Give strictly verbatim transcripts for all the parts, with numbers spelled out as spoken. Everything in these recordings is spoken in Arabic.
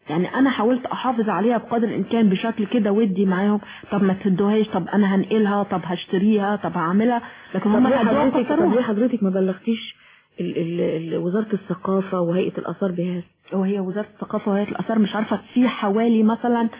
يعني انا حاولت احافظ عليها بقدر الامكان بشكل كده ودي معاهم، طب ما تدوهاش، طب انا هنقلها، طب هشتريها، طب هعملها، لكن هم هدوها كسروها. طب ليه حضرتك ما بلغتيش ال ال ال وزارة الثقافة وهيئة الآثار بهذا؟ وهي وزارة الثقافة وهيئة الآثار مش عارفة، في حوالي مثلا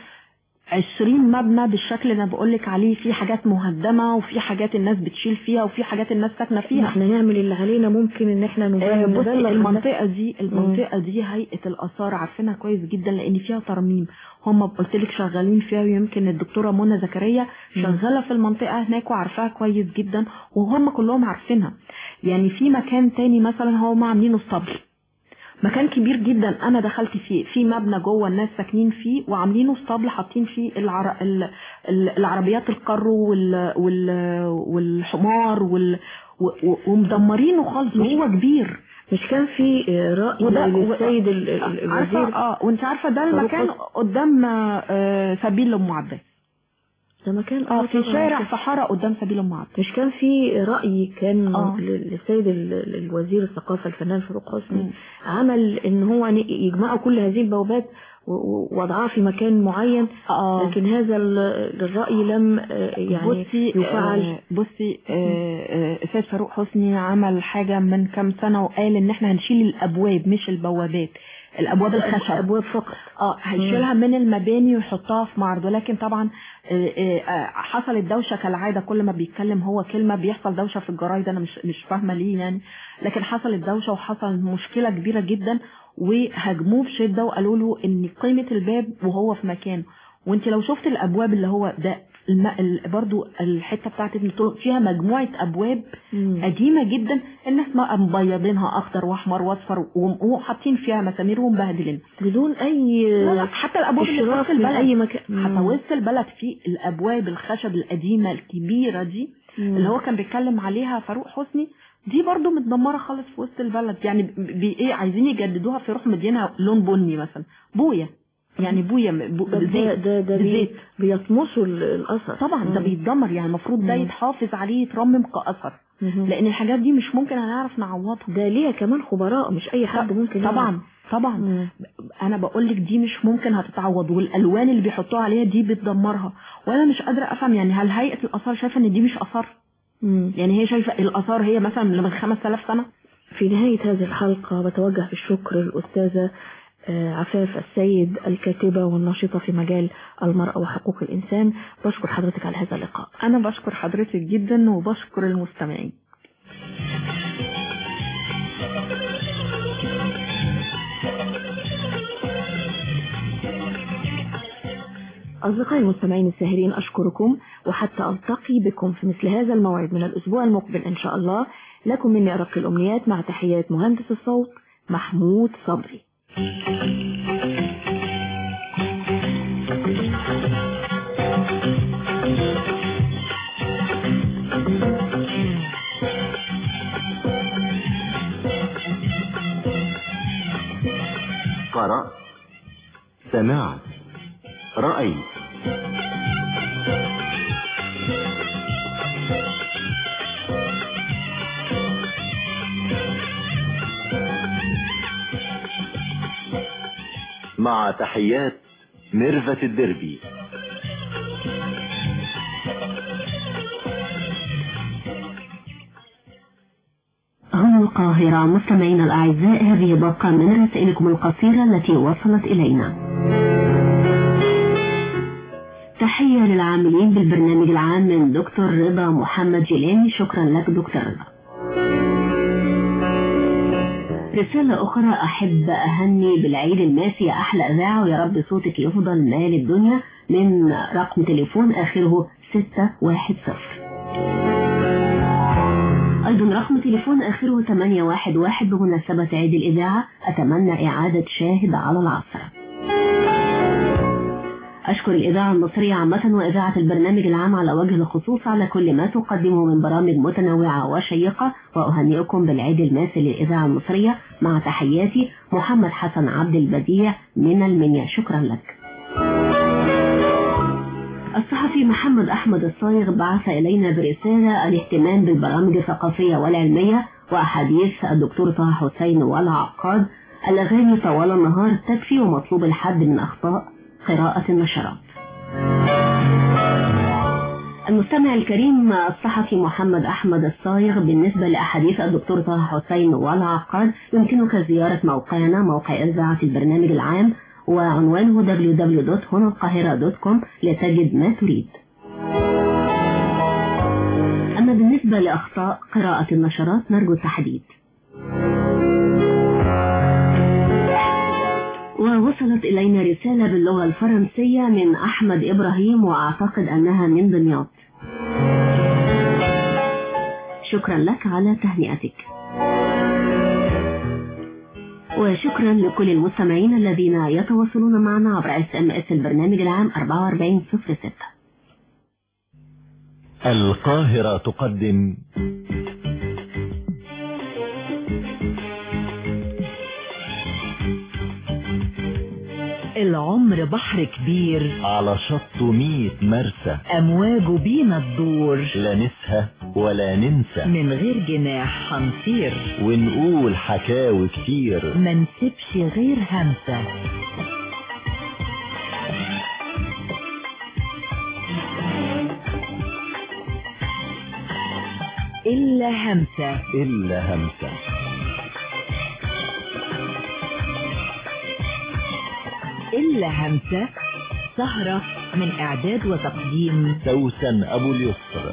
عشرين مبنى بالشكل اللي انا بقولك عليه، في حاجات مهدمة وفي حاجات الناس بتشيل فيها وفي حاجات الناس ساكنة فيها. احنا نعمل اللي علينا، ممكن ان احنا نبلغ. بصي المنطقة دي المنطقة دي هيئة الآثار عارفينها كويس جدا لان فيها ترميم، هم قلتلك شغالين فيها، ويمكن الدكتورة منى زكريا شغالة في المنطقة هناك وعارفاها كويس جدا، وهم كلهم عارفينها. يعني في مكان تاني مثلا هم عاملينه اسطبل، مكان كبير جدا انا دخلت فيه، في مبنى جوه الناس ساكنين فيه وعاملينه اسطبل، حاطين فيه العر... ال... ال... العربيات الكارو وال... وال... والحمار وال... و... ومدمرينه خالص وهو كبير. مش كان في رأي للسيد الوزير؟ عارفه اه وانت عارفه ده المكان قدام آه سبيل ام عباس، ده مكان اه في شارع صحراء قدام سبيل ام عباس. مش كان في رأي كان آه. للسيد الوزير الثقافة الفنان فاروق حسني عمل ان هو يجمعوا كل هذه البوابات ووضعها في مكان معين، آه. لكن هذا الرأي لم يعني بصي يفعل. آه بصي السيد آه فاروق حسني عمل حاجة من كام سنة وقال ان احنا هنشيل الابواب مش البوابات، الابواب الخشب، ابواب فقط، اه هيشيلها من المباني ويحطها في معرض. ولكن طبعا آه آه حصلت دوشه كالعاده، كل ما بيتكلم هو كلمه بيحصل دوشه في الجرايد، انا مش مش فاهمه ليه يعني، لكن حصلت دوشه وحصل مشكله كبيره جدا وهاجموه بشده وقالوا له ان قيمه الباب وهو في مكانه. وانت لو شفت الابواب اللي هو ده الم... برضو الحته بتاعت ابن طرق فيها مجموعه ابواب مم. قديمه جدا، الناس ما مبيضينها اخضر واحمر واصفر وحاطين فيها مسامير ومبهدلين بدون اي لا حتى الابواب اللي في وسط البلد، اي مكان حتى وسط البلد في الابواب الخشب القديمه الكبيره دي مم. اللي هو كان بيتكلم عليها فاروق حسني، دي برضو متدمره خالص في وسط البلد. يعني بي ايه عايزين يجددوها في روح مدينها لون بني مثلا، بويا يعني بويا بو ده زيت ده, ده بي بيطمسوا الاثر طبعا. مم. ده بيتدمر، يعني المفروض ده يتحافظ عليه يترمم كاثر، لان الحاجات دي مش ممكن هنعرف نعوضها. ده ليها كمان خبراء، مش اي حد ممكن طبعا يعرف. طبعا مم. انا بقول لك دي مش ممكن هتتعوض، والالوان اللي بيحطوها عليها دي بتدمرها. وانا مش قادره افهم يعني هل هيئه الاثار شايفه ان دي مش اثار؟ مم. يعني هي شايفه الاثار هي مثلا من خمسة آلاف سنه. في نهايه هذه الحلقه بتوجه بالشكر للاستاذه عفاف السيد الكاتبة والناشطة في مجال المرأة وحقوق الإنسان. بشكر حضرتك على هذا اللقاء. أنا بشكر حضرتك جدا وبشكر المستمعين. أصدقائي المستمعين الساهرين أشكركم، وحتى ألتقي بكم في مثل هذا الموعد من الأسبوع المقبل إن شاء الله، لكم مني أرق الأمنيات مع تحيات مهندس الصوت محمود صبري. قرأت، سمعت، رأيت. مع تحيات ميرفت الدربي. هنا القاهرة. مستمعينا الأعزاء، هذه باقة من رسائلكم القصيرة التي وصلت إلينا. تحية للعاملين بالبرنامج العام من دكتور رضا محمد جيلاني. شكرا لك دكتور رضا. رسالة أخرى، أحب أهني بالعيد الماسي يا أحلى إذاعة، ويا رب صوتك يفضل مال الدنيا، من رقم تليفون آخره ستة واحد صفر. أيضا رقم تليفون آخره ثمانية واحد واحد بمناسبة عيد الإذاعة، أتمنى إعادة شاهد على العصر. أشكر الإذاعة المصرية عامة وإذاعة البرنامج العام على وجه الخصوص على كل ما تقدمه من برامج متنوعة وشيقة، وأهنئكم بالعيد الماسي للإذاعة المصرية. مع تحياتي محمد حسن عبد البديع من المنيا. شكرا لك. الصحفي محمد أحمد الصايغ بعث إلينا برسالة الاهتمام بالبرامج الثقافية والعلمية وأحاديث الدكتور طه حسين والعقاد الأغاني طوال النهار تكفي ومطلوب الحد من أخطاء قراءة النشرات. المستمع الكريم الصحفي محمد أحمد الصايغ، بالنسبة لأحاديث الدكتور طه حسين والعقاد يمكنك زيارة موقعنا موقع إذاعة البرنامج العام وعنوانه دبليو دبليو دوت هنا القاهرة دوت كوم لتجد ما تريد. أما بالنسبة لأخطاء قراءة النشرات نرجو التحديد. ووصلت إلينا رسالة باللغة الفرنسية من أحمد إبراهيم وأعتقد أنها من دمياط. شكرا لك على تهنئتك، وشكرا لكل المستمعين الذين يتواصلون معنا عبر اس ام اس البرنامج العام أربعة وأربعين صفر ستة. القاهرة تقدم العمر بحر كبير على شط مية مرسى، أمواجه بينا تدور، لا نسهى ولا ننسى، من غير جناح هنطير ونقول حكاوي كتير، ما نسيبش غير همسة. إلا همسة إلا همسة. إلا همسة، سهرة من إعداد وتقديم سوسن أبو اليسر.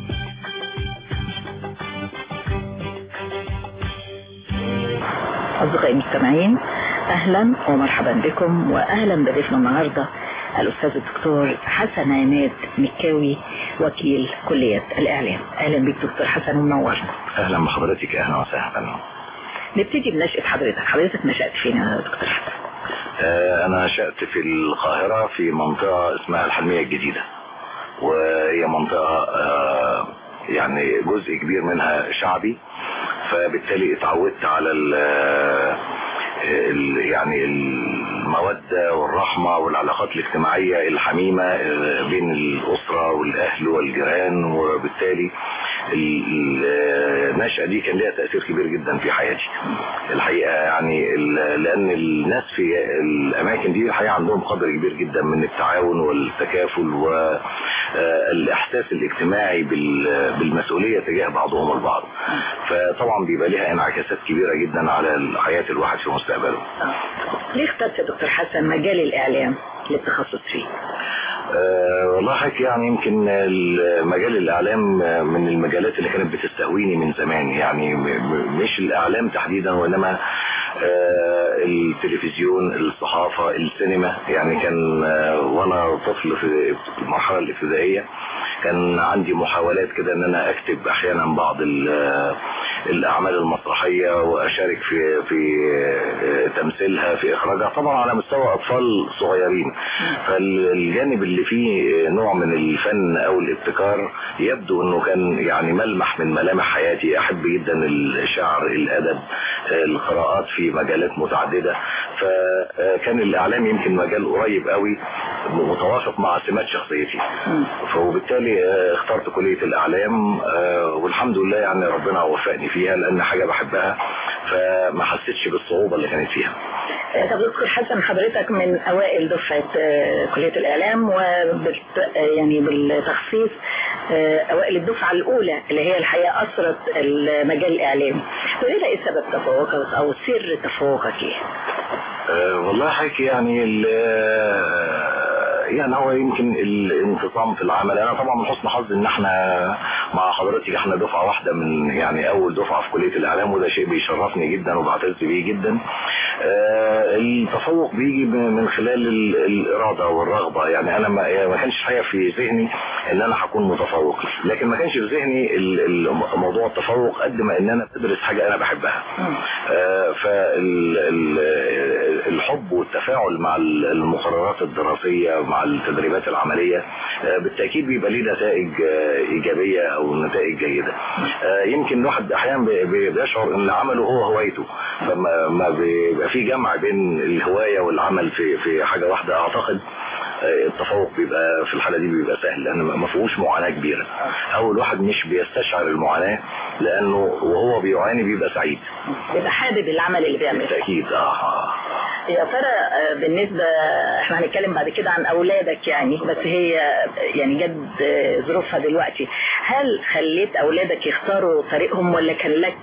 أصدقائي المستمعين، أهلا ومرحبا بكم، وأهلا بضيفنا النهاردة الأستاذ الدكتور حسن عماد مكاوي، وكيل كلية الإعلام. أهلا بك دكتور حسن ومنورنا. أهلا بحضرتك. أهلا وسهلا. نبتدي بنشأة حضرتك. حضرتك نشأت فين يا دكتور حسن؟ آه أنا نشأت في القاهرة في منطقة اسمها الحلمية الجديدة، وهي منطقة آه يعني جزء كبير منها شعبي، فبالتالي اتعودت على ال يعني المودة والرحمة والعلاقات الاجتماعية الحميمة بين الأسرة والأهل والجيران، وبالتالي النشأة دي كان لها تأثير كبير جدا في حياتي الحقيقة، يعني لأن الناس في الأماكن دي الحقيقة عندهم قدر كبير جدا من التعاون والتكافل والإحساس الاجتماعي بالمسؤولية تجاه بعضهم البعض، فطبعا بيبقى لها انعكاسات كبيرة جدا على حياة الواحد في مستقبله. ليه اخترت يا دكتور حسن مجال الإعلام للتخصص فيه؟ أه والله حكي يعني يمكن مجال الإعلام من المجالات اللي كانت بتستهويني من زمان، يعني مش الإعلام تحديدا وإنما أه التلفزيون، الصحافة، السينما. يعني كان أه وانا طفل في المرحلة الابتدائية كان عندي محاولات كده ان انا اكتب احيانا بعض الاعمال المسرحية واشارك في في تمثيلها في اخراجها، طبعا على مستوى اطفال صغيرين. فالجانب اللي فيه نوع من الفن او الابتكار يبدو انه كان يعني ملمح من ملامح حياتي. احب جدا الشعر، الادب، القراءات في مجالات متعددة، فكان الاعلام يمكن مجال قريب قوي متوافق مع سمات شخصيتي، فبالتالي اخترت كلية الإعلام، والحمد لله يعني ربنا وفقني فيها لأن حاجة بحبها، فما حسيتش بالصعوبة اللي كانت فيها. طب دكتور حسن، حضرتك من أوائل دفعة كلية الإعلام، وبالت... يعني بالتخصيص أوائل الدفعة الأولى اللي هي الحقيقة أثرت المجال الإعلامي. تقول إيه سبب تفوقك أو سر تفوقك إيه؟ أه والله حكي يعني يعني هو يمكن الانتظام في العمل. انا طبعا من حسن حظي ان احنا مع حضرتك احنا دفعه واحده من يعني اول دفعه في كليه الاعلام، وده شيء بيشرفني جدا وبعتز بيه جدا. آه التفوق بيجي من خلال الاراده والرغبه. يعني انا ما, ما كانش حاجه في ذهني ان انا هكون متفوق، لكن ما كانش في ذهني موضوع التفوق قد ما ان انا بدرس حاجه انا بحبها. آه فالحب والتفاعل مع المقررات الدراسيه مع التدريبات العملية بالتأكيد بيبقى ليه نتائج إيجابية أو نتائج جيدة. يمكن الواحد أحيانا بيشعر أن عمله هو هوايته، فما بيبقى في جمع بين الهواية والعمل في في حاجة واحدة. أعتقد التفوق بيبقى في الحالة دي بيبقى سهل لأن ما فيهوش معاناة كبيرة، أو الواحد مش بيستشعر المعاناة لأنه وهو بيعاني بيبقى سعيد، بيبقى حابب العمل اللي بيعمله. بالتأكيد. اه يا ترى بالنسبة احنا هنتكلم بعد كده عن أولادك يعني، بس هي يعني جد ظروفها دلوقتي، هل خليت أولادك يختاروا طريقهم ولا كان لك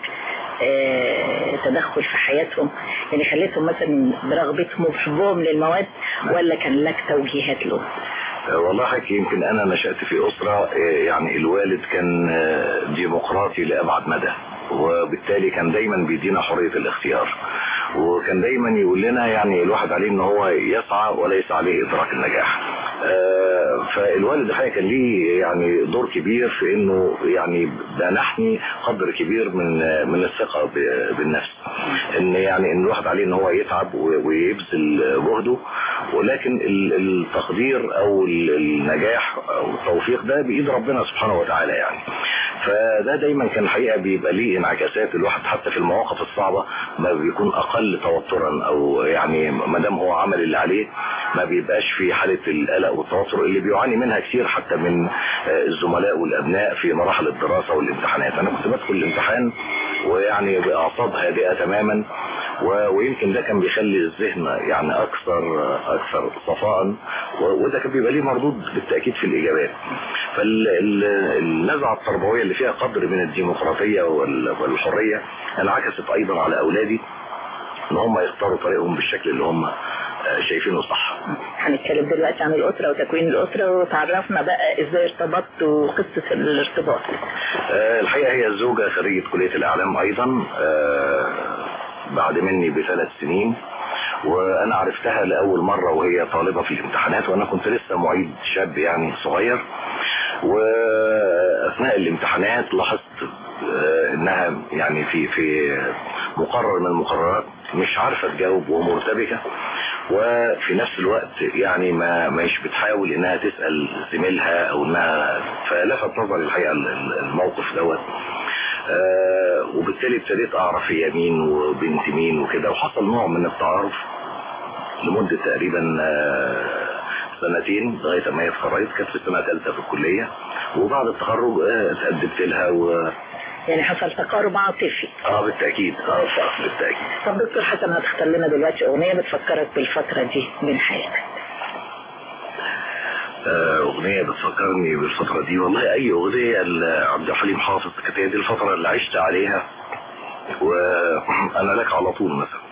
اه تدخل في حياتهم؟ يعني خليتهم مثلا برغبتهم وبحبهم للمواد ولا كان لك توجيهات له؟ والله حكي يمكن أنا نشأت في أسرة يعني الوالد كان ديمقراطي لأبعد مدى، وبالتالي كان دايما بيدينا حرية الاختيار، وكان دايما يقول لنا يعني الواحد عليه ان هو يسعى وليس عليه ادراك النجاح. آه فالوالد الحقيقه كان ليه يعني دور كبير في انه يعني منحني قدر كبير من من الثقه بالنفس، ان يعني ان الواحد عليه ان هو يتعب ويبذل جهده، ولكن التقدير او النجاح او التوفيق ده بايد ربنا سبحانه وتعالى يعني. فده دايما كان الحقيقه بيبقى ليه انعكاسات، الواحد حتى في المواقف الصعبه ما بيكون اقل توترا، او يعني ما دام هو عمل اللي عليه ما بيبقاش في حاله القلق والتوتر اللي بيعاني منها كتير حتى من الزملاء والابناء في مراحل الدراسه والامتحانات. انا كنت بدخل الامتحان ويعني باعصاب هادئه تماما، ويمكن ده كان بيخلي الذهن يعني اكثر اكثر صفاء، وده كان بيبقى ليه مردود بالتاكيد في الاجابات. فالنزعه التربويه اللي فيها قدر من الديمقراطيه والحريه انعكست ايضا على اولادي ان هم يختاروا طريقهم بالشكل اللي هم شايفينه صح. هنتكلم دلوقتي عن الاسره وتكوين الاسره، وتعرفنا بقى ازاي ارتبطت وقصه الارتباط. أه الحقيقه هي الزوجه خريجه كليه الاعلام ايضا، أه بعد مني بثلاث سنين، وانا عرفتها لاول مره وهي طالبه في الامتحانات، وانا كنت لسه معيد شاب يعني صغير. واثناء الامتحانات لاحظت انها يعني في في مقرر من المقررات مش عارفه تجاوب ومرتبكه، وفي نفس الوقت يعني ما مش بتحاول انها تسال زميلها او انها، فلفت نظري الحقيقه الموقف دوت. آه وبالتالي ابتديت اعرف هي مين وبنت مين وكده، وحصل نوع من التعارف لمده تقريبا آه سنتين لغايه ما هي اتخرجت. كانت في سنه ثالثه في الكليه، وبعد التخرج آه اتقدمت لها و يعني حصل تقارب عاطفي. اه بالتاكيد. اه بالتاكيد. طب دكتور حسن، هتختار لنا دلوقتي اغنيه بتفكرك بالفتره دي من حياتك؟ اغنيه بتفكرني بالفتره دي، والله اي اغنيه لعبد الحليم حافظ، كانت هي دي الفتره اللي عشت عليها، وانا لك على طول مثلا.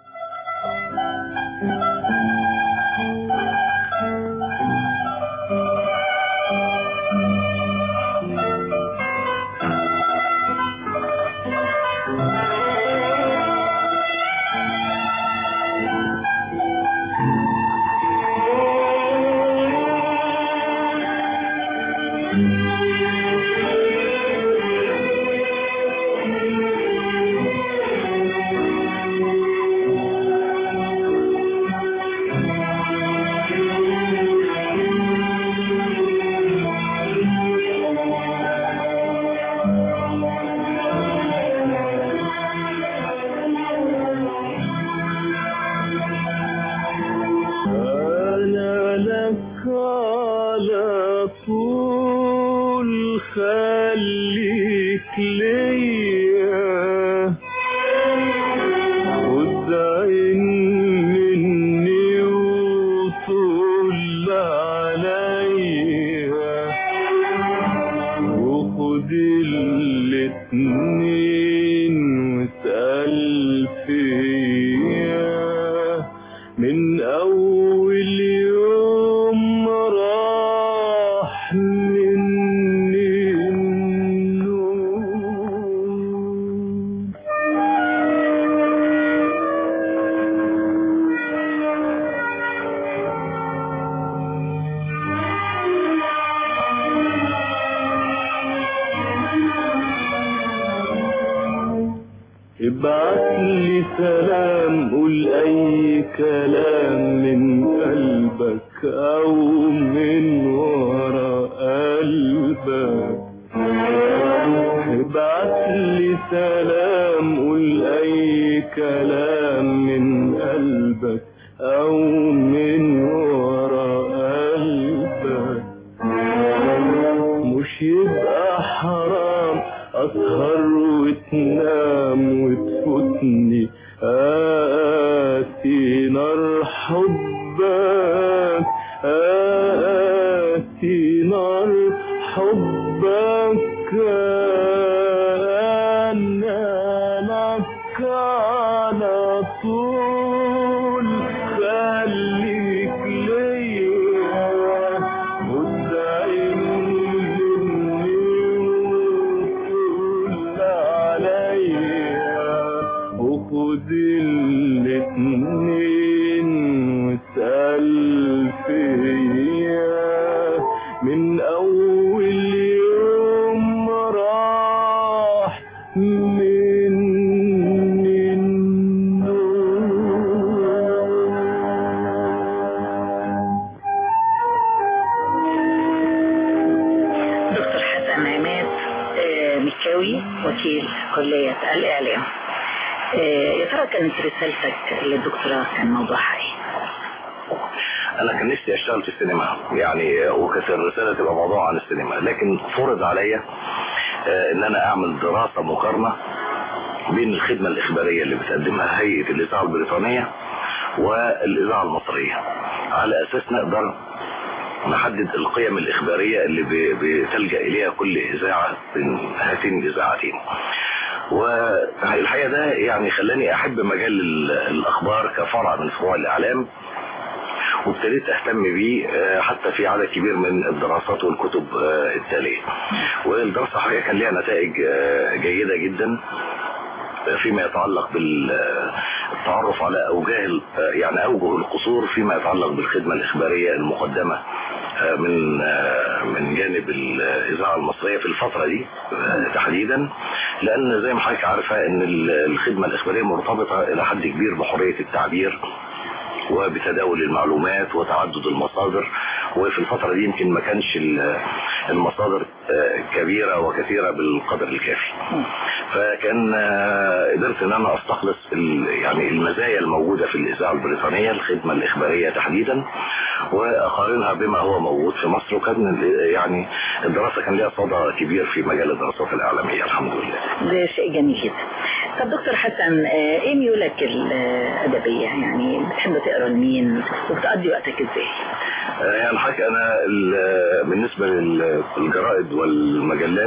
ابعت لي سلام، قول اي كلام من قلبك او من ورا قلبك. ابعت لي سلام، قول اي كلام من قلبك او من ورا قلبك. العدوي وكيل كلية الإعلام. يا ترى كانت رسالتك للدكتوراه كان موضوعها ايه؟ انا كان نفسي اشتغل في السينما يعني، وكانت الرساله تبقى موضوع عن السينما، لكن فرض عليا ان انا اعمل دراسه مقارنه بين الخدمه الاخباريه اللي بتقدمها هيئه الاذاعه البريطانيه والاذاعه المصريه، على اساس نقدر نحدد القيم الاخباريه اللي بتلجا اليها كل اذاعه من هاتين الاذاعتين. والحقيقه ده يعني خلاني احب مجال الاخبار كفرع من فروع الاعلام، وابتديت اهتم بيه حتى في عدد كبير من الدراسات والكتب التاليه. والدراسه حقيقه كان لها نتائج جيده جدا فيما يتعلق بالتعرف على اوجه يعني اوجه القصور فيما يتعلق بالخدمه الاخباريه المقدمه من من جانب الاذاعه المصريه في الفتره دي تحديدا، لان زي ما حضرتك عارفه ان الخدمه الاخباريه مرتبطه الى حد كبير بحريه التعبير وبتداول المعلومات وتعدد المصادر، وفي الفترة دي يمكن ما كانش المصادر كبيرة وكثيرة بالقدر الكافي. فكان قدرت ان انا استخلص يعني المزايا الموجودة في الإذاعة البريطانية الخدمة الإخبارية تحديدا واقارنها بما هو موجود في مصر، وكان يعني الدراسة كان لها صدى كبير في مجال الدراسات الإعلامية الحمد لله. ده شيء جميل جدا. طب دكتور حسن، ايه ميولك الأدبية؟ يعني بتحب تقرا لمين وبتقضي وقتك ازاي؟ يعني الحقيقة انا بالنسبة للجرائد والمجلات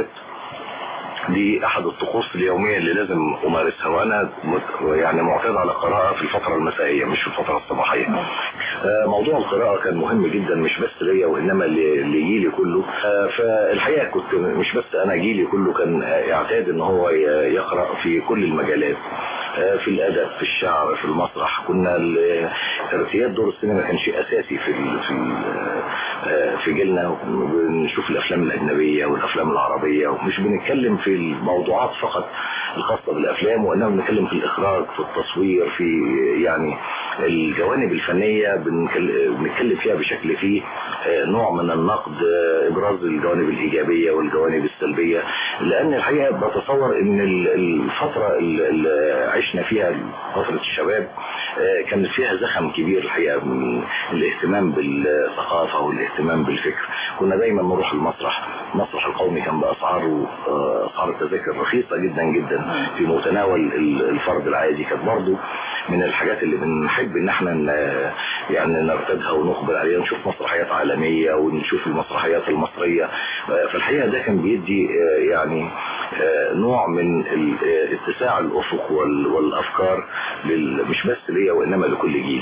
دي احد الطقوس اليومية اللي لازم امارسها، وانا يعني معتاد على القراءة في الفترة المسائية مش في الفترة الصباحية. موضوع القراءة كان مهم جدا مش بس ليا وانما لجيلي كله. فالحقيقة كنت مش بس انا جيلي كله كان يعتاد ان هو يقرأ في كل المجالات، في الادب في الشعر في المسرح. كنا ارتياد دور السينما كان شيء اساسي في في في جيلنا، بنشوف الافلام الاجنبيه والافلام العربيه، ومش بنتكلم في الموضوعات فقط الخاصه بالافلام، وانما بنتكلم في الاخراج في التصوير في يعني الجوانب الفنيه بنتكلم فيها بشكل فيه نوع من النقد، ابراز الجوانب الايجابيه والجوانب السلبيه. لان الحقيقه بتصور ان الفتره اللي عشنا فيها فتره الشباب كانت فيها زخم كبير الحقيقه من الاهتمام بالثقافه والاهتمام بالفكر. كنا دايما نروح المسرح، المسرح القومي كان باسعاره اسعار التذاكر رخيصه جدا جدا في متناول الفرد العادي. كانت برضه من الحاجات اللي بنحب ان احنا يعني نرتدها ونخبر عليها، نشوف مسرحيات عالميه ونشوف المسرحيات المصريه. فالحقيقه ده كان بيدي يعني نوع من اتساع الافق والافكار مش بس ليا وانما لكل جيل.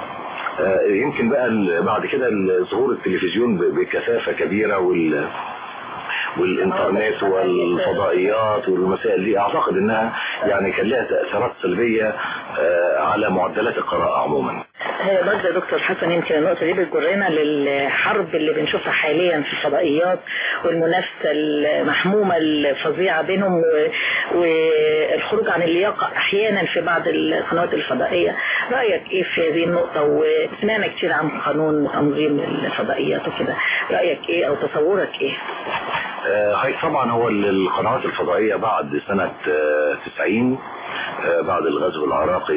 يمكن بقى بعد كده ظهور التلفزيون بكثافه كبيره وال والانترنت والفضائيات والمسائل دي، اعتقد انها يعني كان لها تاثيرات سلبيه على معدلات القراءه عموما. هي برضه يا دكتور حسن يمكن النقطه دي بتجرنا للحرب اللي بنشوفها حاليا في الفضائيات والمنافسه المحمومه الفظيعه بينهم والخروج عن اللياقه احيانا في بعض القنوات الفضائيه. رايك ايه في هذه النقطه؟ وسمعنا كتير عن قانون تنظيم الفضائيات وكده، رايك ايه او تصورك ايه؟ هاي طبعا هو القنوات الفضائية بعد سنة تسعين بعد الغزو العراقي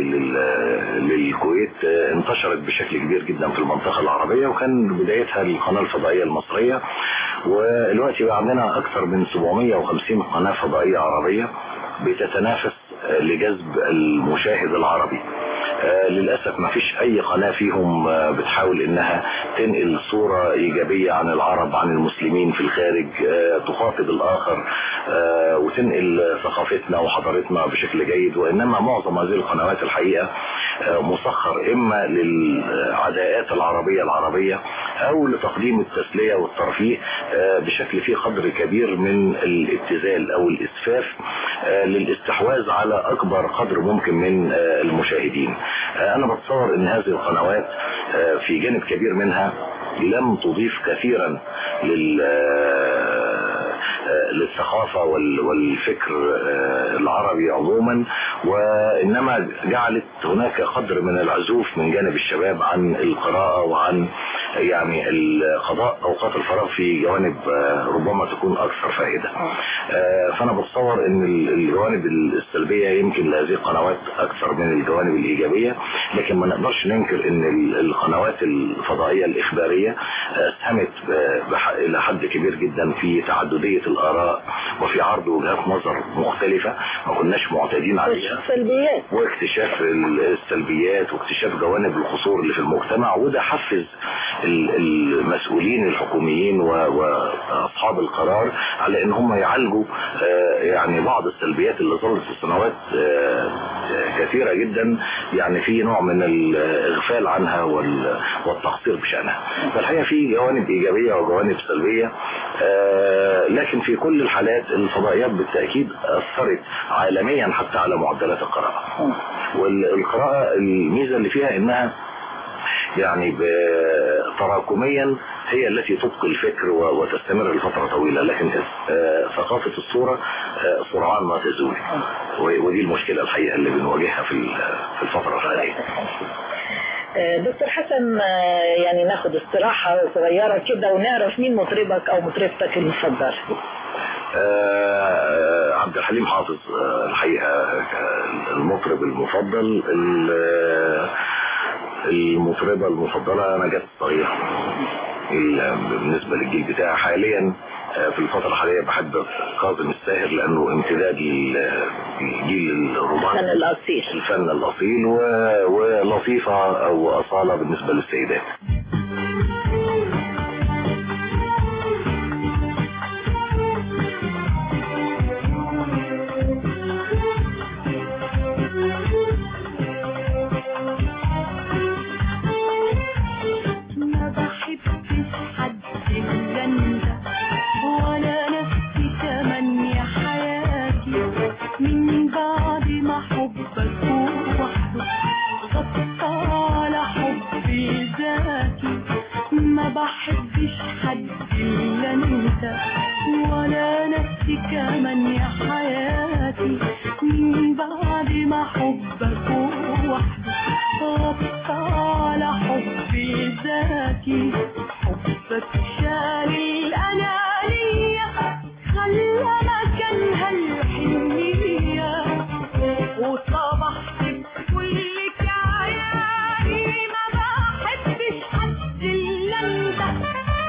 للكويت انتشرت بشكل كبير جدا في المنطقة العربية، وكان بدايتها القناة الفضائية المصرية. والوقت بقى عندنا أكثر من سبعمية وخمسين قناة فضائية عربية بتتنافس لجذب المشاهد العربي. آه للأسف ما فيش أي قناة فيهم آه بتحاول إنها تنقل صورة إيجابية عن العرب عن المسلمين في الخارج، آه تخاطب الآخر آه وتنقل ثقافتنا وحضارتنا بشكل جيد. وإنما معظم هذه القنوات الحقيقة آه مسخر إما للعداءات العربية العربية أو لتقديم التسلية والترفيه آه بشكل فيه قدر كبير من الابتذال أو الإسفاف آه للاستحواذ على أكبر قدر ممكن من آه المشاهدين. أنا بتصور أن هذه القنوات في جانب كبير منها لم تضيف كثيرا لل للثقافة والفكر العربي عموما، وإنما جعلت هناك قدر من العزوف من جانب الشباب عن القراءة وعن يعني قضاء اوقات الفراغ في جوانب ربما تكون اكثر فائده. فانا بتصور ان الجوانب السلبيه يمكن لهذه القنوات اكثر من الجوانب الايجابيه، لكن ما نقدرش ننكر ان القنوات الفضائيه الاخباريه اسهمت الى حد كبير جدا في تعدديه الاراء وفي عرض وجهات نظر مختلفه ما كناش معتادين عليها، السلبيات واكتشاف السلبيات واكتشاف جوانب القصور اللي في المجتمع، وده حفز المسؤولين الحكوميين واصحاب القرار على ان هم يعالجوا يعني بعض السلبيات اللي ظلت في سنوات كثيره جدا، يعني في نوع من الاغفال عنها والتقصير بشانها. فالحقيقه في جوانب ايجابيه وجوانب سلبيه، لكن في كل الحالات الفضائيات بالتاكيد اثرت عالميا حتى على معدلات القراءه. والقراءه الميزه اللي فيها انها يعني تراكميا هي التي تبقي الفكر وتستمر لفترة طويلة، لكن ثقافة الصورة سرعان ما تزول، ودي المشكلة الحقيقة اللي بنواجهها في الفترة الحالية. دكتور حسن، يعني ناخد استراحة صغيرة كده ونعرف مين مطربك او مطربتك المفضل. آه عبد الحليم حافظ الحقيقة المطرب المفضل. المطربة المفضلة نجاة الصغيرة بالنسبة للجيل بتاعي حاليا. في الفترة الحالية بحب كاظم الساهر لأنه امتداد للجيل الروماني الفن الأصيل الفن الأصيل ولطيفة أو أصالة بالنسبة للسيدات. بحبش حد إلا أنت ولا نفسي كمان يا حياتي، من بعد ما حبك وحدك غطى على حبي ذاتي. حبك شال الأنانية خلى مكانها الحنية، وصبحت بكل كياني ما بحبش حد إلا أنت.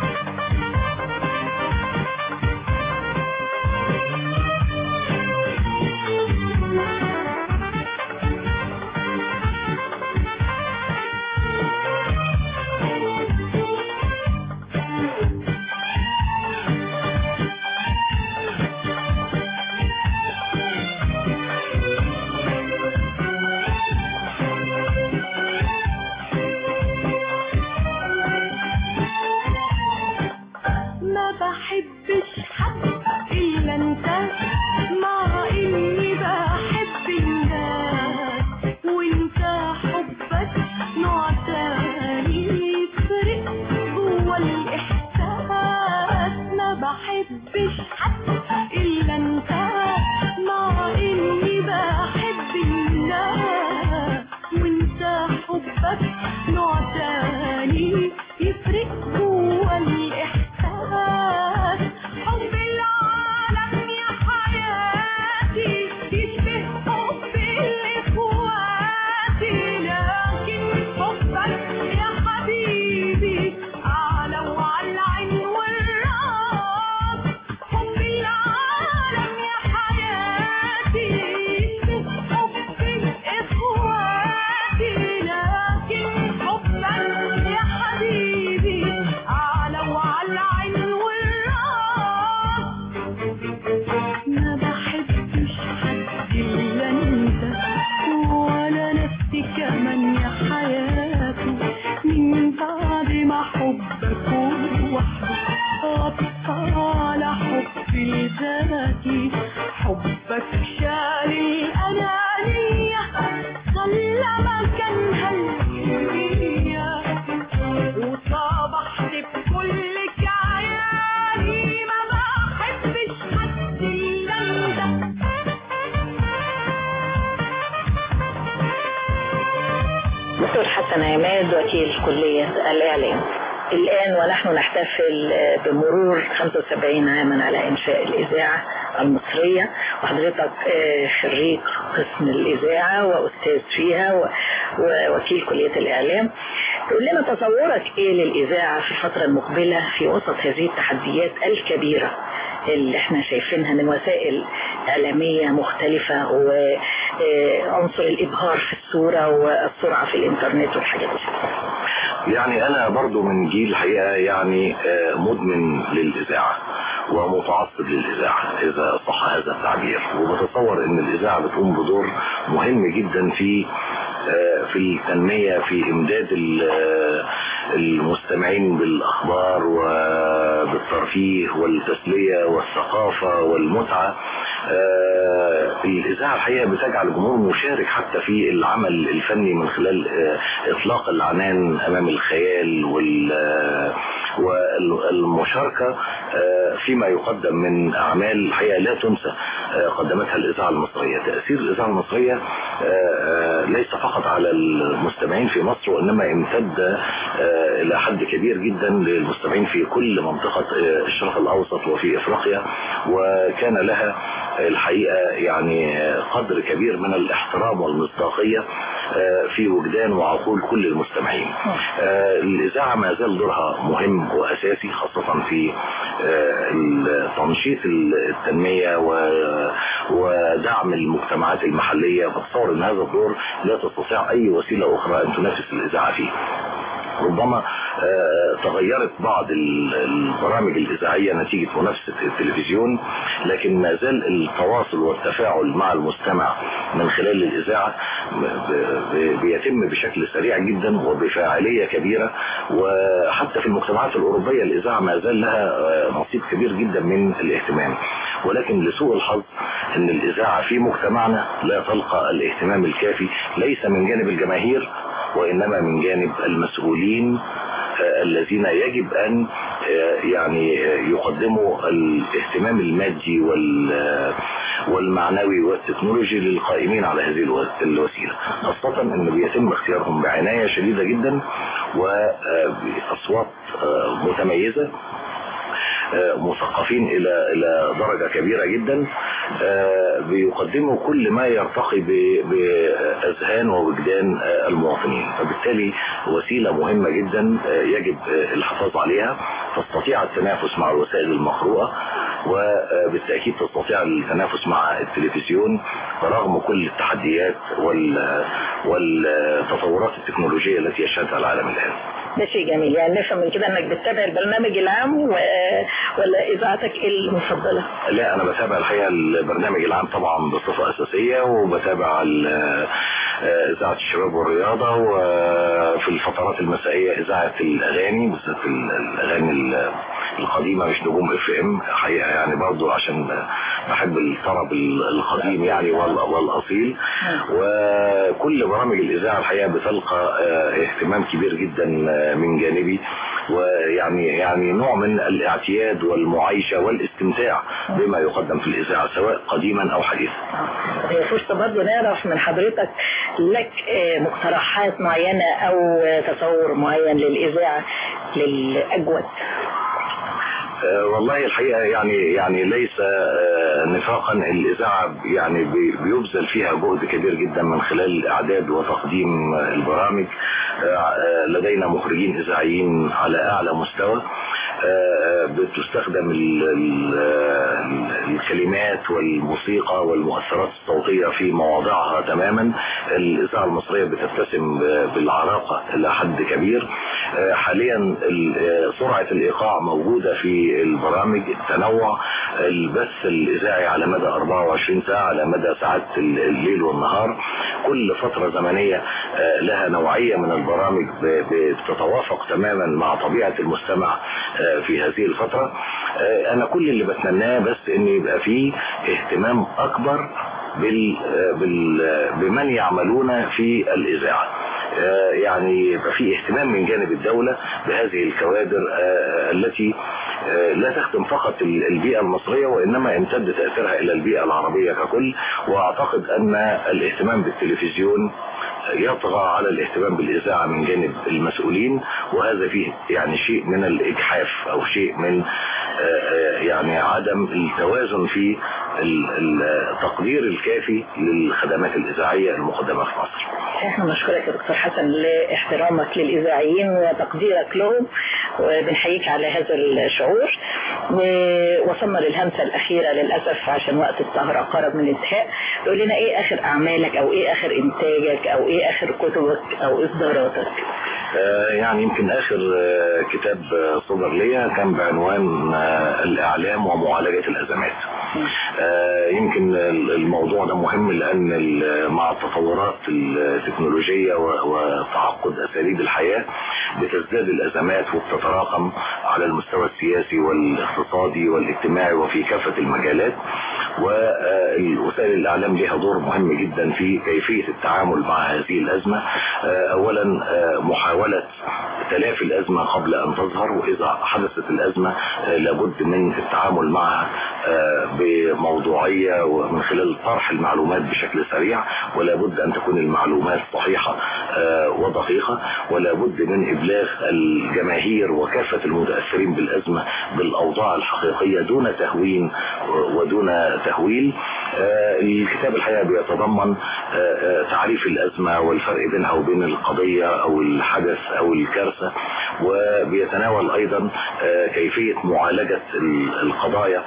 بحبش حد إلا أنت، مع إني بحب الناس وأنت حبك نوع تاني يفرق جوا الإحساس. ما بحبش حد إلا أنت، مع إني بحب الناس وأنت حبك نوع تاني يفرق جوا الإحساس. حب العالم يا حياتي يشبه حب الإخواتي، لكن حبك يا حبيبي أعلى وعلى العين والراس. حب العالم يا حياتي يشبه حب الإخواتي، لكن حبك يا حبيبي أعلى وعلى العين والراس. ما بحبش حد إلا أنت ولا نفسي كمان يا حياتي، من بعد ما حبك وحدك غطى على حبي ذاتي. حبك شال الأنانية خلى مكانها الحنية، وصبحت بكل كياني ما بحبش حد إلا أنت. دكتور حسن عماد وكيل كلية الإعلام، الآن ونحن نحتفل بمرور خمسة وسبعين عاما على إنشاء الإذاعة المصرية، وحضرتك خريج قسم الإذاعة وأستاذ فيها ووكيل كلية الإعلام، تقول لنا تصورك إيه للإذاعة في الفترة المقبلة في وسط هذه التحديات الكبيرة اللي احنا شايفينها من وسائل إعلامية مختلفة وعنصر الإبهار في الصورة والسرعة في الإنترنت والحاجات دي؟ يعني أنا برضو من جيل الحقيقة يعني مدمن للإذاعة ومتعصب للإذاعة إذا صح هذا التعبير، وبتصور أن الإذاعة بتقوم بدور مهم جدا في في التنمية، في إمداد المستمعين بالأخبار وبالترفيه والتسلية والثقافة والمتعة. الإذاعة الحقيقة بتجعل الجمهور مشارك حتى في العمل الفني من خلال إطلاق العنان أمام الخيال والمشاركة فيما يقدم من أعمال الحقيقة لا تنسى قدمتها الإذاعة المصرية. تأثير الإذاعة المصرية ليس فقط على المستمعين في مصر، وإنما امتد إلى حد كبير جدا للمستمعين في كل منطقة الشرق الأوسط وفي إفريقيا، وكان لها الحقيقة يعني قدر كبير من الاحترام والمصداقية في وجدان وعقول كل المستمعين. الإذاعة ما زال دورها مهم وأساسي، خاصة في تنشيط التنمية ودعم المجتمعات المحلية. بتصور أن هذا الدور لا تستطيع أي وسيلة أخرى أن تنافس الإذاعة فيه. ربما تغيرت بعض البرامج الإذاعية نتيجة منافسة التلفزيون، لكن ما زال التواصل والتفاعل مع المستمع من خلال الإذاعة بيتم بشكل سريع جدا وبفاعلية كبيرة. وحتى في المجتمعات الأوروبية الإذاعة ما زال لها نصيب كبير جدا من الاهتمام، ولكن لسوء الحظ أن الإذاعة في مجتمعنا لا تلقى الاهتمام الكافي، ليس من جانب الجماهير وإنما من جانب المسؤولين الذين يجب أن يعني يقدموا الاهتمام المادي والمعنوي والتكنولوجي للقائمين على هذه الوسيلة، خاصة أنه بيتم اختيارهم بعناية شديدة جدا وبأصوات متميزة، مثقفين الى الى درجة كبيرة جدا، بيقدموا كل ما يرتقي باذهان ووجدان المواطنين. فبالتالي وسيلة مهمة جدا يجب الحفاظ عليها، تستطيع التنافس مع الوسائل المقروءة، وبالتأكيد تستطيع التنافس مع التلفزيون رغم كل التحديات والتطورات التكنولوجية التي يشهدها العالم الآن. ده شيء جميل، يعني نفهم من كده انك بتتابع البرنامج العام و... ولا اذاعتك المفضله؟ لا، انا بتابع الحقيقه البرنامج العام طبعا بصفه اساسيه، وبتابع اذاعه الشباب والرياضه، وفي الفترات المسائيه اذاعه الاغاني، بالذات الاغاني القديمه مش نجوم اف ام حقيقه، يعني برضو عشان بحب الطرب القديم يعني والاصيل. وكل برامج الاذاعه الحقيقه بتلقى اهتمام كبير جدا من جانبي، ويعني يعني نوع من الاعتياد والمعايشة والاستمتاع بما يقدم في الإذاعة سواء قديما أو حديثا. هي فرصة برضو نعرف من حضرتك لك مقترحات معينة أو تصور معين للإذاعة للأجود؟ أه والله الحقيقة يعني يعني ليس أه نفاقا، الإذاعة يعني بيبذل فيها جهد كبير جدا من خلال إعداد وتقديم البرامج. أه لدينا مخرجين إذاعيين على أعلى مستوى، بتستخدم الكلمات والموسيقى والمؤثرات الصوتية في مواضعها تماما. الإذاعة المصرية بتتسم بالعراقة إلى حد كبير. حاليا سرعة الإيقاع موجودة في البرامج، التنوع، البث الإذاعي على مدى أربعة وعشرين ساعة على مدى ساعات الليل والنهار. كل فترة زمنية لها نوعية من البرامج بتتوافق تماما مع طبيعة المستمع في هذه الفترة. أنا كل اللي بتمناه بس إن يبقى فيه اهتمام أكبر بال بال بمن يعملون في الإذاعة، يعني يبقى فيه اهتمام من جانب الدولة بهذه الكوادر التي لا تخدم فقط البيئة المصرية وإنما امتد تأثيرها إلى البيئة العربية ككل. وأعتقد أن الاهتمام بالتلفزيون يطغى على الاهتمام بالإذاعة من جانب المسؤولين، وهذا فيه يعني شيء من الإجحاف أو شيء من يعني عدم التوازن في التقدير الكافي للخدمات الإذاعية المقدمة في مصر. احنا نشكرك يا دكتور حسن لاحترامك للإذاعيين وتقديرك لهم، وبنحييك على هذا الشعور. ووصلنا للهمسة الأخيرة للأسف عشان وقت السهرة قرب من الانتهاء. قول لنا ايه آخر أعمالك أو ايه آخر إنتاجك أو ايه آخر كتبك أو إصداراتك؟ آه يعني يمكن آخر آه كتاب آه صدر ليا كان بعنوان آه الإعلام ومعالجة الأزمات. آه يمكن الموضوع ده مهم لأن مع التطورات التكنولوجية وتعقد أساليب الحياة بتزداد الأزمات وبتتراكم على المستوى السياسي والاقتصادي والاجتماعي وفي كافة المجالات، ووسائل الإعلام لها دور مهم جدا في كيفية التعامل مع هذه الأزمة. آه أولا آه محاولة تلافي الأزمة قبل أن تظهر، وإذا حدثت الأزمة آه لابد من التعامل معها آه بموضوعية ومن خلال طرح المعلومات بشكل سريع، ولا بد أن تكون المعلومات صحيحة آه ودقيقة، ولا بد من إبلاغ الجماهير وكافة المتأثرين بالأزمة بالأوضاع الحقيقية دون تهوين ودون تهويل. آه الكتاب الحقيقة بيتضمن آه تعريف الأزمة والفرق بينها وبين القضية أو الحدث أو الكارثة، وبيتناول أيضا آه كيفية معالجة القضايا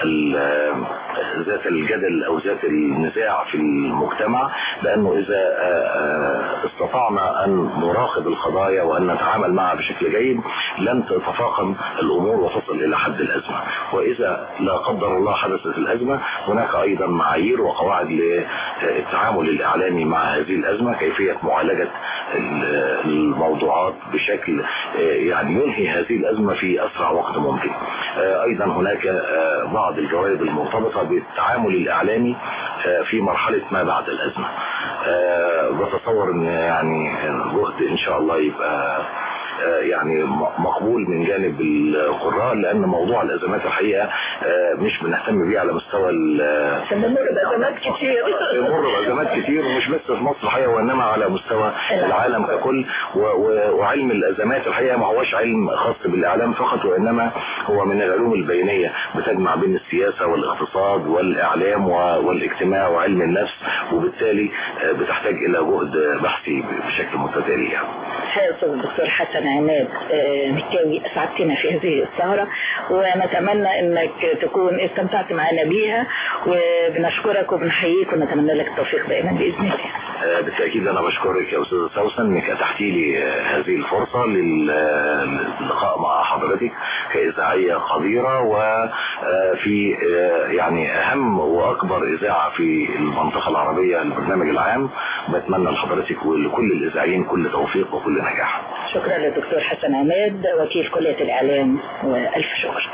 ذات الجدل أو ذات النزاع في المجتمع، لأنه إذا استطعنا أن نراقب القضايا وأن نتعامل معها بشكل جيد لن تتفاقم الأمور وتصل إلى حد الأزمة. وإذا لا قدر الله حدثت الأزمة هناك أيضا معايير وقواعد للتعامل الإعلامي مع هذه الأزمة، كيفية معالجة الموضوعات بشكل يعني ينهي هذه الأزمة في أسرع وقت ممكن. أيضا هناك بعض الجوانب المرتبطة بالتعامل الإعلامي في مرحلة ما بعد الأزمة. بتصور أن يعني جهد إن شاء الله يبقى يعني مقبول من جانب القراء، لأن موضوع الأزمات الحقيقة مش بنهتم بيه على مستوى بنمر بأزمات كتير بنمر بأزمات كتير ومش بس في مصر الحقيقة وإنما على مستوى العالم ككل. وعلم الأزمات الحقيقة ما هوش علم خاص بالإعلام فقط، وإنما هو من العلوم البينية بتجمع بين السياسة والاقتصاد والإعلام والاجتماع وعلم النفس، وبالتالي بتحتاج إلى جهد بحثي بشكل متتالي. دكتور حسن عماد مكاوي، أسعدتنا في هذه السهرة ونتمنى أنك تكون استمتعت معنا بيها، وبنشكرك وبنحييك ونتمنى لك التوفيق دائما بإذن الله. بالتأكيد أنا بشكرك يا أستاذة سوسن أنك أتحتي لي هذه الفرصة للقاء مع حضرتك كإذاعية قديرة وفي يعني أهم وأكبر إذاعة في المنطقة العربية البرنامج العام. بتمنى لحضرتك ولكل الإذاعيين كل توفيق وكل نجاح. شكرا للدكتور حسن عماد وكيل كلية الإعلام، وألف شكر.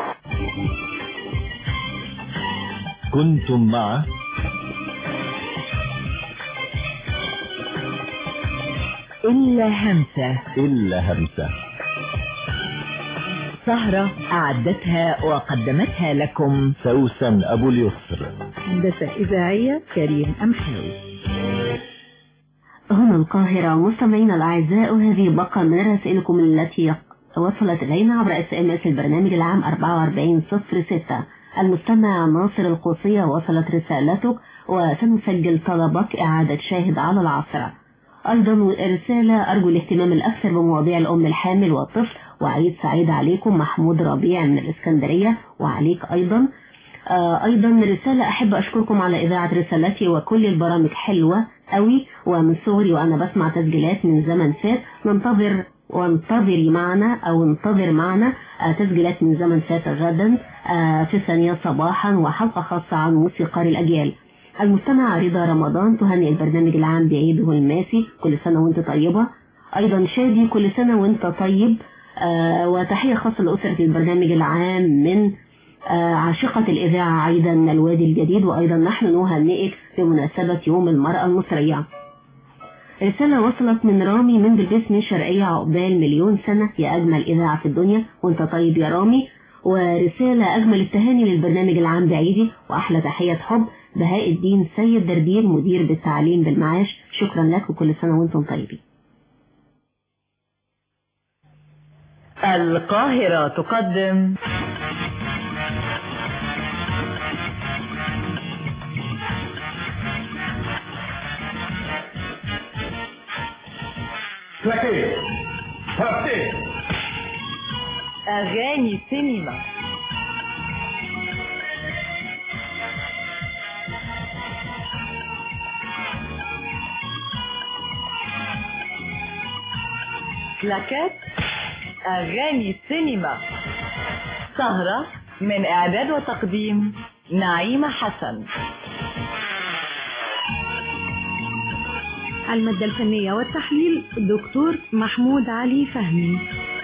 كنتم مع إلا همسة إلا همسة، سهرة أعدتها وقدمتها لكم سوسن أبو اليسر، هندسة إذاعية كريم أمحاوي. هنا القاهرة. مستمعينا الأعزاء، هذه بقى من رسائلكم التي وصلت إلينا عبر اس ام اس البرنامج العام أربعة وأربعين صفر ستة. المستمع ناصر القوصية وصلت رسالتك وسنسجل طلبك إعادة شاهد على العصرة. أيضا رسالة أرجو الاهتمام الأكثر بمواضيع الأم الحامل والطفل، وعيد سعيد عليكم. محمود ربيع من الإسكندرية، وعليك أيضا. آه أيضا رسالة أحب أشكركم على إذاعة رسالتي وكل البرامج حلوة أوي، ومن صغري وأنا بسمع تسجيلات من زمن فات. ننتظر وانتظري معنا أو انتظر معنا آه تسجيلات من زمن فات غدا آه في ثانية صباحا، وحلقة خاصة عن موسيقار الأجيال. المستمع رضا رمضان تهنئ البرنامج العام بعيده الماسي، كل سنة وانت طيبة. أيضا شادي كل سنة وانت طيب. آه وتحية خاصة لأسرة البرنامج العام من آه عاشقة الإذاعة عايدة من الوادي الجديد، وأيضا نحن نهنئك بمناسبة يوم المرأة المصرية. رسالة وصلت من رامي من بلبس من الشرقية، عقبال مليون سنة يا أجمل إذاعة في الدنيا وانت طيب يا رامي. ورسالة أجمل التهاني للبرنامج العام بعيدي وأحلى تحية حب بهاء الدين سيد دربير مدير بالتعليم بالمعاش. شكرا لك وكل سنة وانتم طيبين. القاهرة تقدم أغاني سينما. كلاكات أغاني سينما. سهرة من إعداد وتقديم نعيمة حسن. المادة الفنية والتحليل الدكتور محمود علي فهمي.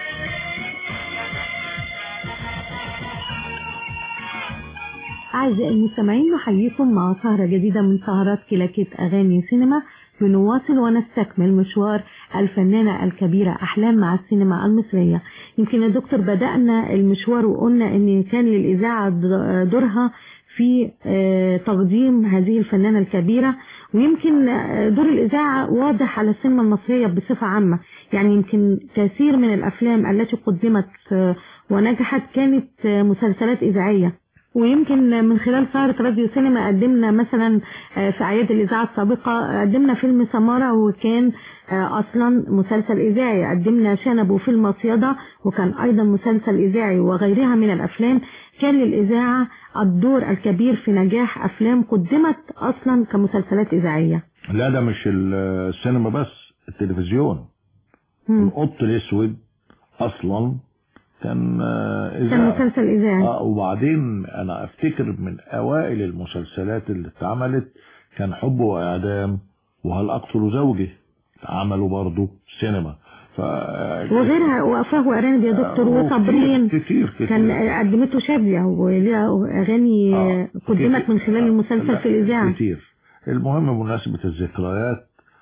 أعزائي المستمعين، نحييكم مع سهرة جديدة من سهرات كلاكيت أغاني سينما. بنواصل ونستكمل مشوار الفنانة الكبيرة أحلام مع السينما المصرية. يمكن يا دكتور بدأنا المشوار وقلنا أن كان للإذاعة دورها في تقديم هذه الفنانة الكبيرة، ويمكن دور الإذاعة واضح على السينما المصرية بصفة عامة. يعني يمكن كثير من الأفلام التي قدمت ونجحت كانت مسلسلات إذاعية، ويمكن من خلال سهرة راديو سينما قدمنا مثلا في أعياد الإذاعة السابقة قدمنا فيلم سمارة وكان أصلا مسلسل إذاعي، قدمنا شنب وفيلم مصيدة وكان أيضا مسلسل إذاعي، وغيرها من الأفلام. كان للإذاعة الدور الكبير في نجاح أفلام قدمت أصلا كمسلسلات إذاعية. لا ده مش السينما بس، التلفزيون. القط الأسود أصلا كان إذاعي، كان مسلسل إذاعي. آه وبعدين أنا أفتكر من أوائل المسلسلات اللي اتعملت كان حب وإعدام وهل أقتل زوجي، عملوا برضو سينما. ف... وغيرها وأفاه وأرانب يا دكتور وصابرين كتير كتير, كتير. كان قدمته شادية وليها أغاني آه قدمت كتير. من خلال المسلسل في الإذاعة كتير. المهم بمناسبة الذكريات،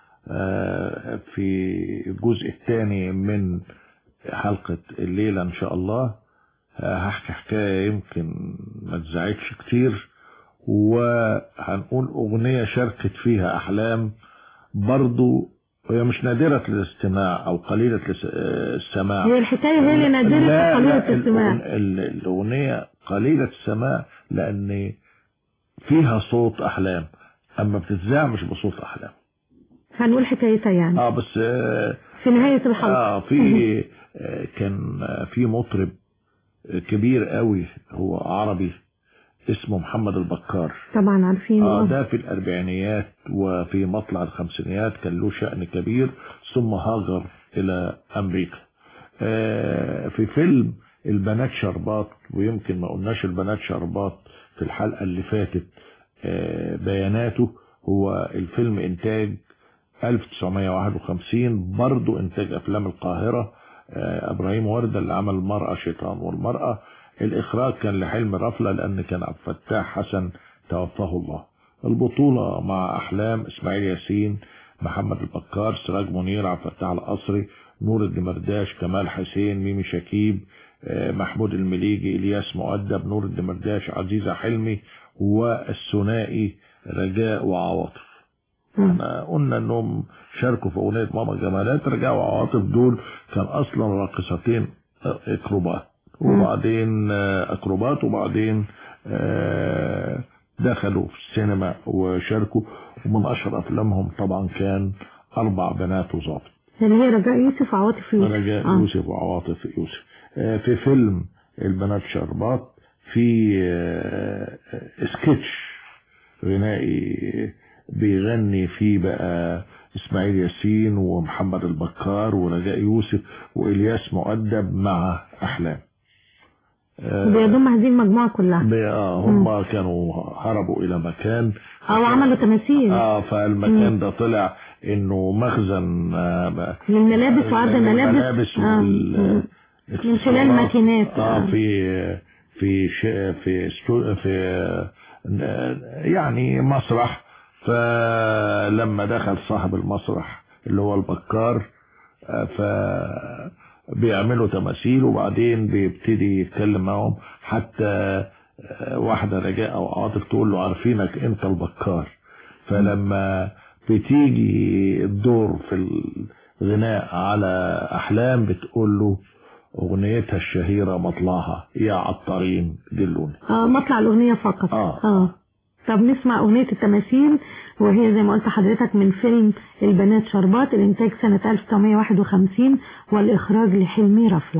آه في الجزء الثاني من حلقة الليلة إن شاء الله هحكي حكاية يمكن ما تزعجش كتير، وهنقول أغنية شاركت فيها أحلام برضو، هي مش نادرة الاستماع أو قليلة السماع. هي الحكاية هي اللي نادرة قليلة الاستماع. الأغنية قليلة السماع لأن فيها صوت أحلام، أما بتتذاع مش بصوت أحلام. هنقول حكايتها يعني. اه بس آه في نهاية الحلقة. اه في آه كان في مطرب كبير قوي هو عربي اسمه محمد البكار. طبعا عارفين. اه ده في الاربعينيات وفي مطلع الخمسينيات كان له شأن كبير، ثم هاجر الى امريكا. آه في فيلم البنات شربات، ويمكن ما قلناش البنات شربات في الحلقة اللي فاتت، آه بياناته هو الفيلم انتاج ألف وتسعمية وواحد وخمسين، برضو انتاج افلام القاهرة، آه ابراهيم وردة اللي عمل المرأة شيطان والمرأة. الاخراج كان لحلم رفلة لان كان عبد الفتاح حسن توفاه الله. البطولة مع احلام اسماعيل ياسين، محمد البكار، سراج منير، عبد الفتاح القصري، نور الدمرداش، كمال حسين، ميمي شكيب، آه محمود المليجي، الياس مؤدب، نور الدمرداش، عزيزة حلمي، والثنائي رجاء وعواطف. احنا قلنا انهم شاركوا في اغنية ماما جمالات. رجاء وعواطف دول كان اصلا راقصتين اكروبات، وبعدين اكروبات وبعدين دخلوا في السينما وشاركوا، ومن اشهر افلامهم طبعا كان اربع بنات وظابط. اللي هي رجاء يوسف وعواطف يوسف. رجاء آه. يوسف وعواطف يوسف. في فيلم البنات شربات في سكتش غنائي بيغني فيه بقى اسماعيل ياسين ومحمد البكار ورجاء يوسف والياس مؤدب مع احلام. بيضم هذه المجموعه كلها. اه هم كانوا هربوا الى مكان او عملوا تماثيل. اه فالمكان مم. ده طلع انه مخزن آه للملابس وعرض الملابس آه من خلال ماكينات. اه في في في في, في يعني مسرح. فلما دخل صاحب المسرح اللي هو البكار فبيعملوا تماثيل، وبعدين بيبتدي يتكلم معهم حتى واحدة رجاء او عاطف تقول له عارفينك انت البكار، فلما بتيجي الدور في الغناء على احلام بتقول له اغنيتها الشهيرة مطلعها يا عطارين دلوني. اه مطلع الاغنية فقط. اه, آه. طب نسمع اغنية التماثيل، وهي زي ما قلت حضرتك من فيلم البنات شربات، الانتاج سنة ألف وتسعمية واحد وخمسين والاخراج لحلمي رفلة.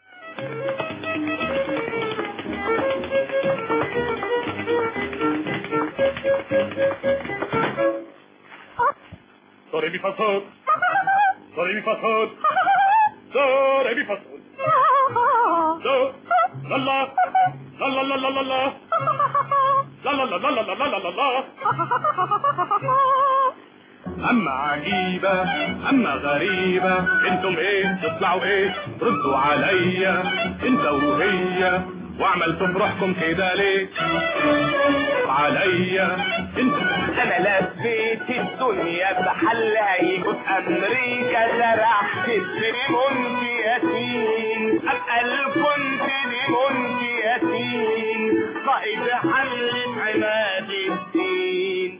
Sore mi fa sol, sore mi fa sol, sore mi fa sol, so, la la, la la la la la la, la la la la la la la la la. أما عجيبة أما غريبة انتم ايه تطلعوا ايه ردوا عليا انت وهي وعملتوا بروحكم كده ليه عليا انت. انا لفيت الدنيا بحلها يجوز امريكا زرعت الريمونت ياسين ابقى الكنت ريمونت ياسين قائد حلة عماد الدين.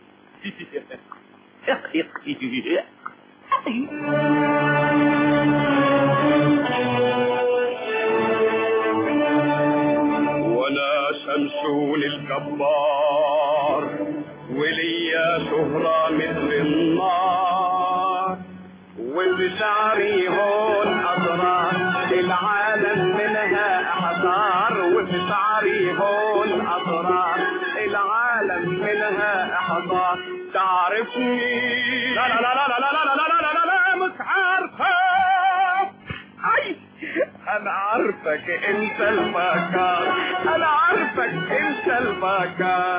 وانا شمشون الجبار وليا شهرة مثل النار وبشعري هون أضرار العالم منها أحضار وبشعري هون أضرار العالم منها أحضار. تعرفني؟ لا لا لا لا لا لا لا لا لا لا لا مش عارفة. أي أنا عارفك أنت البكار، أنا عارفك أنت البكار.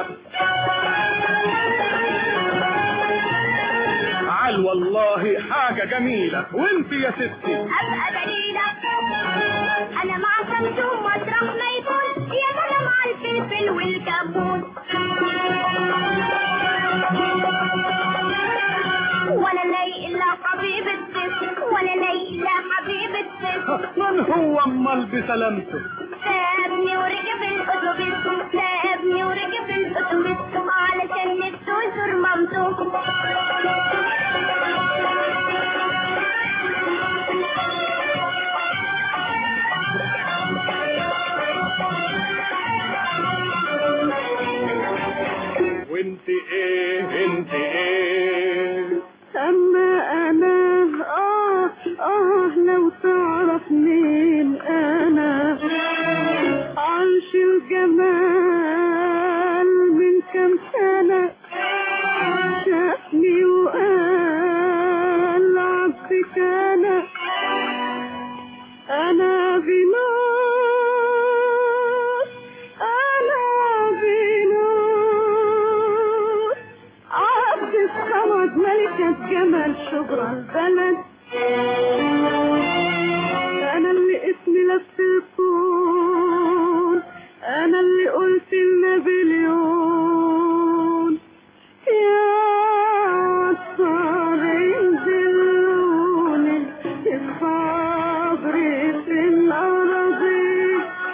عال والله حاجة جميلة، وانت يا ستي أبقى دليلة. أنا مع شمشون مطرح ما يكون يا سلام على الفلفل والكمون. ولا لي إلا حبيب السيف ولا لي إلا حبيب السيف. من هو أمال بسلامته؟ سابني وركب الأتوبيس سابني وركب الأتوبيس علشان نفسه يزور مامته. وانت ايه انت ايه؟ اما انا اه اه لو تعرف مين انا عرش الجمال من كم سنة شافني وقال عبدك انا انا بنور انا بنور عبد الصمد ملكة جمال شبرا البلد. انا اللي اسمي لف الكون انا اللي قلت النابليون يا عطار انزلوني الصبر في الأراضي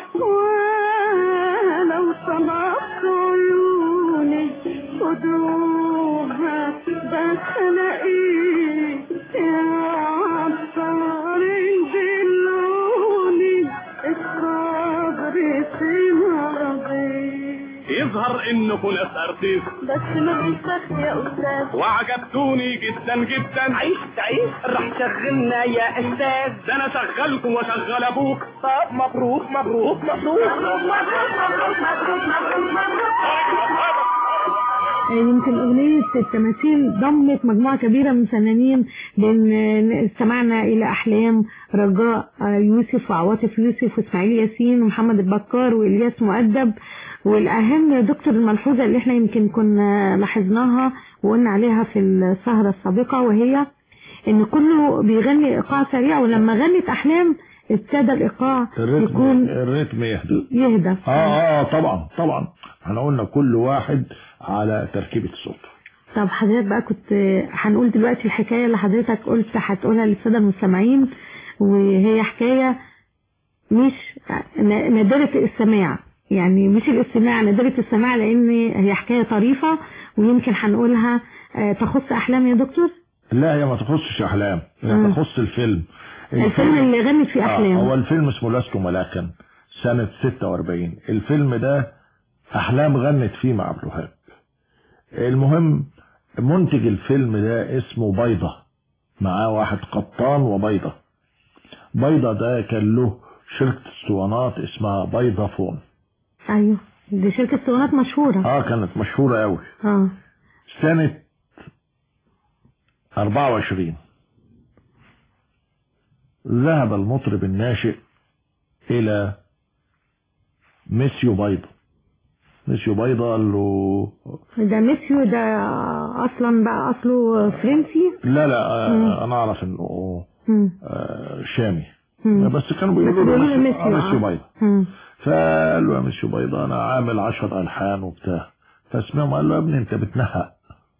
ولو طلعت عيوني خدوها بس الاقيه يا عطار انزلوني الصبر في الأراضي. يظهر انكم ناس ارتيست بس ما بنسخ يا استاذ وعجبتوني جدا جدا. عيش تعيش راح شغلنا يا استاذ. ده انا شغلكم وشغل ابوك. طب مبروك مبروك مبروك يمكن أغنية التماثيل ضمت مجموعة كبيرة من فنانين، لأن استمعنا إلى أحلام رجاء يوسف وعواطف يوسف وإسماعيل ياسين ومحمد البكار وإلياس مؤدب. والأهم دكتور الملحوظة اللي احنا يمكن كنا لاحظناها وقلنا عليها في السهرة السابقة، وهي إن كله بيغني إيقاع سريع، ولما غنت أحلام ابتدى الإيقاع يكون الريتم يهدى يهدى اه اه طبعا طبعا احنا قلنا كل واحد على تركيبة الصوت. طب حضرتك بقى كنت هنقول دلوقتي الحكاية اللي حضرتك قلت هتقولها للسادة المستمعين، وهي حكاية مش نادرة السماع، يعني مش الاستماع، ندرة السماع، لان هي حكاية طريفة ويمكن هنقولها تخص احلام يا دكتور. لا هي ما تخصش احلام، هي تخص الفيلم. الفيلم اللي غنت فيه احلام. آه هو الفيلم اسمه لست ملاكا سنة ستة واربعين. الفيلم ده احلام غنت فيه مع عبد الوهاب. المهم منتج الفيلم ده اسمه بيضة، معاه واحد قبطان وبيضة. بيضة ده كان له شركة اسطوانات اسمها بيضة فون. ايوه دي شركة اسطوانات مشهورة. اه كانت مشهورة قوي. اه سنة اربعة وعشرين ذهب المطرب الناشئ الى ميسيو بيضة. ميسيو بيضة قال له ده ميسيو ده اصلا بقى اصله فرنسي؟ لا لا آه انا اعرف انه آه شامي. مم. بس كانوا بيقولوا له ميسيو بيضة. فقال له يا ميسيو بيضة انا عامل عشر الحان وبتاع. فاسمعهم قال له يا ابني انت بتنهق،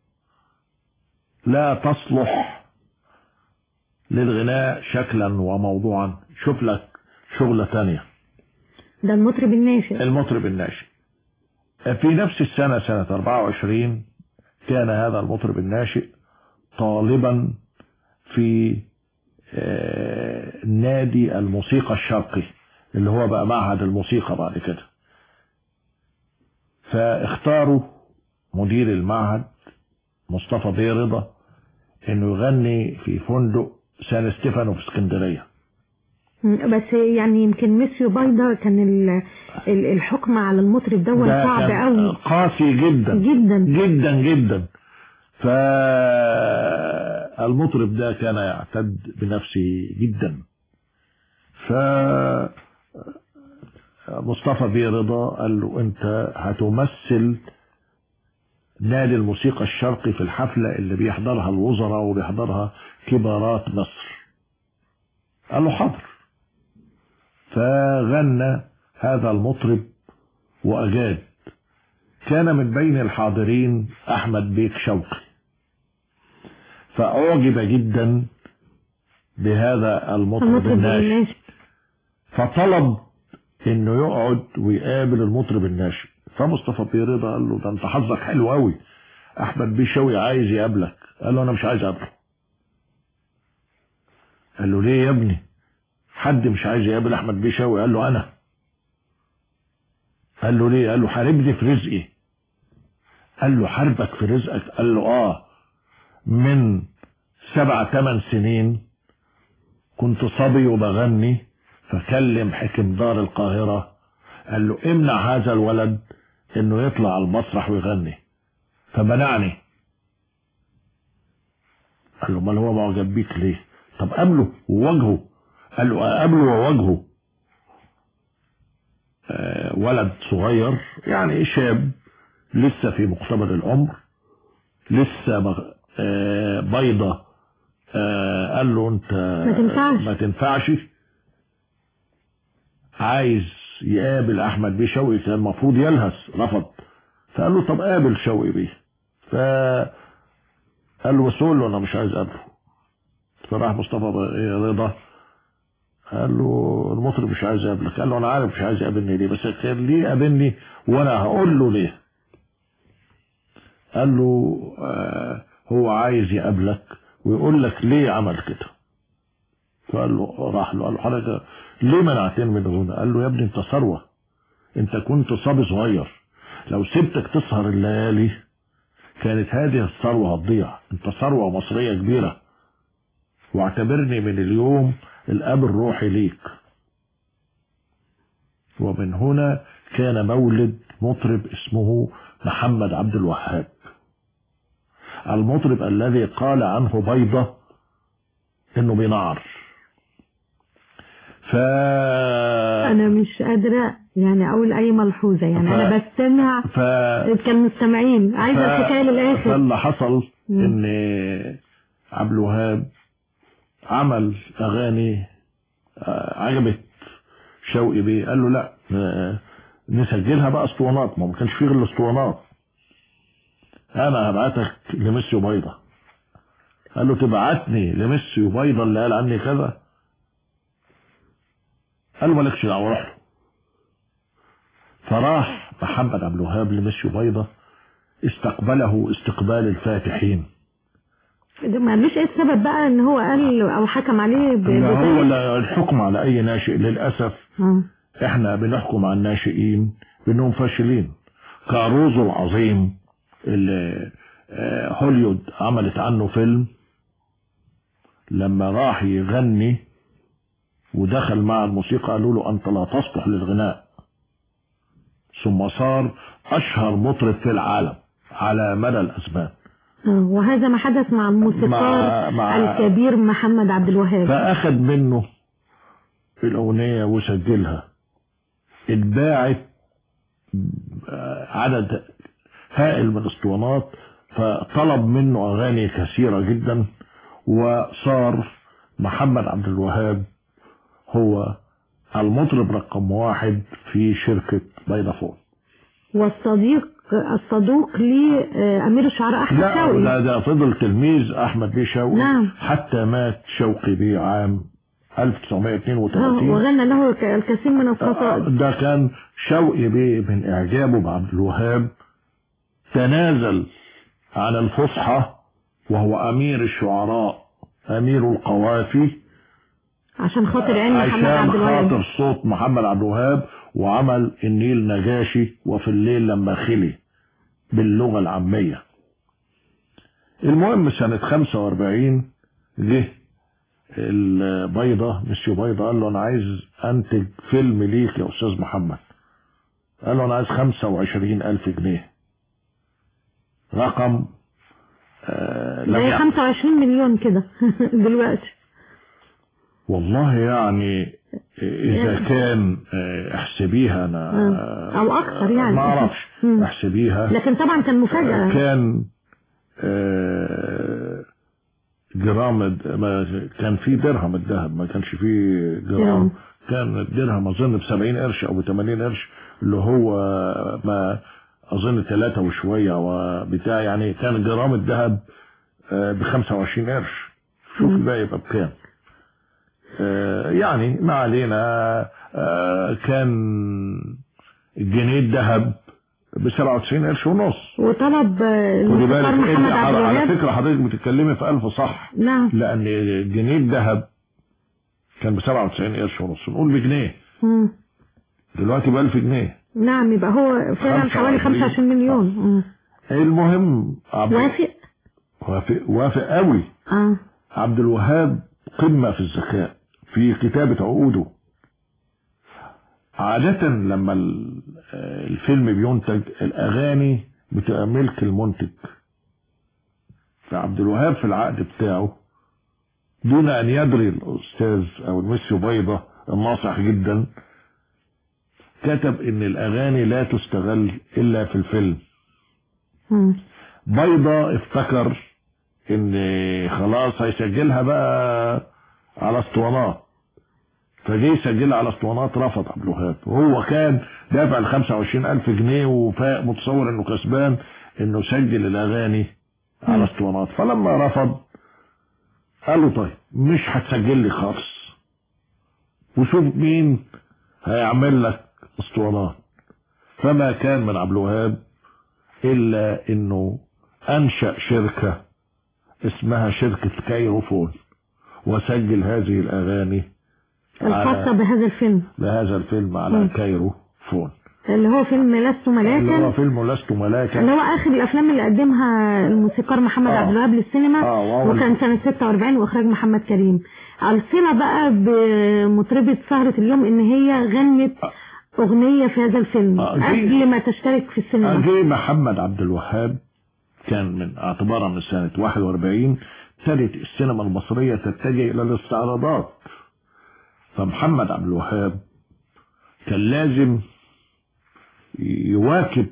لا تصلح للغناء شكلا وموضوعا، شوف لك شغلة تانية. ده المطرب الناشئ. المطرب الناشئ. في نفس السنة سنة اربعة وعشرين كان هذا المطرب الناشئ طالبا في نادي الموسيقى الشرقي اللي هو بقى معهد الموسيقى بعد كده. فاختاروا مدير المعهد مصطفى بيه رضا انه يغني في فندق سان ستيفانو في اسكندريه. بس يعني يمكن ميسيو بيضة كان الحكم على المطرب ده صعب قوي، قاسي جدا جدا جدا جدا. فالمطرب ده كان يعتد بنفسه جدا. ف مصطفى بيه رضا قال له انت هتمثل نادي الموسيقى الشرقي في الحفلة اللي بيحضرها الوزراء وبيحضرها كبارات مصر. قال له حاضر. فغنى هذا المطرب وأجاد. كان من بين الحاضرين أحمد بيك شوقي، فأعجب جدا بهذا المطرب الناشئ، فطلب انه يقعد ويقابل المطرب الناشئ. فمصطفى بيه رضا قال له ده انت حظك حلو قوي، احمد بيه شوقي عايز يقابلك. قال له انا مش عايز اقابله. قال له ليه يا ابني؟ حد مش عايز يقابل احمد بيه شوقي؟ قال له انا. قال له ليه؟ قال له حاربني في رزقي. قال له حاربك في رزقك؟ قال له اه، من سبع ثمان سنين كنت صبي وبغني، فكلم حكم دار القاهرة قال له امنع هذا الولد انه يطلع على المسرح ويغني، فمنعني. قال له ما هو معجب بيك ليه؟ طب قابله وواجهه. قال له اقابله وواجهه. آه ولد صغير يعني شاب لسه في مقتبل العمر، لسه آه بيضة. آه قال له انت ما تنفعش, ما تنفعش. عايز يقابل احمد بيه شوقي، كان المفروض يلهث، رفض. فقال له طب قابل شوقي بيه. فقال له بس قول له انا مش عايز اقابله. فراح مصطفى رضا قال له المطرب مش عايز يقابلك. قال له انا عارف مش عايز يقابلني ليه، بس كان ليه قابلني وانا هقول له ليه. قال له آه هو عايز يقابلك ويقول لك ليه عمل كده. فقال له راح له قال له حضرتك ليه منعتني من الغنى؟ قال له يا ابني انت ثروه، انت كنت صبي صغير، لو سبتك تسهر الليالي كانت هذه الثروه هتضيع. انت ثروه مصريه كبيره، واعتبرني من اليوم الاب الروحي ليك. ومن هنا كان مولد مطرب اسمه محمد عبد الوهاب، المطرب الذي قال عنه بيضة انه بينعر. ف انا مش قادرة يعني اقول اي ملحوظة، يعني ف... انا بستمع ف... كان مستمعين عايزة ف... الحكاية للاخر. فاللي حصل م. ان عبد الوهاب عمل اغاني عجبت شوقي بيه. قال له لا نسجلها بقى اسطوانات، ما كانش فيه غير الاسطوانات. انا هبعتك لميسيو بيضة. قال له تبعتني لميسيو بيضة اللي قال عني كذا؟ قال له مالكش دعوه، روح له. فراح محمد عبد الوهاب لمسيو بيضة، استقبله استقبال الفاتحين. ما قالوش ايه السبب بقى ان هو قال او حكم عليه هو الحكم على اي ناشئ للأسف م. احنا بنحكم على الناشئين بانهم فاشلين. كاروزو العظيم اللي هوليود عملت عنه فيلم، لما راح يغني ودخل مع الموسيقى قالوا له انت لا تصلح للغناء، ثم صار اشهر مطرب في العالم على مدى الازمان. وهذا ما حدث مع الموسيقار مع مع الكبير محمد عبد الوهاب. فاخذ منه الاغنيه وسجلها، اتباعت عدد هائل من الاسطوانات، فطلب منه اغاني كثيره جدا، وصار محمد عبد الوهاب هو المطرب رقم واحد في شركه فودافون. والصديق الصدوق لأمير الشعراء أحمد لا شوقي. لا ده فضل تلميذ أحمد بيه شوقي. نعم. حتى مات شوقي بيه عام ألف وتسعمائة واثنين وثلاثين، وغنى له الكثير من القصائد. ده كان شوقي بيه من إعجابه بعبد الوهاب تنازل عن الفصحى، وهو أمير الشعراء أمير القوافي، عشان خاطر عين محمد عبد الوهاب، عشان خاطر صوت محمد عبد الوهاب، وعمل النيل نجاشي وفي الليل لما خلي باللغة العامية. المهم سنة خمسة وأربعين جه البيضة مسيو بيضة قال له انا عايز انتج فيلم ليك يا استاذ محمد. قال له انا عايز خمسة وعشرين الف جنيه، رقم آه زي خمسة وعشرين مليون كده دلوقتي. والله يعني اذا كان احسبيها انا او اكثر يعني ما اعرفش احسبيها، لكن طبعا كان مفاجأة. كان جرام، كان في درهم الذهب، ما كانش في جرام، كان الدرهم اظن بسبعين قرش او بثمانين قرش، اللي هو ما اظن ثلاثة وشوية وبتاع، يعني كان جرام الذهب بخمسة وعشرين قرش. شوف بقى يبقى بكام. يعني ما علينا. كان الجنيه الذهب ب سبعة وتسعين قرش ونص. وطلب الموسيقار محمد عبد الوهاب. على فكره حضرتك بتتكلمي في ألف صح. نعم. لان الجنيه الذهب كان ب سبعة وتسعين قرش ونص، نقول بجنيه. امم دلوقتي ب ألف جنيه. نعم، يبقى هو فعلا حوالي خمسة وعشرين مليون. مم. المهم عبد وافق وافق وافق قوي. اه عبد الوهاب قمه في الذكاء في كتابه عقوده. عادة لما الفيلم بينتج الأغاني بتبقى ملك المنتج، فعبد الوهاب في العقد بتاعه دون أن يدري الأستاذ أو المسيو بيضة الناصح جدا كتب إن الأغاني لا تستغل إلا في الفيلم. بيضة افتكر إن خلاص هيسجلها بقى على اسطوانات، فجي يسجلها على اسطوانات، رفض عبد الوهاب، وهو كان دافع ال خمسة وعشرين ألف جنيه وفاق متصور انه كسبان انه سجل الاغاني على اسطوانات. فلما رفض قال له طيب مش هتسجل لي خالص، وشوف مين هيعمل لك اسطوانات. فما كان من عبد الوهاب الا انه انشأ شركة اسمها شركة كايروفون، وسجل هذه الاغاني الخاصة بهذا الفيلم بهذا الفيلم على م. كايرو فون، اللي هو فيلم لست ملاكا، اللي هو فيلم لست ملاكا، اللي هو اخر الافلام اللي قدمها الموسيقار محمد آه. عبد الوهاب للسينما. آه وكان سنة ستة وأربعين واخراج محمد كريم. الصلة بقى بمطربة سهرة اليوم ان هي غنت آه. اغنية في هذا الفيلم آه. قبل ما تشترك في السينما. جه محمد عبد الوهاب كان من اعتبارا من سنة واحد وأربعين ابتدت السينما المصرية تتجه الى الاستعراضات، فمحمد عبد الوهاب كان لازم يواكب.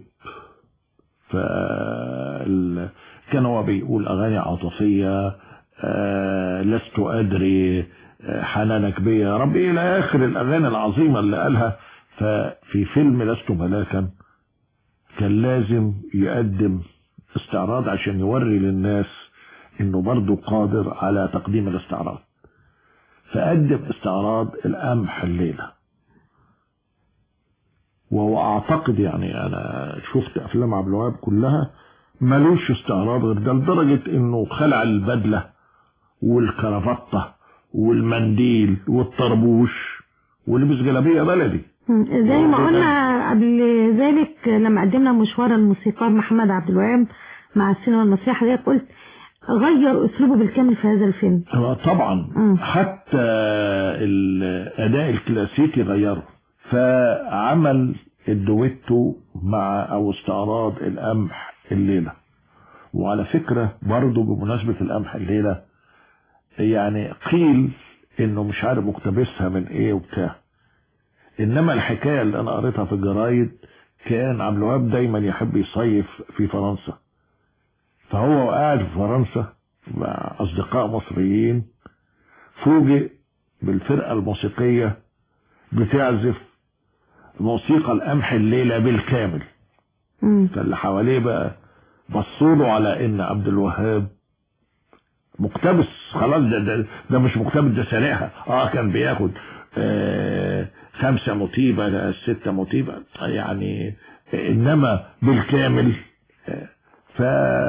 كان هو بيقول اغاني عاطفيه، آه لست ادري، آه حنانك بيا يا رب، الى اخر الاغاني العظيمه اللي قالها. ففي فيلم لست ملاكا كان لازم يقدم استعراض عشان يوري للناس انه برضه قادر على تقديم الاستعراض، فقدم استعراض القمح الليلة. واعتقد يعني انا شفت افلام عبد الوهاب كلها ملوش استعراض غير ده، لدرجة انه خلع البدلة والكرافتة والمنديل والطربوش ولبس جلابية بلدي. زي ما قلنا قبل ذلك لما قدمنا مشوار الموسيقار محمد عبد الوهاب مع السينما المصرية، حضرتك قلت غير اسلوبه بالكامل في هذا الفيلم. طبعا م. حتى الاداء الكلاسيكي غيره، فعمل الدويتو مع او استعراض القمح الليلة. وعلى فكرة برضو بمناسبة القمح الليلة، يعني قيل انه مش عارف مقتبسها من ايه وبتاع، انما الحكاية اللي انا قريتها في الجرايد كان عبد الوهاب دايما يحب يصيف في فرنسا، فهو قاعد في فرنسا مع اصدقاء مصريين فوجئ بالفرقة الموسيقية بتعزف موسيقى القمح الليلة بالكامل. م. فاللي حواليه بقى بصوله على ان عبد الوهاب مقتبس خلاص، ده, ده, ده مش مقتبس، ده سارقها. اه كان بياخد آه خمسة موتيفة ستة موتيفة يعني، انما بالكامل. آه ف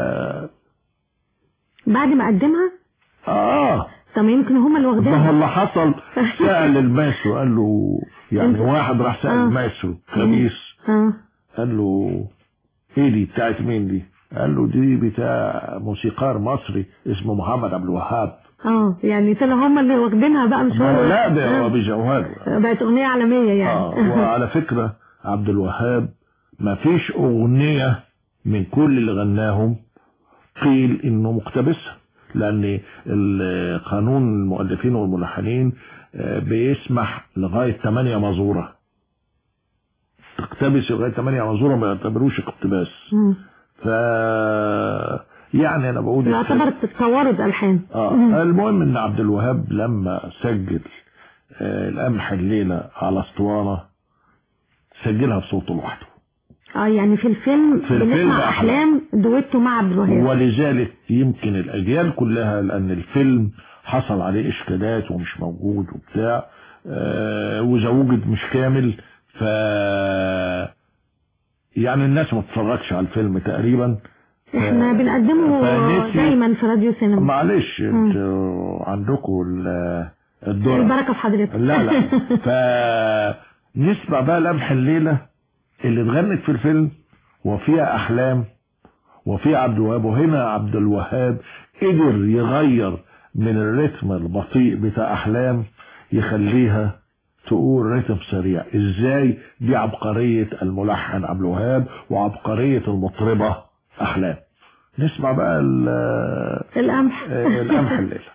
بعد ما قدمها اه طب يمكن هما اللي واخدينها. ما هو اللي حصل سأل الماسترو، قال له يعني واحد راح سأل آه. الماسترو خميس آه. قال له ايه دي بتاعت مين دي؟ قال له دي بتاع موسيقار مصري اسمه محمد عبد الوهاب. اه يعني طلعوا هم اللي واخدينها بقى مش هو. لا ده هو بجوهر بقت اغنيه عالميه يعني. اه وعلى فكره عبد الوهاب ما فيش اغنيه من كل اللي غناهم قيل انه مقتبسها، لان القانون المؤلفين والملحنين بيسمح لغايه ثمانية مزوره، تقتبس لغايه ثمانية مزوره ما يعتبروش اقتباس. م. ف يعني انا بقول يعتبر توارد الحان. اه المهم ان عبد الوهاب لما سجل آه القمح الليله على اسطوانه سجلها بصوته لوحده. اه يعني في الفيلم في بنسمع احلام دويتو مع عبد الوهاب، ولذلك يمكن الاجيال كلها، لان الفيلم حصل عليه اشكالات ومش موجود وبتاع آه واذا وجد مش كامل، ف يعني الناس ما بتتفرجش على الفيلم تقريبا. احنا بنقدمه دايما في راديو سينما. معلش انتوا عندكم الدور البركه في حضرتك. لا لا فنسمع بقى القمح الليله اللي اتغنت في الفيلم وفيها احلام وفيها عبد الوهاب. وهنا عبد الوهاب قدر يغير من الريتم البطيء بتاع احلام يخليها تقول رتم سريع. ازاي؟ دي عبقرية الملحن عبد الوهاب وعبقرية المطربة احلام. نسمع بقى القمح القمح الليلة.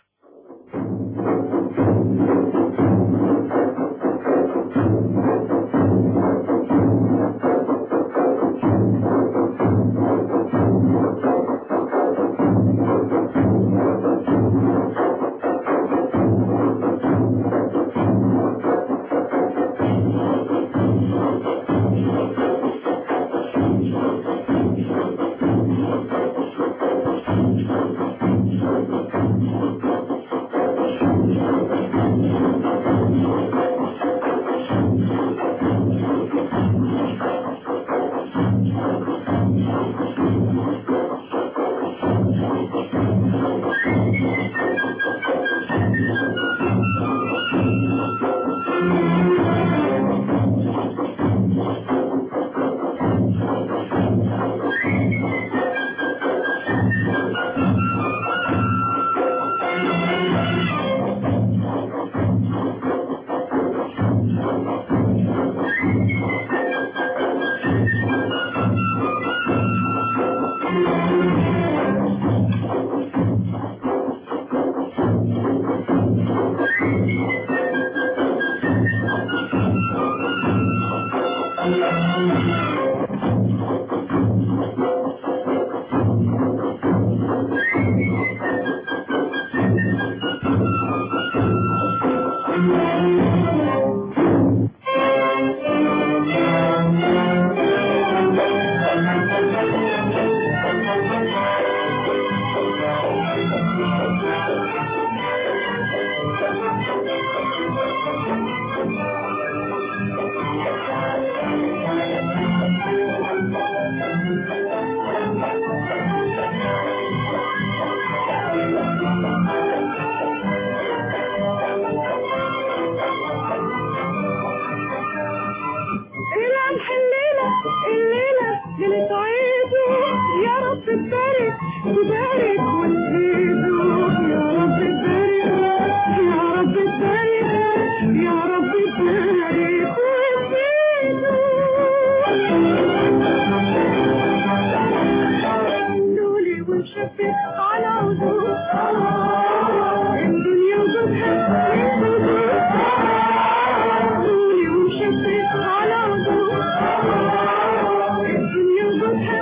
الليلة ليلة عيده يا رب تبارك تبارك وتزيده يا رب تبارك يا رب تبارك يا رب تبارك وتزيده دولي ونشفت على وضوء الدنيا وجودها دولي ونشفت على وضوء الدنيا وجودها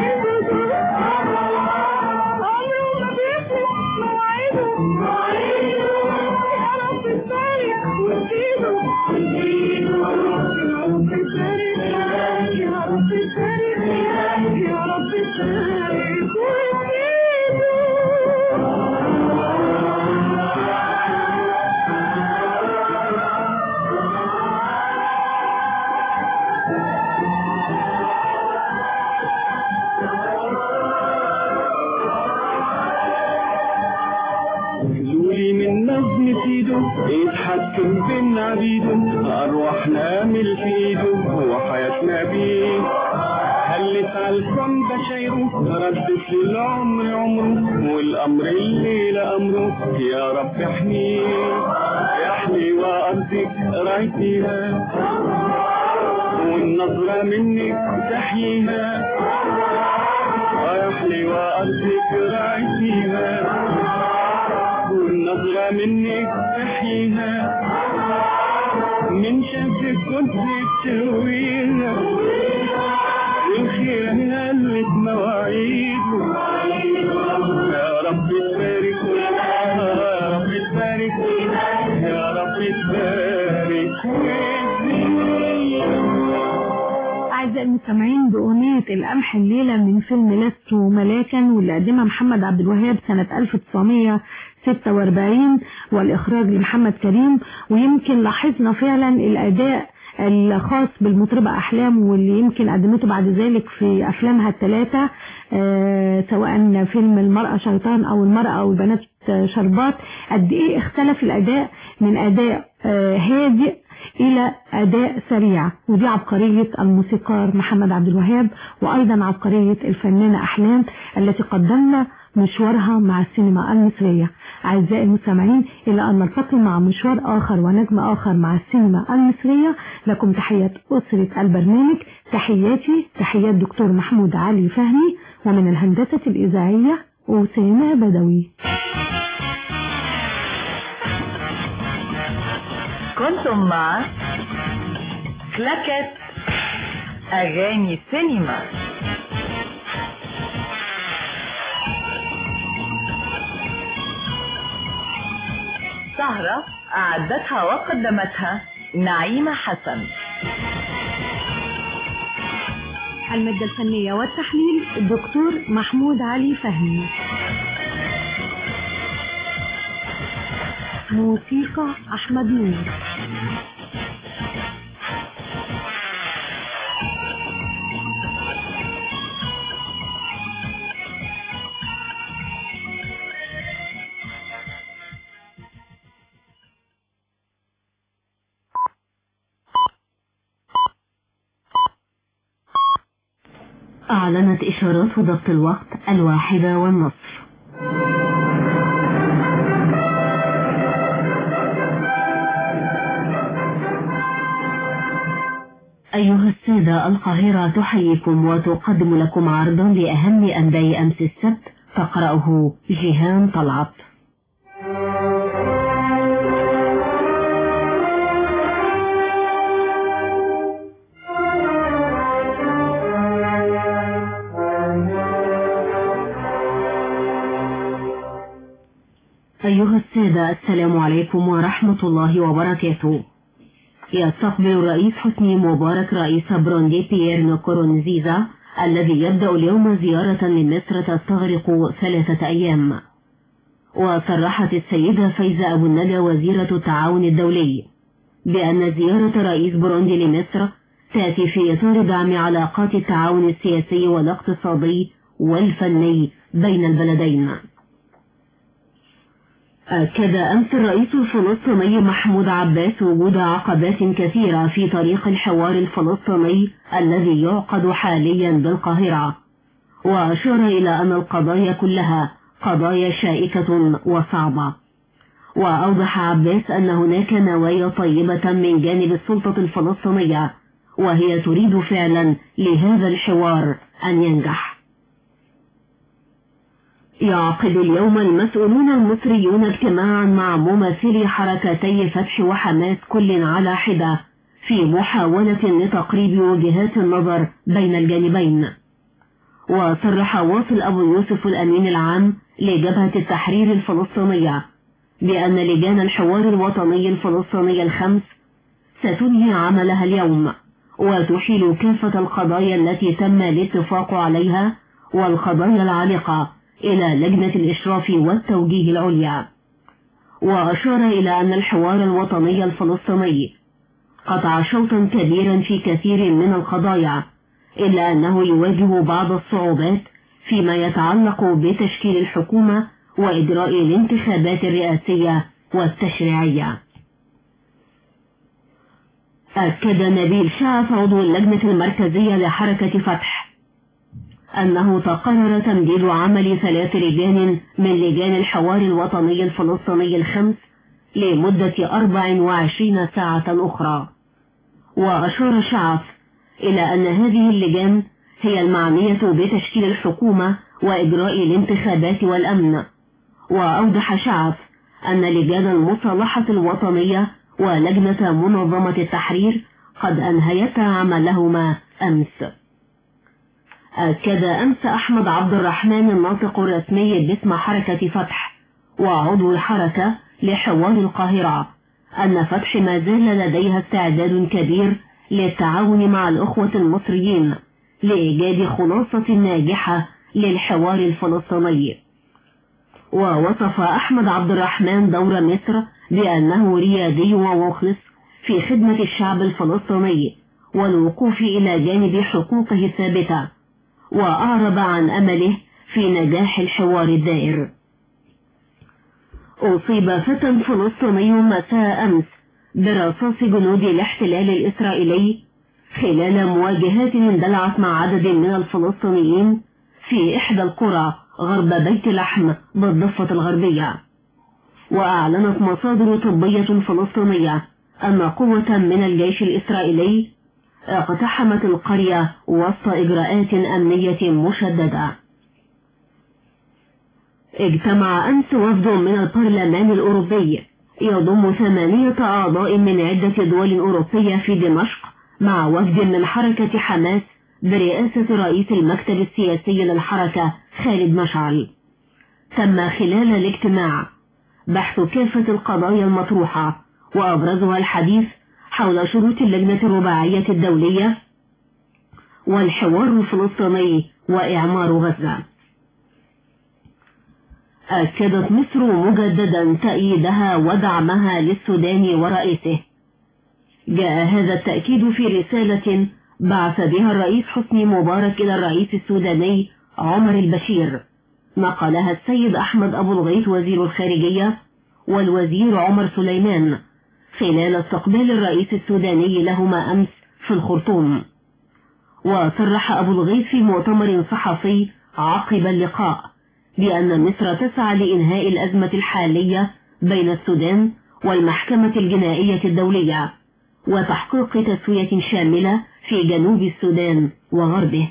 عمره ما بيخلص مواعيده مواعيده يا رب تبارك وتزيده وتزيده يا رب تبارك يا رب تبارك يا رب تبارك يولي من نظم في ايده يتحكم بين عبيده ارواحنا من في ايده وحياتنا بيه هلت على الكون بشايره ردت للعمر عمره والامر الليل امره يا رب احميه يحمي وارضك رايتيها والنظرة منك تحييها يحمي وارضك رايتيها والنظرة منك تحييها من شمسك كنت تسويها والخير هلت مواعيده يا رب تبارك يا رب تبارك يا رب تبارك أعزائي المستمعين بأغنية القمح الليلة من فيلم لست ملاكا واللي قدمها محمد عبد الوهاب سنة ألف وتسعمية ستة وأربعين والإخراج لمحمد كريم. ويمكن لاحظنا فعلا الأداء الخاص بالمطربة أحلام واللي يمكن قدمته بعد ذلك في أفلامها الثلاثة آه سواء فيلم المرأة شيطان أو المرأة أو البنات شربات. قد إيه اختلف الأداء من أداء آه هادئ إلى أداء سريع، ودي عبقرية الموسيقار محمد عبد الوهاب وأيضا عبقرية الفنانة أحلام التي قدمنا مشوارها مع السينما المصرية. أعزائي المستمعين إلى أن نلتقي مع مشوار آخر ونجم آخر مع السينما المصرية. لكم تحيات أسرة البرنامج، تحياتي تحيات دكتور محمود علي فهمي، ومن الهندسة الإذاعية أسامة بدوي. كنتم مع كلاكيت أغاني سينما. سهرة أعدتها وقدمتها نعيمة حسن. المادة الفنية والتحليل الدكتور محمود علي فهمي. موسيقى أحمد نور. أعلنت إشارات ضبط الوقت الواحدة والنصف. أيها السادة، القاهرة تحييكم وتقدم لكم عرضا لأهم أنباء أمس السبت، تقرأه جيهان طلعت. أيها السادة، السلام عليكم ورحمة الله وبركاته. يستقبل الرئيس حسني مبارك رئيس بروندي بيير نكورونزيزا الذي يبدأ اليوم زيارة لمصر تستغرق ثلاثة أيام. وصرحت السيدة فايزة أبو الندى وزيرة التعاون الدولي بأن زيارة رئيس بروندي لمصر تأتي في إطار دعم علاقات التعاون السياسي والاقتصادي والفني بين البلدين. أكد أمس الرئيس الفلسطيني محمود عباس وجود عقبات كثيرة في طريق الحوار الفلسطيني الذي يعقد حاليا بالقاهرة، وأشار إلى أن القضايا كلها قضايا شائكة وصعبة. وأوضح عباس أن هناك نوايا طيبة من جانب السلطة الفلسطينية، وهي تريد فعلا لهذا الحوار أن ينجح. يعقد اليوم المسؤولون المصريون اجتماعا مع ممثلي حركتي فتح وحماس كل على حدة في محاولة لتقريب وجهات النظر بين الجانبين. وصرح واصل أبو يوسف الأمين العام لجبهة التحرير الفلسطينية بأن لجان الحوار الوطني الفلسطيني الخمس ستنهي عملها اليوم وتحيل كافة القضايا التي تم الاتفاق عليها والقضايا العالقة إلى لجنة الإشراف والتوجيه العليا. وأشار إلى أن الحوار الوطني الفلسطيني قطع شوطا كبيرا في كثير من القضايا، إلا أنه يواجه بعض الصعوبات فيما يتعلق بتشكيل الحكومة وإجراء الانتخابات الرئاسية والتشريعية. أكد نبيل شعث عضو اللجنة المركزية لحركة فتح أنه تقرر تمديد عمل ثلاث لجان من لجان الحوار الوطني الفلسطيني الخمس لمدة أربع وعشرين ساعة أخرى. وأشار شعث إلى أن هذه اللجان هي المعنية بتشكيل الحكومة وإجراء الانتخابات والأمن. وأوضح شعث أن لجان المصالحة الوطنية ولجنة منظمة التحرير قد أنهيتا عملهما أمس. أكد أمس أحمد عبد الرحمن الناطق الرسمي باسم حركة فتح وعضو الحركة لحوار القاهرة أن فتح ما زال لديها استعداد كبير للتعاون مع الأخوة المصريين لإيجاد خلاصة ناجحة للحوار الفلسطيني. ووصف أحمد عبد الرحمن دور مصر بأنه ريادي ومخلص في خدمة الشعب الفلسطيني والوقوف إلى جانب حقوقه الثابتة، وأعرب عن أمله في نجاح الحوار الدائر. أصيب فتى فلسطيني مساء أمس برصاص جنود الاحتلال الإسرائيلي خلال مواجهات اندلعت مع عدد من الفلسطينيين في إحدى القرى غرب بيت لحم بالضفة الغربية. وأعلنت مصادر طبية فلسطينية أن قوة من الجيش الإسرائيلي اقتحمت القرية وسط إجراءات أمنية مشددة. اجتمع أمس وفد من البرلمان الأوروبي يضم ثمانية أعضاء من عدة دول أوروبية في دمشق مع وفد من حركة حماس برئاسة رئيس المكتب السياسي للحركة خالد مشعل. تم خلال الاجتماع بحث كافة القضايا المطروحة وأبرزها الحديث حول شروط اللجنة الرباعية الدولية والحوار الفلسطيني وإعمار غزة. أكدت مصر مجددا تأييدها ودعمها للسودان ورئيسه. جاء هذا التأكيد في رسالة بعث بها الرئيس حسني مبارك إلى الرئيس السوداني عمر البشير، نقلها السيد أحمد أبو الغيث وزير الخارجية والوزير عمر سليمان خلال استقبال الرئيس السوداني لهما أمس في الخرطوم. وصرح أبو الغيث في مؤتمر صحفي عقب اللقاء بأن مصر تسعى لإنهاء الأزمة الحالية بين السودان والمحكمة الجنائية الدولية وتحقيق تسوية شاملة في جنوب السودان وغربه.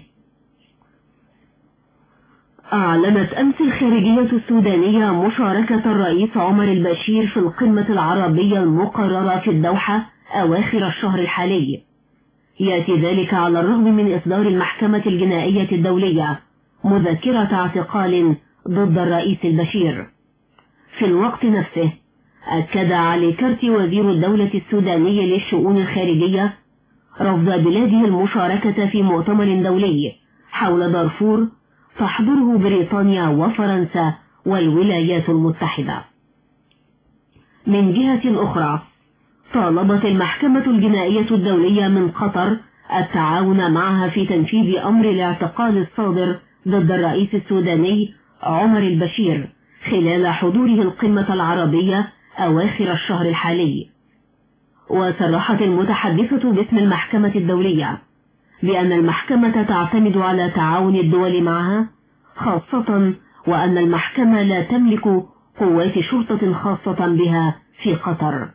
أعلنت أمس الخارجية السودانية مشاركة الرئيس عمر البشير في القمة العربية المقررة في الدوحة أواخر الشهر الحالي. يأتي ذلك على الرغم من إصدار المحكمة الجنائية الدولية مذكرة اعتقال ضد الرئيس البشير. في الوقت نفسه أكد علي كرتي وزير الدولة السوداني للشؤون الخارجية رفض بلاده المشاركة في مؤتمر دولي حول دارفور تحضره بريطانيا وفرنسا والولايات المتحدة. من جهة أخرى طالبت المحكمة الجنائية الدولية من قطر التعاون معها في تنفيذ أمر الاعتقال الصادر ضد الرئيس السوداني عمر البشير خلال حضوره القمة العربية أواخر الشهر الحالي. وصرحت المتحدثة باسم المحكمة الدولية بأن المحكمة تعتمد على تعاون الدول معها، خاصة وأن المحكمة لا تملك قوات شرطة خاصة بها في قطر.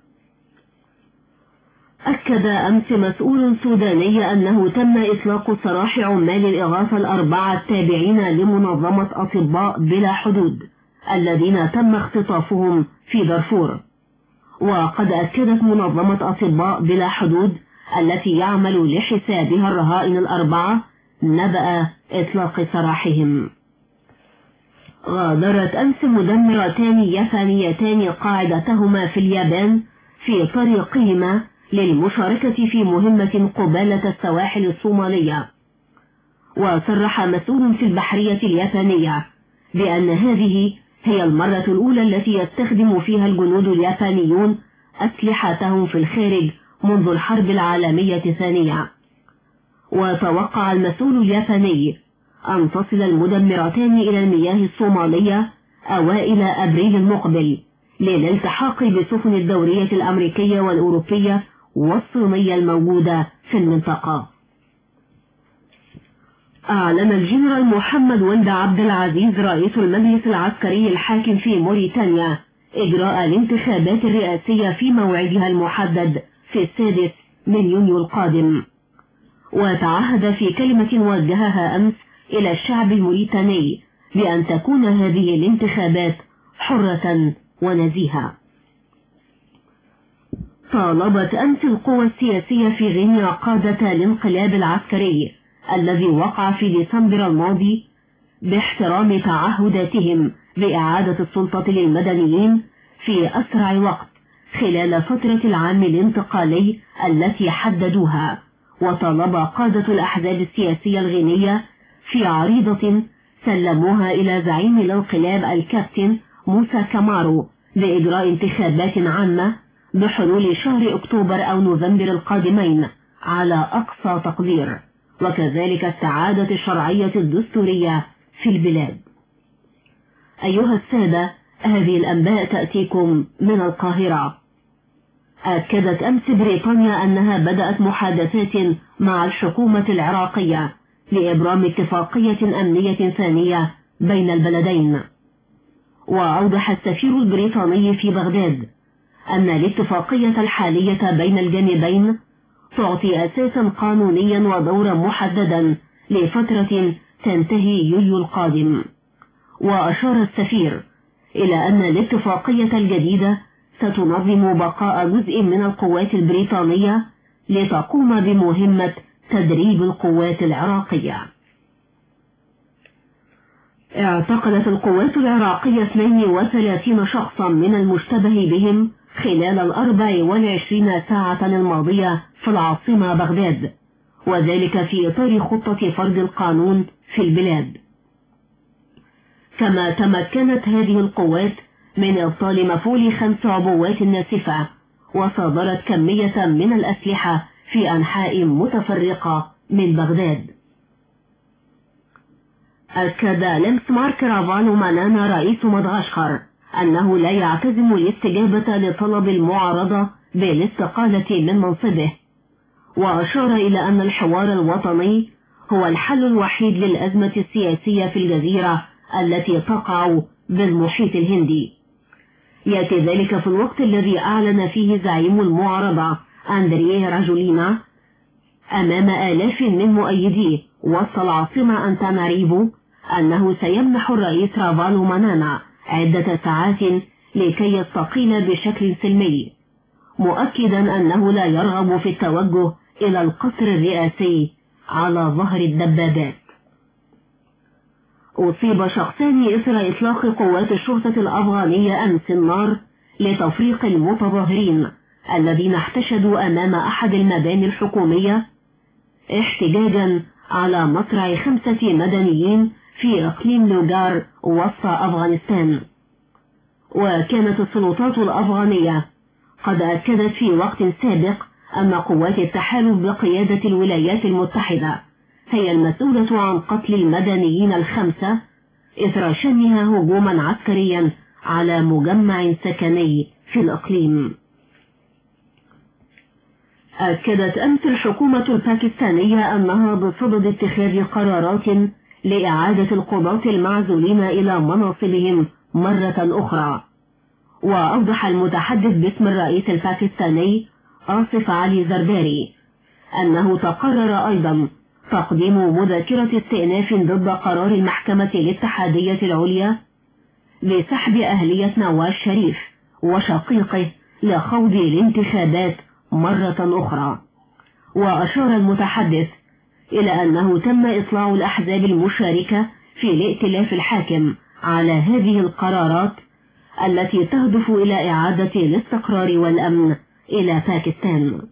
أكد أمس مسؤول سوداني أنه تم إطلاق سراح عمال الإغاثة الأربعة التابعين لمنظمة أطباء بلا حدود الذين تم اختطافهم في دارفور. وقد أكدت منظمة أطباء بلا حدود التي يعمل لحسابها الرهائن الأربعة نبأ إطلاق سراحهم. غادرت أمس مدمرتان يابانيتان قاعدتهما في اليابان في طريقهما للمشاركة في مهمة قبالة السواحل الصومالية. وصرح مسؤول في البحرية اليابانية بأن هذه هي المرة الأولى التي يستخدم فيها الجنود اليابانيون أسلحتهم في الخارج منذ الحرب العالمية الثانية. وتوقع المسؤول الياباني أن تصل المدمرتان إلى المياه الصومالية أوائل أبريل المقبل للالتحاق بسفن الدورية الأمريكية والأوروبية والصينية الموجودة في المنطقة. أعلن الجنرال محمد ولد عبد العزيز رئيس المجلس العسكري الحاكم في موريتانيا إجراء الانتخابات الرئاسية في موعدها المحدد في السادس من يونيو القادم. وتعهد في كلمة وجهها أمس إلى الشعب الموريتاني بأن تكون هذه الانتخابات حرة ونزيهة. طالبت أمس القوى السياسية في غينيا قادة الانقلاب العسكري الذي وقع في ديسمبر الماضي باحترام تعهداتهم بإعادة السلطة للمدنيين في أسرع وقت خلال فترة العام الانتقالي التي حددوها. وطالب قادة الأحزاب السياسية الغينية في عريضة سلموها إلى زعيم الانقلاب الكابتن موسى كامارو بإجراء انتخابات عامة بحلول شهر أكتوبر أو نوفمبر القادمين على أقصى تقدير، وكذلك استعادة الشرعية الدستورية في البلاد. أيها السادة، هذه الأنباء تأتيكم من القاهرة. أكدت أمس بريطانيا أنها بدأت محادثات مع الحكومة العراقية لإبرام اتفاقية أمنية ثانية بين البلدين. وأوضح السفير البريطاني في بغداد أن الاتفاقية الحالية بين الجانبين تعطي أساسا قانونيا ودورا محددا لفترة تنتهي يوليو القادم. وأشار السفير إلى أن الاتفاقية الجديدة ستنظم بقاء جزء من القوات البريطانية لتقوم بمهمة تدريب القوات العراقية. اعتقلت القوات العراقية اثنين وثلاثين شخصا من المشتبه بهم خلال الأربع والعشرين ساعة الماضية في العاصمة بغداد، وذلك في إطار خطة فرض القانون في البلاد. كما تمكنت هذه القوات من إبطال مفعول خمس عبوات ناسفة، وصادرت كمية من الأسلحة في أنحاء متفرقة من بغداد. أكد لمس مارك رافالو مانانا رئيس مدغشقر أنه لا يعتزم الاستجابة لطلب المعارضة بالاستقالة من منصبه، وأشار إلى أن الحوار الوطني هو الحل الوحيد للأزمة السياسية في الجزيرة التي تقع بالمحيط الهندي. يأتي ذلك في الوقت الذي أعلن فيه زعيم المعارضة أندريه راجولينا أمام آلاف من مؤيديه وسط العاصمة أنتاناريفو أنه سيمنح الرئيس رافالو مانانا عدة ساعات لكي يستقيل بشكل سلمي، مؤكدا أنه لا يرغب في التوجه إلى القصر الرئاسي على ظهر الدبابات. أصيب شخصان إثر إطلاق قوات الشرطة الأفغانية أمس النار لتفريق المتظاهرين الذين احتشدوا أمام أحد المباني الحكومية احتجاجا على مصرع خمسة مدنيين في إقليم لوغار وسط أفغانستان. وكانت السلطات الأفغانية قد أكدت في وقت سابق أن قوات التحالف بقيادة الولايات المتحدة هي المسؤولة عن قتل المدنيين الخمسة إثر شنها هجوما عسكريا على مجمع سكني في الإقليم. أكدت أمس الحكومة الباكستانية أنها بصدد اتخاذ قرارات لإعادة القضاة المعزولين إلى مناصبهم مرة أخرى. وأوضح المتحدث باسم الرئيس الباكستاني آصف علي زرداري أنه تقرر أيضا تقديم مذكرة استئناف ضد قرار المحكمة الاتحادية العليا بسحب أهلية نواز شريف وشقيقه لخوض الانتخابات مرة أخرى. وأشار المتحدث إلى أنه تم إطلاع الأحزاب المشاركة في الائتلاف الحاكم على هذه القرارات التي تهدف إلى إعادة الاستقرار والأمن إلى باكستان.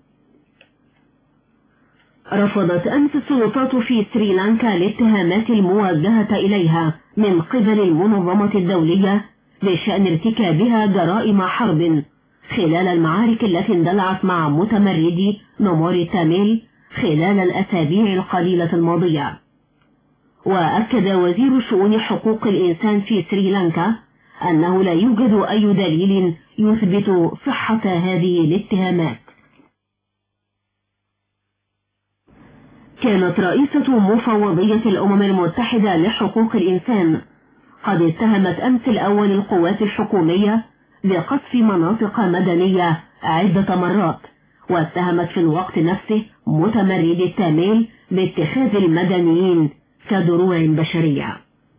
رفضت أمس السلطات في سريلانكا الاتهامات الموجهة إليها من قبل المنظمة الدولية بشأن ارتكابها جرائم حرب خلال المعارك التي اندلعت مع متمردي نوموري تاميل خلال الأسابيع القليلة الماضية. وأكد وزير شؤون حقوق الإنسان في سريلانكا أنه لا يوجد أي دليل يثبت صحة هذه الاتهامات. كانت رئيسة مفوضية الأمم المتحدة لحقوق الإنسان قد اتهمت أمس الأول القوات الحكومية بقصف مناطق مدنية عدة مرات، واتهمت في الوقت نفسه متمردي التاميل باتخاذ المدنيين كدروع بشرية.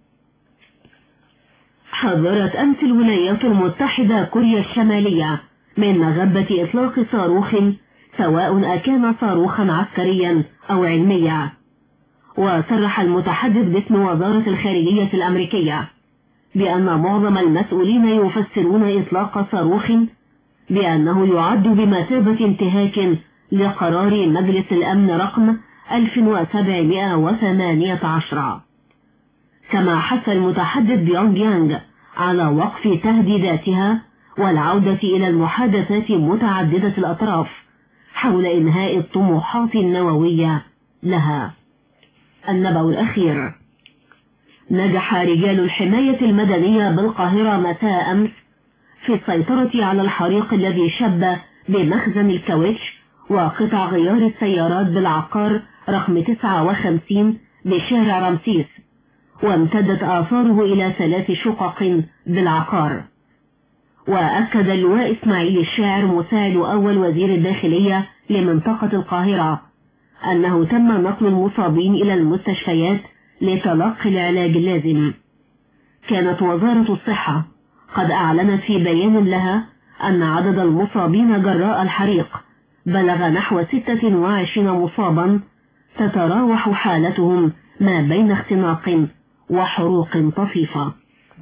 حذرت أمس الولايات المتحدة كوريا الشمالية من مغبة إطلاق صاروخ سواء أكان صاروخا عسكريا أو علميا. وصرح المتحدث باسم وزارة الخارجية الأمريكية بأن معظم المسؤولين يفسرون إطلاق صاروخ بأنه يعد بمثابة انتهاك لقرار مجلس الأمن رقم ألف وسبعمائة وثمانية عشر. كما حث المتحدث بيونغ يانغ على وقف تهديداتها والعودة إلى المحادثات متعددة الأطراف حول إنهاء الطموحات النووية لها. النبأ الأخير: نجح رجال الحماية المدنية بالقاهرة مساء أمس في السيطرة على الحريق الذي شب بمخزن الكاوتش وقطع غيار السيارات بالعقار رقم تسعة وخمسين بشارع رمسيس، وامتدت آثاره إلى ثلاث شقق بالعقار. وأكد اللواء إسماعيل الشاعر مساعد أول وزير الداخلية لمنطقة القاهرة أنه تم نقل المصابين إلى المستشفيات لتلقي العلاج اللازم. كانت وزارة الصحة قد أعلنت في بيان لها أن عدد المصابين جراء الحريق بلغ نحو ستة وعشرين مصابا، تتراوح حالتهم ما بين اختناق وحروق طفيفة.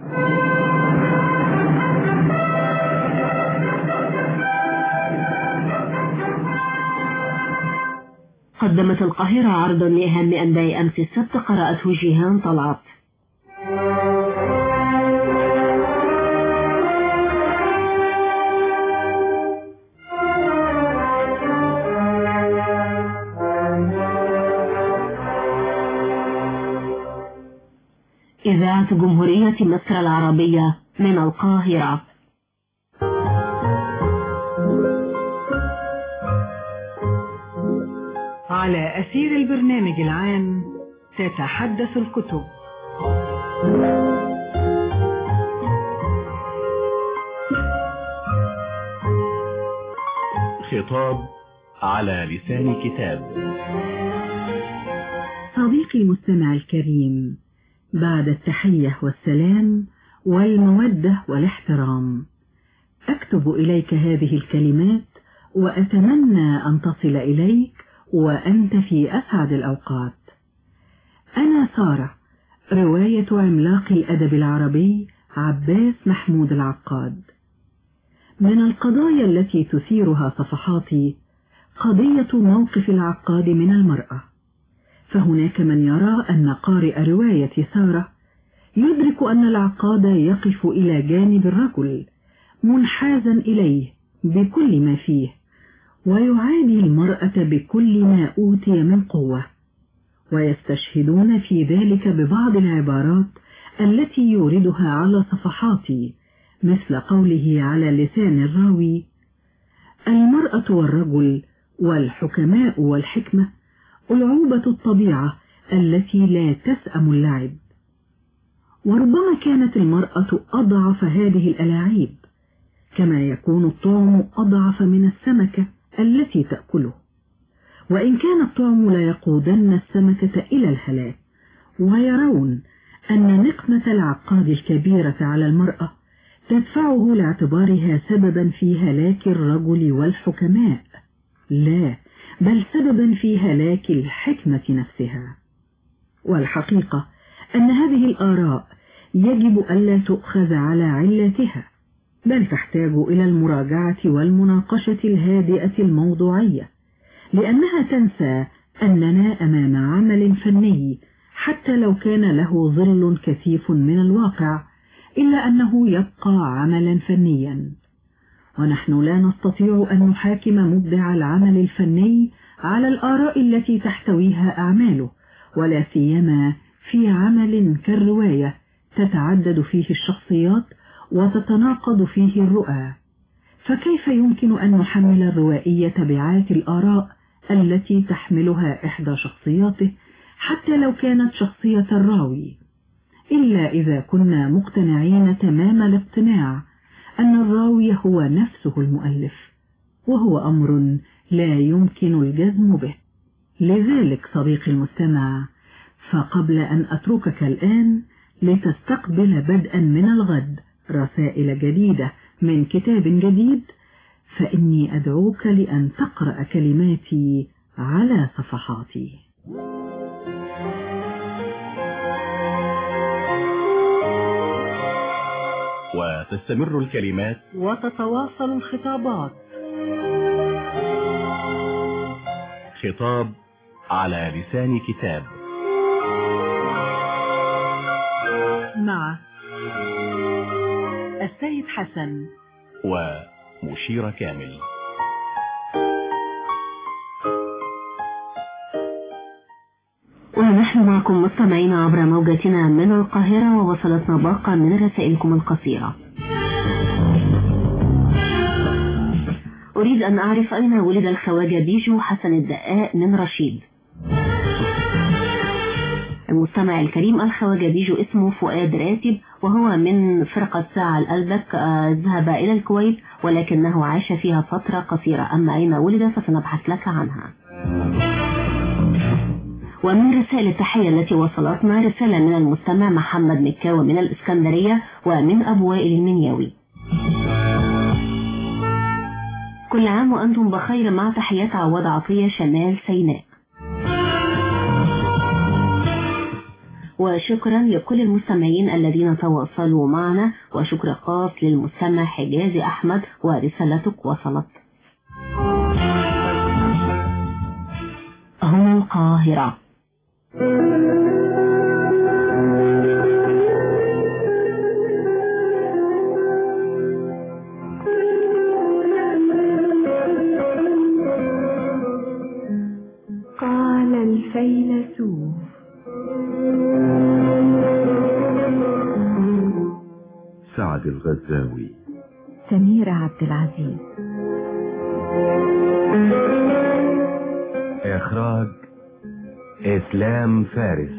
قدمت القاهرة عرضا لأهم أنباء أمس السبت، قرأته جيهان طلعت. إذاعة جمهورية مصر العربية من القاهرة. على أثير البرنامج العام تتحدث الكتب. خطاب على لسان كتاب. صديقي المستمع الكريم، بعد التحية والسلام والمودة والاحترام، أكتب إليك هذه الكلمات وأتمنى أن تصل إليك وأنت في أسعد الأوقات. أنا سارة، رواية عملاق الأدب العربي عباس محمود العقاد. من القضايا التي تثيرها صفحاتي قضية موقف العقاد من المرأة، فهناك من يرى أن قارئ رواية سارة يدرك أن العقاد يقف إلى جانب الرجل منحازا إليه بكل ما فيه، ويعادي المرأة بكل ما أوتي من قوة، ويستشهدون في ذلك ببعض العبارات التي يوردها على صفحاتي، مثل قوله على لسان الراوي: المرأة والرجل والحكماء والحكمة ألعوبة الطبيعة التي لا تسأم اللعب. وربما كانت المرأة أضعف هذه الألاعيب، كما يكون الطعم أضعف من السمكة التي تأكله، وإن كان الطعم لا يقودن السمكة إلى الهلاك. ويرون أن نقمة العقاد الكبيرة على المرأة تدفعه لاعتبارها سببا في هلاك الرجل والحكماء، لا بل سببا في هلاك الحكمة نفسها. والحقيقة أن هذه الآراء يجب ألا تؤخذ على علتها، بل تحتاج إلى المراجعة والمناقشة الهادئة الموضوعية، لأنها تنسى أننا أمام عمل فني حتى لو كان له ظل كثيف من الواقع، إلا أنه يبقى عملا فنيا. ونحن لا نستطيع أن نحاكم مبدع العمل الفني على الآراء التي تحتويها أعماله، ولا سيما في عمل كالرواية تتعدد فيه الشخصيات وتتناقض فيه الرؤى. فكيف يمكن أن نحمل الروائي تبعات الآراء التي تحملها إحدى شخصياته حتى لو كانت شخصية الراوي، إلا إذا كنا مقتنعين تمام الاقتناع أن الراوي هو نفسه المؤلف، وهو أمر لا يمكن الجزم به. لذلك صديقي المستمع، فقبل أن أتركك الآن لتستقبل بدءا من الغد رسائل جديدة من كتاب جديد، فإني أدعوك لأن تقرأ كلماتي على صفحاتي. وتستمر الكلمات وتتواصل الخطابات. خطاب على لسان كتاب مع السيد حسن ومشيرة كامل. ونحن معكم مستمعين عبر موجتنا من القاهرة، ووصلتنا باقة من رسائلكم القصيرة. أريد أن أعرف أين ولد الخواجة بيجو حسن الدقاق من رشيد. المستمع الكريم، الخواجة بيجو اسمه فؤاد راتب، وهو من فرقة ساعة الألبك، ذهب إلى الكويت ولكنه عاش فيها فترة قصيرة. أما أين ولد فسنبحث لك عنها. ومن رسائل التحية التي وصلتنا رسالة من المستمع محمد مكاوي من الإسكندرية ومن أبو وائل المنياوي. كل عام وأنتم بخير، مع تحيات عواد عطية شمال سيناء. وشكرا لكل المستمعين الذين تواصلوا معنا، وشكر خاص للمستمع حجازي أحمد، ورسالتك وصلت. هنا القاهرة. قال الفيلسوف: سعد الغزاوي. سميرة عبد العزيز. إخراج إسلام فارس.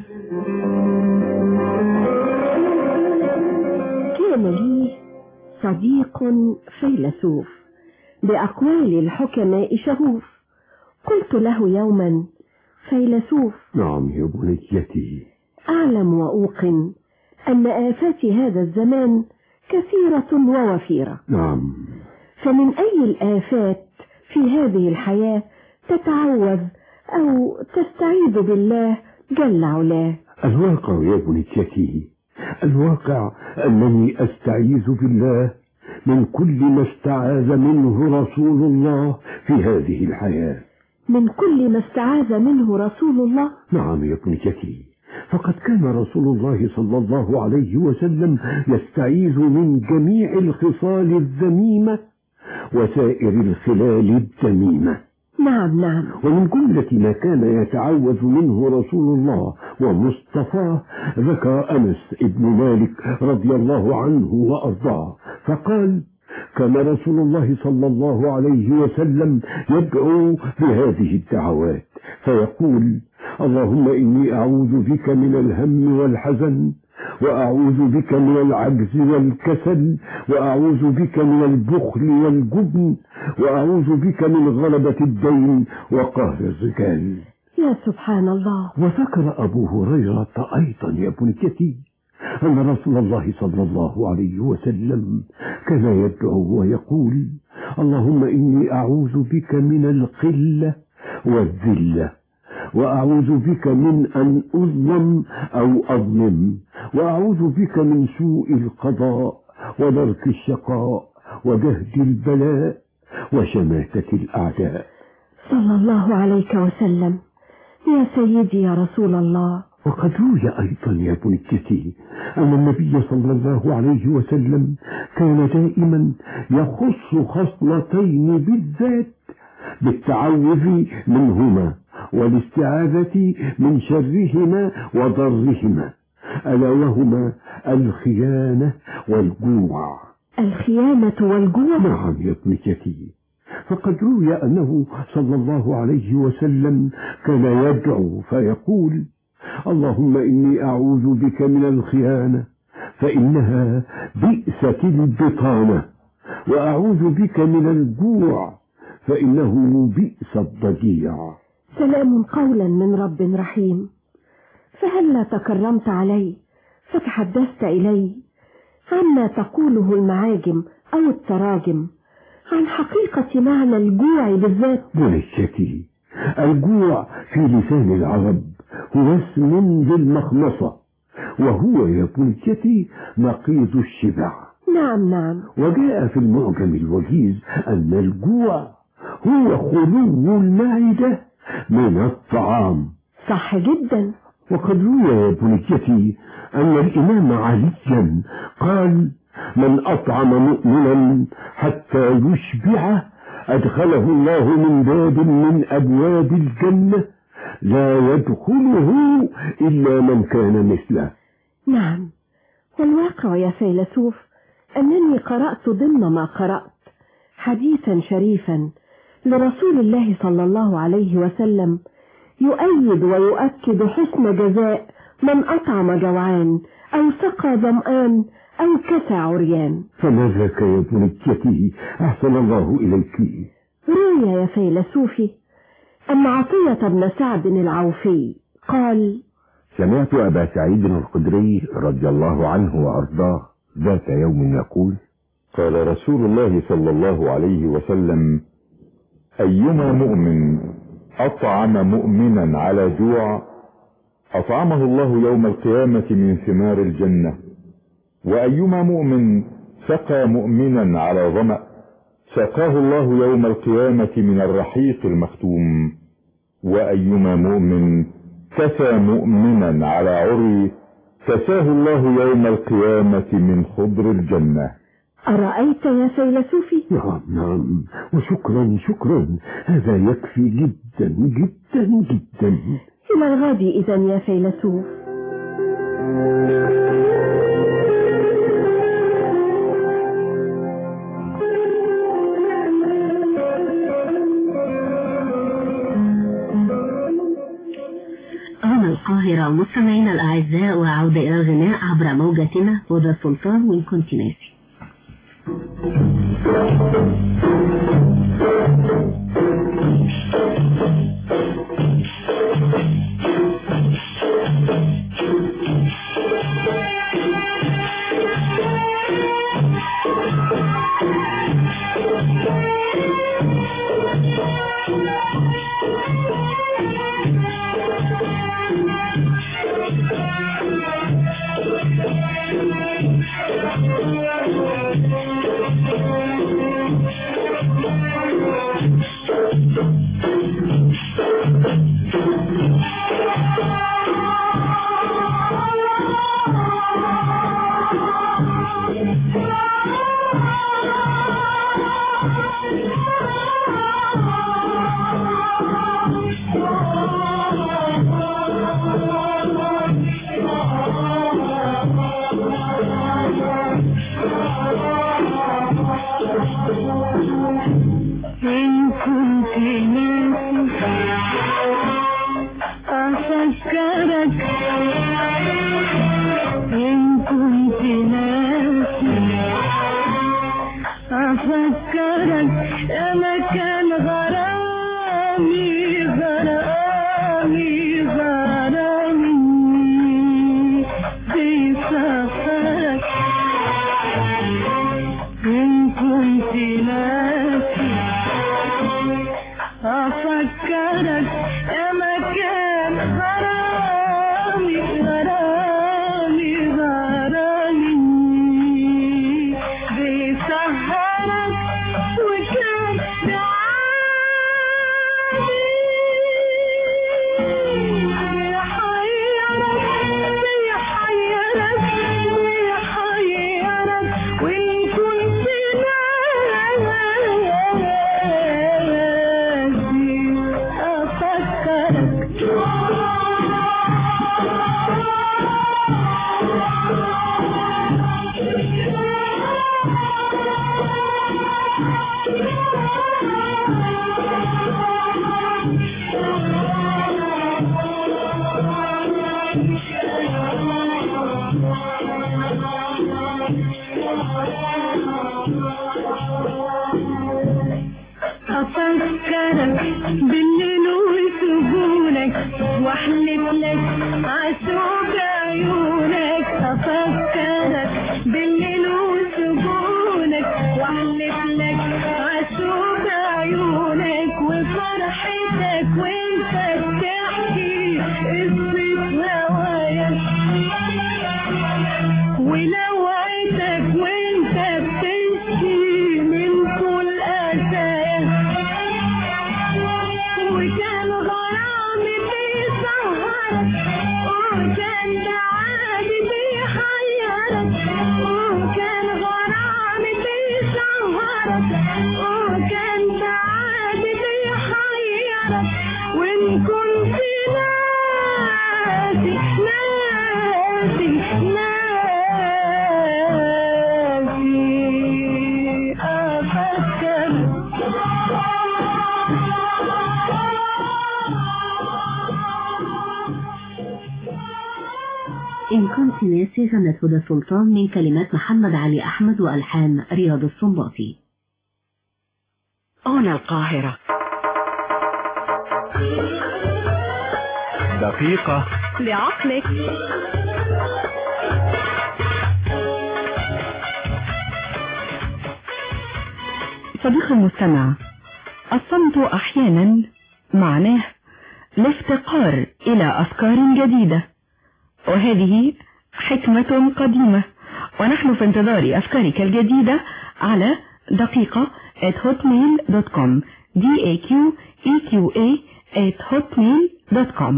كان لي صديق فيلسوف بأقوال الحكماء شغوف. قلت له يوما: فيلسوف. نعم يا بنيتي. أعلم وأوقن أن آفات هذا الزمان كثيرة ووفيرة. نعم. فمن أي الآفات في هذه الحياة تتعوذ أو تستعيذ بالله جل علاه؟ الواقع يا بنيتي، الواقع أنني أستعيذ بالله من كل ما استعاذ منه رسول الله في هذه الحياة. من كل ما استعاذ منه رسول الله؟ نعم يا بنيتي، فقد كان رسول الله صلى الله عليه وسلم يستعيذ من جميع الخصال الذميمة وسائر الخلال الذميمة. نعم نعم. ومن جملة ما كان يتعوذ منه رسول الله ومصطفاه ذكر أنس ابن مالك رضي الله عنه وأرضاه فقال: كان رسول الله صلى الله عليه وسلم يدعو بهذه الدعوات فيقول: اللهم إني أعوذ بك من الهم والحزن، وأعوذ بك من العجز والكسل، وأعوذ بك من البخل والجبن، وأعوذ بك من غلبة الدين وقهر الرجال. يا سبحان الله. وذكر أبو هريرة أيضا يا بنيتي أن رسول الله صلى الله عليه وسلم كان يدعو ويقول: اللهم إني أعوذ بك من القلة والذلة، وأعوذ بك من أن أظلم أو أظلم، وأعوذ بك من سوء القضاء ودرك الشقاء وجهد البلاء وشماتة الأعداء. صلى الله عليك وسلم. يا سيدي يا رسول الله. وقد روي أيضا يا بنيتي أن النبي صلى الله عليه وسلم كان دائما يخص خصلتين بالذات بالتعوذ منهما والاستعاذة من شرهما وضرهما، ألا وهما الخيانة والجوع. الخيانة والجوع؟ نعم يا بنيتي، فقد روي أنه صلى الله عليه وسلم كان يدعو فيقول: اللهم إني أعوذ بك من الخيانة فإنها بئست البطانة، وأعوذ بك من الجوع فإنه بئس الضجيع. سلام قولا من رب رحيم. فهلا تكرمت علي فتحدثت إلي عما تقوله المعاجم أو التراجم عن حقيقة معنى الجوع بالذات؟ بنيتي، الجوع في لسان العرب هو اسم للمخمصة، وهو يا بنيتي نقيض الشبع. نعم نعم. وجاء في المعجم الوجيز أن الجوع هو خلو المعدة من الطعام. صح جدا. وقد روي يا بنيتي أن الإمام عليا قال: من أطعم مؤمنا حتى يشبع أدخله الله من باب من أبواب الجنة لا يدخله إلا من كان مثله. نعم، والواقع يا فيلسوف أنني قرأت ضمن ما قرأت حديثا شريفا لرسول الله صلى الله عليه وسلم يؤيد ويؤكد حسن جزاء من أطعم جوعان أو سقى ظمآن أو كسى عريان. فما ذاك يا بنيتي أحسن الله إليك؟ روي يا فيلسوفي أن عطية بن سعد العوفي قال: سمعت أبا سعيد الخدري رضي الله عنه وأرضاه ذات يوم يقول: قال رسول الله صلى الله عليه وسلم: أيما مؤمن أطعم مؤمنا على جوع أطعمه الله يوم القيامة من ثمار الجنة، وأيما مؤمن سقى مؤمنا على ظمأ سقاه الله يوم القيامة من الرحيق المختوم، وأيما مؤمن كسى مؤمنا على عري كساه الله يوم القيامة من خضر الجنة. أرأيت يا فيلسوفي؟ نعم نعم، وشكرا شكرا، هذا يكفي جدا جدا جدا. إلى الغد إذا يا فيلسوف. هنا القاهرة مستمعينا الأعزاء، وعودة إلى الغناء عبر موجتنا هدى السلطان وإن كنت ناسي. إن كنت ناسي أفكرك يا مكان غرامي غرامي غرامي في سفرك إن كنت ناسي أفكرك يا مكان غرامي غرامي غرامي بيسهرك وكان بعادي بيحيرك بيحيرك بيحيرك وإن كنت أفكرك بالليل وسجونك واحلف لك عشوق عيونك أفكرك بالليل وسجونك واحلف لك عشوق عيونك وفرحتك وانت بتحكي قصة هوايا ولوعتك وانت بتشكي من كل أسايا وكان غرامي بيسهرك وكان بعادي بيحيرك وكان غرامي بيسهرك وكان بعادي بيحيرك وإن كنت ناسي ناسي ناسي أفكر إن كنت ناسي غنت هدى سلطان من كلمات محمد علي أحمد وألحان رياض السنباطي. هنا القاهرة. دقيقة لعقلك. صديقي المستمع، الصمت أحيانا معناه الافتقار إلى أفكار جديدة، وهذه حكمة قديمة، ونحن في انتظار أفكارك الجديدة على دقيقة at hotmail dot com d a q e q a at hotmail dot com.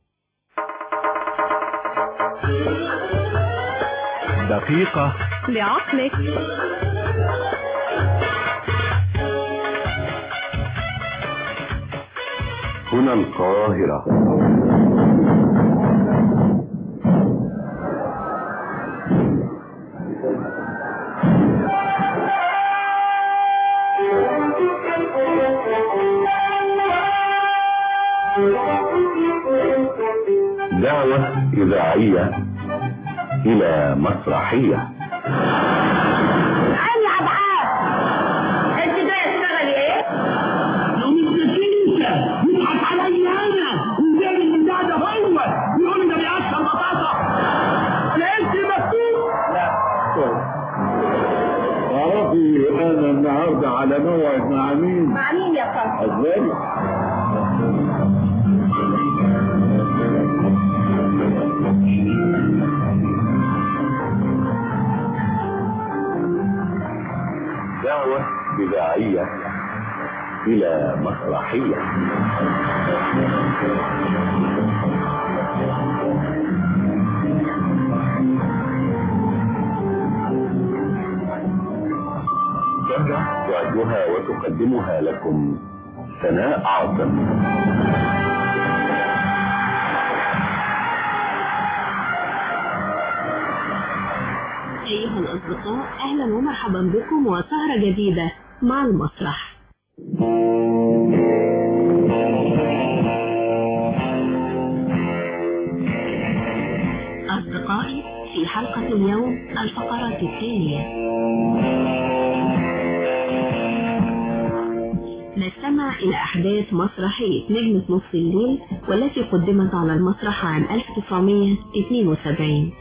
دقيقة لعقلك. هنا القاهرة. دعوة إذاعية إلى مسرحية. ألعب عاد. أنت جاي تشتغلي إيه؟ لو مش انت يضحك عليا أنا وجاي من ده ده هو يقول ده بيقشر بطاطا. أنا أنت مكتوب؟ لا. تعرفي أنا النهارده على موعد مع مين؟ مع مين يا فندم؟ أزالي. دعوة إذاعية إلى مسرحية. تعدها وتقدمها لكم سناء عاصم. أيها الأصدقاء، أهلا ومرحبا بكم وسهرة جديدة مع المسرح. أصدقائي في حلقة اليوم الفقرات التالية. نستمع إلى أحداث مسرحية نجمة نص الليل والتي قدمت على المسرح عام ألف وتسعمائة واثنين وسبعين.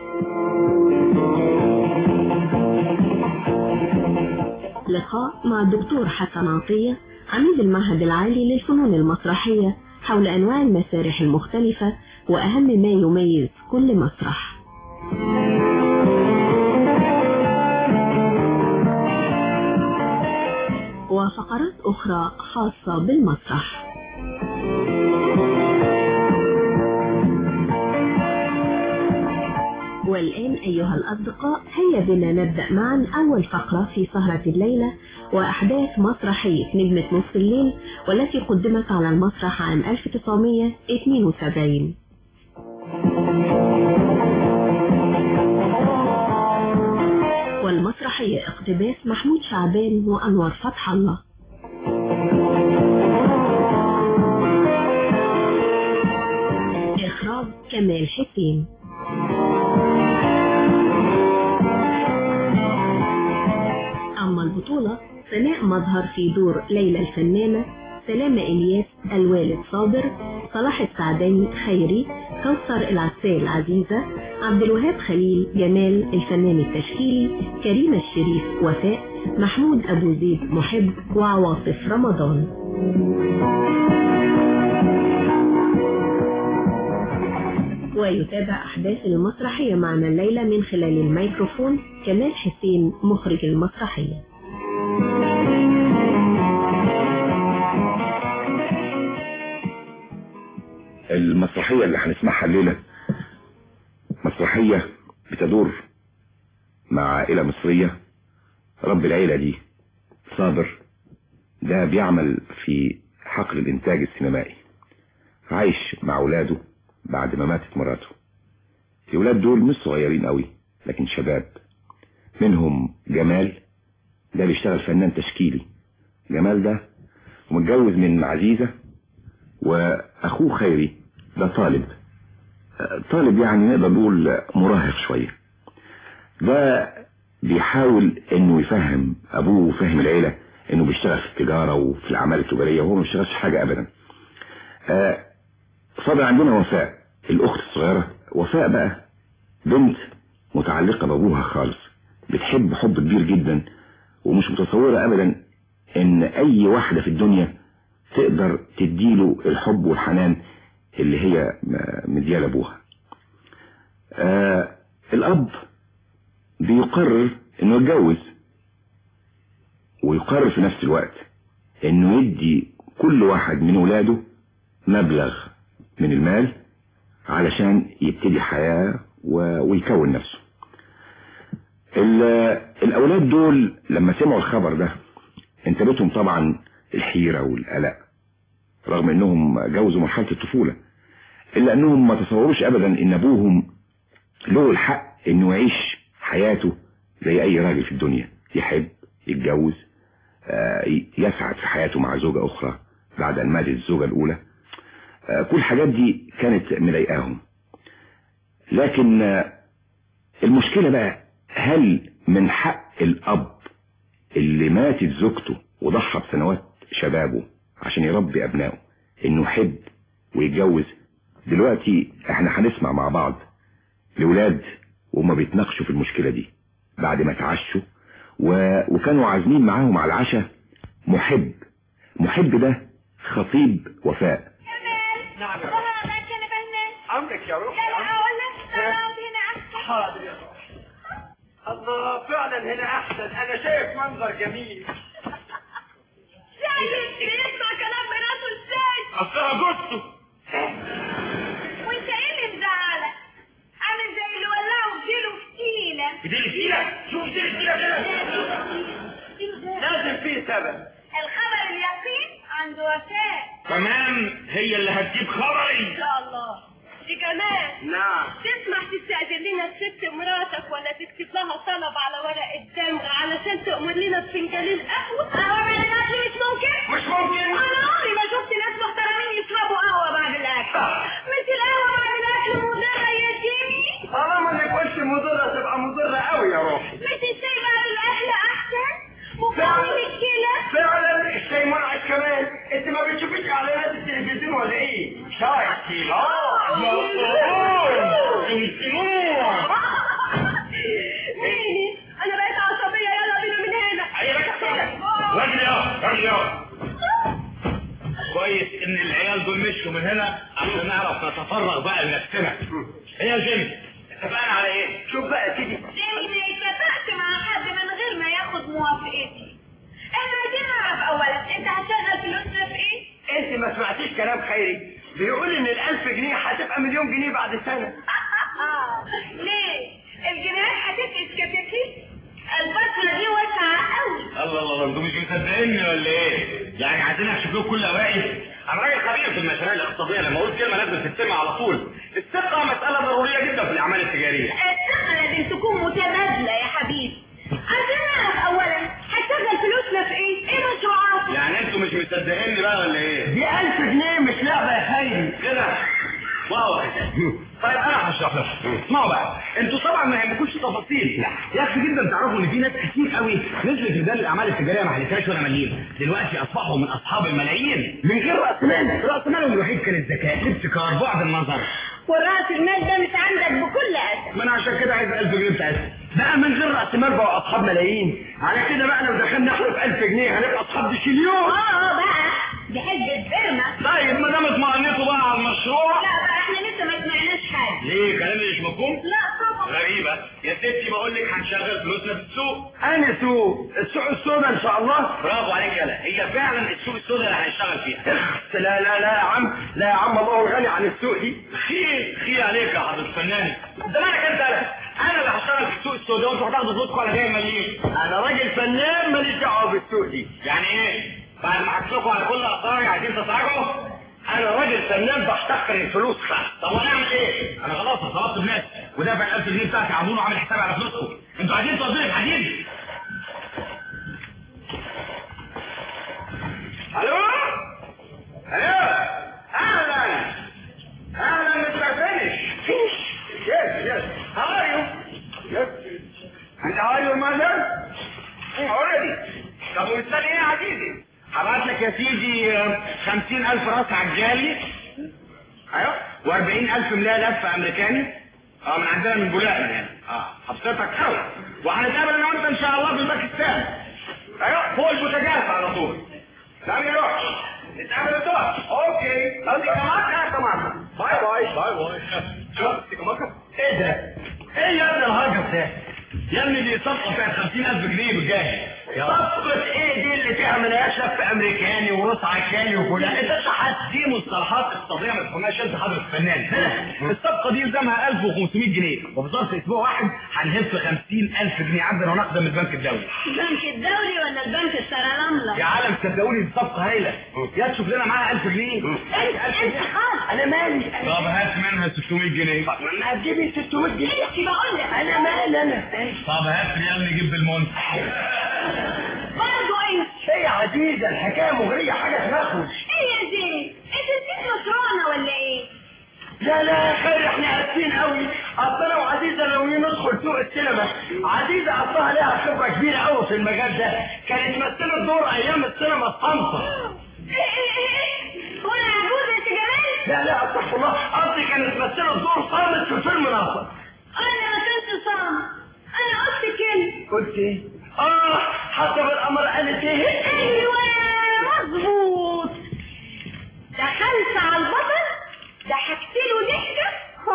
لقاء مع الدكتور حسن عطية عميد المعهد العالي للفنون المسرحية حول أنواع المسارح المختلفة وأهم ما يميز كل مسرح. وفقرات أخرى خاصة بالمسرح. والآن أيها الأصدقاء هيا بنا نبدأ معا أول فقرة في سهرة الليلة وأحداث مسرحية نجمة نص الليل والتي قدمت على المسرح عام ألف وتسعمائة واثنين وسبعين. والمسرحية اقتباس محمود شعبان وأنور فتح الله. إخراج كمال حسين. أما البطولة سناء مظهر في دور ليلى الفنانة، سلامة إلياس الوالد صابر، صلاح السعداني خيري، كوثر العسال عزيزة، عبد الوهاب خليل جمال الفنان التشكيلي، كريمة الشريف وفاء، محمود أبو زيد محب، وعواطف رمضان. ويتابع أحداث المسرحية معنا الليلة من خلال الميكروفون كمال حسين مخرج المسرحية. المسرحية اللي هنسمعها الليلة مسرحية بتدور مع عائلة مصرية. رب العيلة دي صابر، ده بيعمل في حقل الإنتاج السينمائي، عايش مع أولاده بعد ما ماتت مراته. الأولاد دول مش صغيرين قوي لكن شباب، منهم جمال ده بيشتغل فنان تشكيلي. جمال ده متجوز من عزيزة، وأخوه خيري ده طالب طالب يعني نقدر نقول مراهق شوية. ده بيحاول انه يفهم ابوه وفهم العيلة انه بيشتغل في التجارة وفي الاعمال التجارية وهو ما بيشتغلش حاجة ابدا. آه صابر عندنا وفاء الاخت الصغيرة. وفاء بقى بنت متعلقة بابوها خالص، بتحب حب كبير جدا ومش متصورة ابدا ان اي واحدة في الدنيا تقدر تديله الحب والحنان اللي هي مديال ابوها. آه الاب بيقرر انه يتجوز، ويقرر في نفس الوقت انه يدي كل واحد من ولاده مبلغ من المال علشان يبتدي حياة ويكون نفسه. الاولاد دول لما سمعوا الخبر ده انتابتهم طبعا الحيرة والقلق، رغم انهم جوزوا مرحلة الطفولة، الا انهم ما تصوروش ابدا ان ابوهم له الحق انه يعيش حياته زي اي راجل في الدنيا، يحب، يتجوز، يسعد في حياته مع زوجة اخرى بعد ان ماتت الزوجة الاولى. كل الحاجات دي كانت مضايقاهم. لكن المشكلة بقى، هل من حق الاب اللي ماتت زوجته وضحى بسنوات شبابه عشان يربي ابنائه انه يحب ويتجوز؟ دلوقتي احنا هنسمع مع بعض الولاد وهم بيتناقشوا في المشكلة دي بعد ما تعشوا و... وكانوا عازمين معاهم على العشاء محب. محب ده خطيب وفاء. نعم عندك يا روح. لا لا اقول لك هنا احسن. حاضر يا روح. الله فعلا هنا احسن، انا شايف منظر جميل. شايف بيسمع كلام مراته ازاي؟ اصلها جثته. وانت ايه اللي مزعلك؟ عامل زي اللي ولعوا بديله فتيله. بديله فتيله؟ شوف بديله فتيله كده. لازم فيه سبب. الخبر اليقين عند وفاء. تمام، هي اللي هتجيب خبري ان شاء الله. دي كمان نعم تسمح تستأذن لنا الست مراتك ولا تكتب لها طلب على ورق الدمغ علشان تأمر لنا بفنجانين قهوة؟ قهوة بعد الأكل مش ممكن؟ مش ممكن. أنا عمري ما شفت ناس محترمين يشربوا قهوة بعد الأكل. مش القهوة بعد الأكل مضرة يا جيمي؟ طالما مضرة تبقى مضرة قوي يا روحي. مش الشاي بقى الأهل أحسن؟ مقاوم الكلى؟ فعلا الشاي منعش كمان. انت ما بتشوفيش اعلانات التلفزيون ولا ايه؟ شاي كتير. اه ميني أنا بقيت عصبية، يلا بينا من هنا. ايوه كده. راجل يا راجل يا كويس ان العيال دول مشوا من هنا عشان نعرف نتفرغ بقى لنفسنا. ايه يا جيمي اتفقنا على ايه؟ شوف بقى تيجي جيمي ما اتفقت مع حد من غير ما ياخد موافقتي. احنا عايزين نعرف اولا انت هتشغل فلوسنا في ايه؟ انت ما سمعتيش كلام خيري؟ بيقول ان الالف جنيه هتبقى مليون جنيه بعد سنة. ليه؟ الجنيهات هتفقس كتاكيت؟ البصرة دي واسعة قوي. الله الله انتوا مش مصدقيني ولا ايه؟ يعني عايزين اكشف لكم كل اوائل؟ انا راجل خبير في المشاريع الاقتصاديه، لما اقول كلمه لازم تتسمع على طول. الثقه مساله ضروريه جدا في الاعمال التجاريه. الثقة لازم تكون متبادلة يا حبيبي. عايزين نعرف اولا هتشغل فلوسنا في ايه؟ ايه مشروعاتك؟ يعني انتوا مش مصدقيني بقى ولا ايه؟ دي ألف جنيه مش لعبة يا خيري. كده واو. طيب انا هشرح لكم. اسمعوا بقى، انتوا طبعا ما يهمكوش تفاصيل، يكفي جدا تعرفوا ان في ناس كتير قوي نزلت ميدان الاعمال التجاريه ما حلتهاش ولا مليم، دلوقتي اصبحوا من اصحاب الملايين من غير راس مال. راس مالهم الوحيد كان الذكاء، الابتكار، بعد النظر. والراس المال ده مش عندك بكل اسف. ما انا عشان كده عايز ألف جنيه بتاعتي. بقى من غير راس مال بقوا اصحاب ملايين. على كده بقى لو دخلنا نحرق ألف جنيه هنبقى اصحاب ديشيليون. اه اه بقى دي حجة برمة. طيب ما دام اطمئنتوا بقى على المشروع. لا بقى احنا لسه ما سمعناش حاجة. ليه كلامي مش مفهوم؟ لا طبعا. غريبة يا ستي، بقول لك هنشغل فلوسنا في السوق. أنا سوق السوق السوداء إن شاء الله. برافو عليك يالا، هي فعلا السوق السوداء اللي هنشتغل فيها. لا لا لا يا عم، لا يا عم، الله الغني عن السوق دي. خي خي عليك يا حضرة الفنان. زمانك انت انا اللي هشتغل في السوق السوداء وانتوا هتاخدوا فلوسكم على جاي مليين. أنا راجل فنان ماليش دعوة بالسوق دي. يعني ايه؟ بعد ما حكيت لكم على كل اسراري عايزين تتراجعوا؟ انا راجل فنان بحتقر الفلوس خلاص. طب ونعمل ايه؟ انا خلاص طلبت بناس ودافع الألف جنيه بتاعتي عملوا عامل حساب على فلوسكم. انتوا عايزين تودوني الحديد؟ الو؟ الو؟ اهلا اهلا مستر فينيش. يس يس هاو ار يو؟ يس انت هاو ار يو ماذر؟ اوريدي. طب ومستني ايه يا عزيزي؟ هبعت لك يا سيدي خمسين ألف راس عجالي. ايوه واربعين ألف ملاية لف امريكاني. اه من عندنا من بولاق يعني. اه حبستك قوي. وهنتقابل انا وانت ان شاء الله في باكستان. ايوه فوق البوتاجاز على طول. لا ما يروحش. نتقابل الظهر. اوكي. خليك معاك يا كمان. باي باي باي باي. شوف كمان. ايه ده؟ ايه يا ابن الهجس ده؟ يا ابني دي صفقة بتاعت خمسين ألف جنيه بالجاي. صفقة ايه دي اللي فيها ملايات لف امريكاني وروس عكاني وكلها؟ انت شحات دي مصطلحات اقتصادية ما تفهمهاش انت حضرة الفنان. الصفقة دي يلزمها ألف وخمسمية جنيه وفي ظرف اسبوع واحد هنهف خمسين ألف جنيه عقدا ونقدا من البنك الدولي. البنك الدولي ولا البنك السرلملة؟ يا عالم صدقوني دي صفقة هايلة. يا تشوف لنا معاها ألف جنيه. انت خالص. انا مالي. طب هات منها ستمية جنيه. طب ما هتجيبي ستمية جنيه. انت بقول لك انا مالي انا. طب هات ريال نجيب بالمنت. برضه انت. ايه يا عزيزة الحكاية مغرية حاجة تنخوش. ايه يا زين؟ انت نسيت مشروعنا ولا ايه؟ لا لا يا خير احنا اسفين قوي. اصل انا وعزيزة ناويين ندخل سوق السينما. عزيزة اصلها لها خبرة كبيرة قوي في المجال ده. كانت مثلت دور ايام السينما الصامتة. ايه ايه ايه؟ وانا عجوزة يا جمال؟ لا لا استغفر الله، قصدي كانت مثلت دور صامت في فيلم ناصر. انا ما كنتش صامت. انا قلت كلمة. قلت ايه؟ اه حسب الامر قالت ايه؟ ايوه مظبوط. دخلت على البطل ضحكت له ضحكه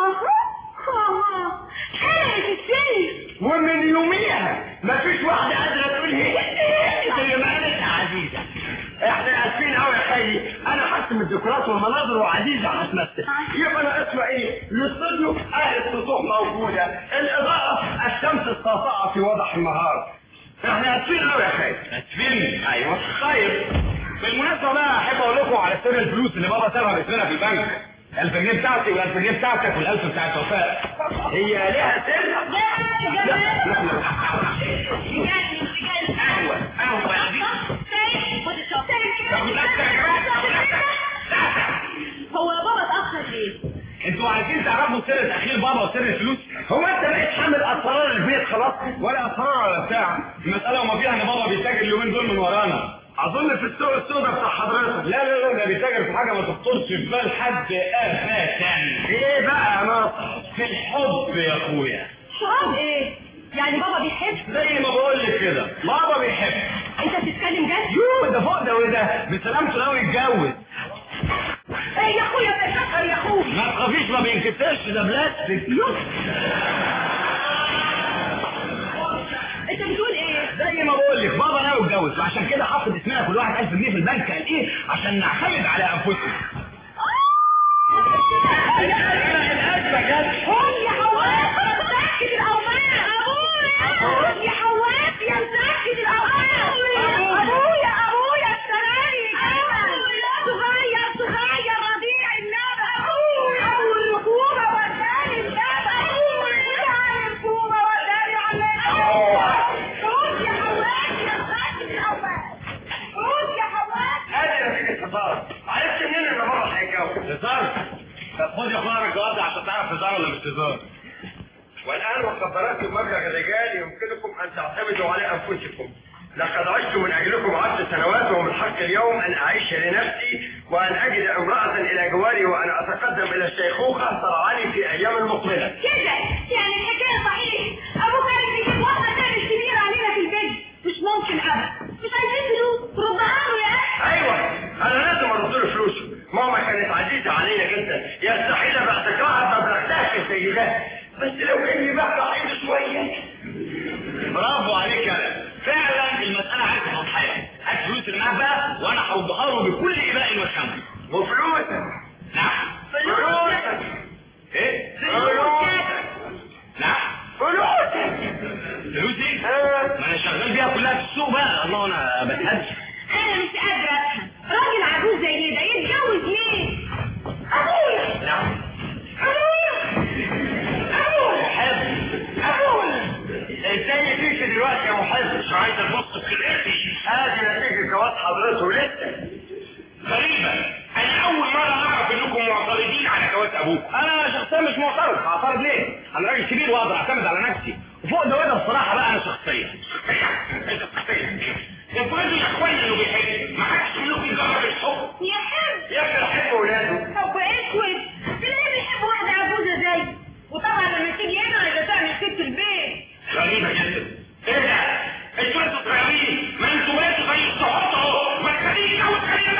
حرقت السن. ومن يوميها مفيش واحده قادره تقول هي زي ما قالت يا عزيزه. احنا اسفين قوي يا خيري، انا هرسم الديكورات والمناظر وعزيزه هتمثل. يبقى انا اسمع ايه؟ الاستوديو اهل السطوح موجوده، الاضاءه الشمس الساطعه في وضح النهار. احنا اسفين قوي يا خيري. اسفين؟ ايوه. طيب بالمناسبة بقى احب اقول لكم على سر الفلوس اللي بابا سابها باسمنا في البنك. الألف جنيه بتاعتي والألف جنيه بتاعتك والألف بتاعت وفاء. هي ليها سر؟ لا يا جمال. بجد بجد. قهوة قهوة يا عزيز. خد الشوط. هو يا بابا اتأخر ليه؟ انتوا عايزين تعرفوا سر تاخير بابا وسر الفلوس؟ هو انت بقيت حامل اسرار البيت خلاص؟ ولا اسرار ولا بتاع، المساله وما فيها ان بابا بيتاجر اليومين دول من ورانا. اظن في السوق السوداء بتاع حضرتك. لا لا لا، ده بيتاجر في حاجه ما تخطرش في بال حد ابدا. ايه بقى يا ناصر؟ في الحب يا اخويا. حب ايه؟ يعني بابا بيحب؟ زي ما بقول لك كده، بابا بيحب. انت بتتكلم جد؟ يوه ده فوق ده وده، بسلامته ناوي يتجوز. ايه يا اخويا بتفكر يا اخويا؟ ما تخافيش، ما بينكسرش، ده بلاستيك. انت بتقول ايه؟ زي ما بقول لك بابا ناوي يتجوز، وعشان كده حاطط اسمنا كل واحد ألف جنيه في البنك. قال ايه؟ عشان نعتمد على انفسنا. قول يا حواس يا مسكت الاوراق. ابويا قول يا حواس يا مسكت الاوراق. ابويا ابويا السراير صغير صغير رضيع النبى. ابويا ابو الركوبه وداني النبى. ابويا الركوبه وداني على قول يا حواس يا مسكت الاوراق. قول يا حواس. ادي نتيجه هزار. عرفت منين ان بابا هيتجوز؟ هزار؟ طب خد يا اخويا الجواب ده عشان تعرف هزار ولا مش هزار. والان وقد بلغتم مبلغ الرجال يمكنكم ان تعتمدوا على انفسكم. لقد عشت من اجلكم عشر سنوات، ومن حق اليوم ان اعيش لنفسي وان اجد امراه الى جواري وان اتقدم الى الشيخوخه ترعاني في ايام المقبله. كده يعني الحكايه صحيح؟ ابوك عايز يجيب واحده تاني كبيره علينا في البيت؟ مش ممكن ابدا. مش عايزين فلوس، ردها له يا اخي. ايوه انا لازم ارد له فلوسه. ماما كانت عزيزه علينا جدا، يستحيل باعتقادها مبلغ تافه زي ده، بس لو كان يبقى ضعيف شويه. برافو عليك يا فعلا، المساله عايزه تضحيه. هات فلوس اللي معاك بقى وانا هردها له بكل اباء وشمل. وفلوسك؟ نعم فلوسك. ايه؟ فلوسك. نعم فلوسك. فلوسي؟ ما انا شغال بيها كلها في السوق بقى. الله انا بتهدش. انا مش قادره افهم، راجل عجوز زي ده يتجوز ليه؟ ابويا. نعم ابويا ابويا محب. ابويا ازاي فيك دلوقتي يا محب؟ مش عايز ابص في خلقتي. ادي نتيجه جواز حضرته لسه. غريبه، انا اول مره اعرف انكم معترضين على جواز ابوك. انا شخصيا مش معترض. هعترض ليه؟ انا راجل كبير واقدر اعتمد على نفسي، وفوق ده وده بصراحه بقى انا شخصيا. انت شخصيا افرضوا يا اخوانا انه بيحب، ما حدش منكم يجرب الحب. يحب يا اخي يحب ولاده. حب اسود، تلاقيه بيحب واحده عجوزه زي. وطبعا لما تيجي هنا عايزه تعمل ست البيت. غريبه جدا. ايه ده؟ انتوا انتوا صغيرين، ما انتوا بقيتوا زي الصحاب اهو. ما تخليش او تخليني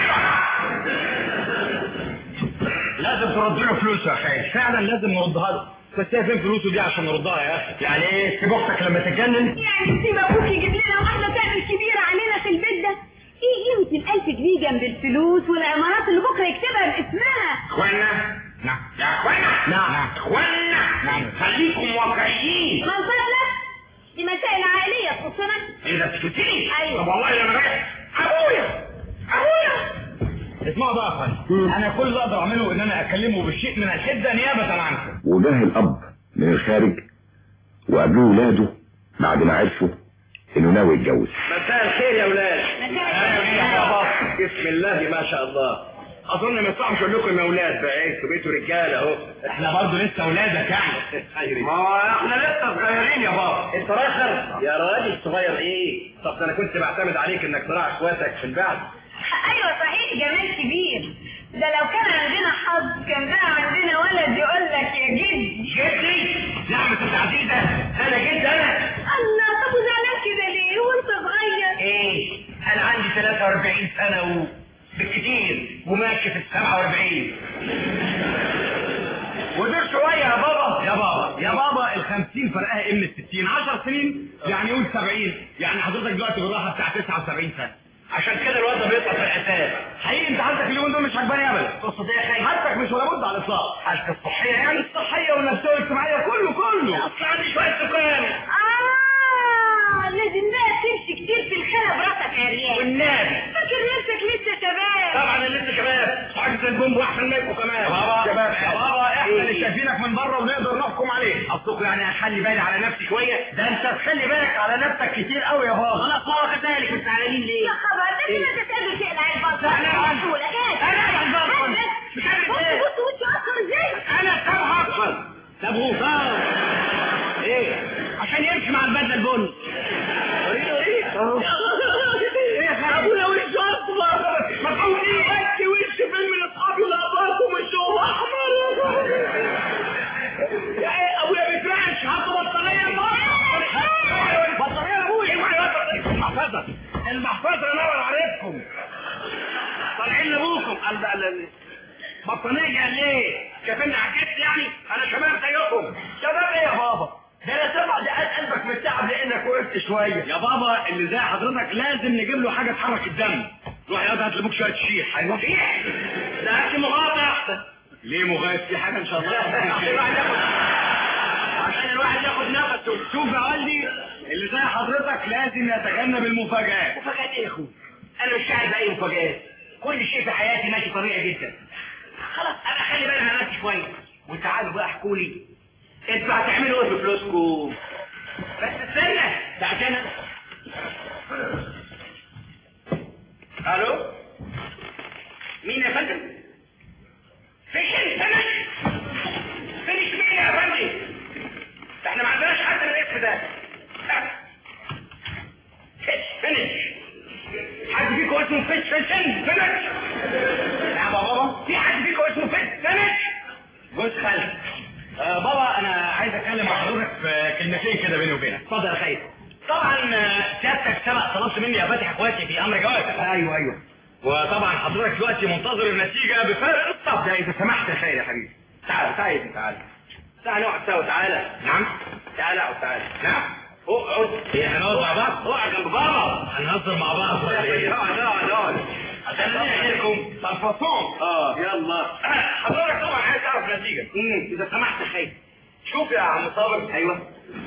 لازم ترد له فلوسه يا اخي. فعلا لازم نردها له. بس هي فين فلوسه دي عشان نردها يا اخي؟ يعني ايه؟ سيب اختك لما تتجنن؟ يعني سيب ابوك يجيب لنا واحده تعمل كبيره علينا في البيت ده؟ ايه قيمه الألف جنيه جنب الفلوس والعمارات اللي بكره يكتبها باسمها؟ اخوانا نعم يا اخوانا نعم اخوانا نعم خليكم واقعيين. من فضلك دي مسائل عائليه تخصنا. ايه ده تفتكري؟ ايوه. طب والله انا رايح. ابويا ابويا اسمعوا بقى يا اخوان، انا كل اللي اقدر اعمله ان انا اكلمه بالشيء من الشده نيابه عنكم. وجاه الاب من الخارج وقابلوه ولاده بعد ما عرفوا انه ناوي يتجوز. مساء الخير يا ولاد. مساء الخير يا بابا. بسم الله ما شاء الله. اظن ما يصحش اقول لكم يا ولاد بقى ايه، بقيتوا رجاله اهو. احنا برضه لسه ولادك يعني. ما هو احنا لسه صغيرين يا بابا. انت راخر يا راجل صغير ايه؟ طب انا كنت بعتمد عليك انك تراعي اخواتك في البعث. ايوه صحيح جمال كبير. ده لو كان عندنا حظ كان بقى عندنا ولد يقول لك يا جد. جدي؟ نعم انت عزيزه. انا جد انا. الله، طب وزعلان كده ليه وانت صغير؟ ايه؟ انا عندي ثلاثة وأربعين سنه و بالكتير وماشي في السبعة وأربعين. ودول شويه يا بابا. يا بابا يا بابا الخمسين فرقها ايه من الستين؟ عشر سنين يعني قول سبعين. يعني حضرتك دلوقتي بالراحه بتاع تسعة وسبعين سنه. عشان كده الواد ده بيطلع في الاساس. حقيقي انت حالتك اليومين دول مش عجباني ابدا. تقصد ايه يا خي؟ حالتك مش ولا بد على الاطلاق. حالتك الصحيه يعني الصحيه والنفسيه والاجتماعيه كله كله. اصل عندي شويه سكان. اه لازم بقى تمشي كتير في الخلا براسك يا ريال. والنبي فاكر نفسك لسه شباب. طبعا انا لسه شباب. صحيح البوم واحسن منكم كمان. يا بابا شباب يا بابا احنا اللي شايفينك من بره ونقدر نحكم عليه. اصلكم يعني هخلي بالي على نفسي شويه. ده انت تخلي بالك على نفسك كتير قوي يا بابا. خلاص بابا كذلك. انت زعلانين ليه؟ يا خبر ده كده انت تقدر تقلع البطل. لا لا انا البطل. مش عارف ايه. بص بص وانت اصلا ازاي؟ صبغوه ايه عشان يمشي مع البدله البني. وريني وريني ابويا وش اصفر ما تقولي انت وش فيلم لاصحابي ولاباكم وشهم احمر يا ايه ابويا بيترعش هاتوا بطاريه بطاريه ابويا المحفظه المحفظه نور عليكم طالعين لابوكم بطانيه ليه؟ شايفيني عجبت يعني؟ انا شباب زيكم. شباب ايه يا بابا؟ ده انا سبع دقات قلبك من التعب لانك وقفت شويه. يا بابا اللي زي حضرتك لازم نجيب له حاجه تحرك الدم. روح يا هات لابوك شويه شيح. ايوه شيح؟ ده اكل مغاطع. ليه مغاطع؟ في حاجه ان شاء الله. عشان الواحد ياخد عشان الواحد ياخد نفسه. شوف يا والدي اللي زي حضرتك لازم يتجنب المفاجآت. مفاجآت ايه يا اخويا؟ انا مش قاعد باي مفاجآت. كل شيء في حياتي ماشي طبيعي جدا. خلاص انا خلي بالي على نفسي شويه وتعالوا بقى احكوا لي انتوا هتعملوا ايه بفلوسكم؟ بس استنى ده عشان الو مين يا فندم؟ فيش فينش فينش مين يا فندم؟ ده احنا ما عندناش حد من الاسم ده. فينش حد فيكم اسمه فيش فيشن فينش؟ يا بابا في حد فيكم اسمه فيش فينش؟ جوز خالد. آه بابا انا عايز اتكلم مع حضرتك في كلمتين كده بيني وبينك. اتفضل يا خالد. طبعا سيادتك سبق طلبت مني يا فاتح اخواتي في امر جوازك. ايوه ايوه. وطبعا حضرتك دلوقتي منتظر النتيجه بفارق الصبر. ده اذا سمحت يا خالد يا حبيبي. تعال تعال يا ابني تعال. تعال نقعد سوا تعالى. نعم؟ تعال اقعد تعال. نعم؟ اقعد. ايه هنقعد مع بعض؟ اقعد جنب بابا. هنهزر مع بعض ولا ايه؟ اقعد اقعد اقعد. عشان نحكيلكم تنفصون. اه يلا. حضرتك طبعا عايز تعرف النتيجه. امم اذا سمحت يا خالد. شوف يا عم صابر. ايوه.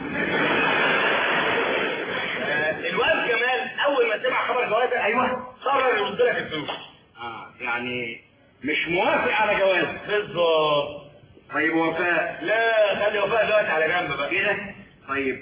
الواد جمال اول ما سمع خبر جوازك ايوه قرر يرد لك الفلوس. اه يعني مش موافق على جوازك. بالظبط. طيب وفاء؟ لا خلي وفاء دلوقتي على جنب بقى. كده؟ طيب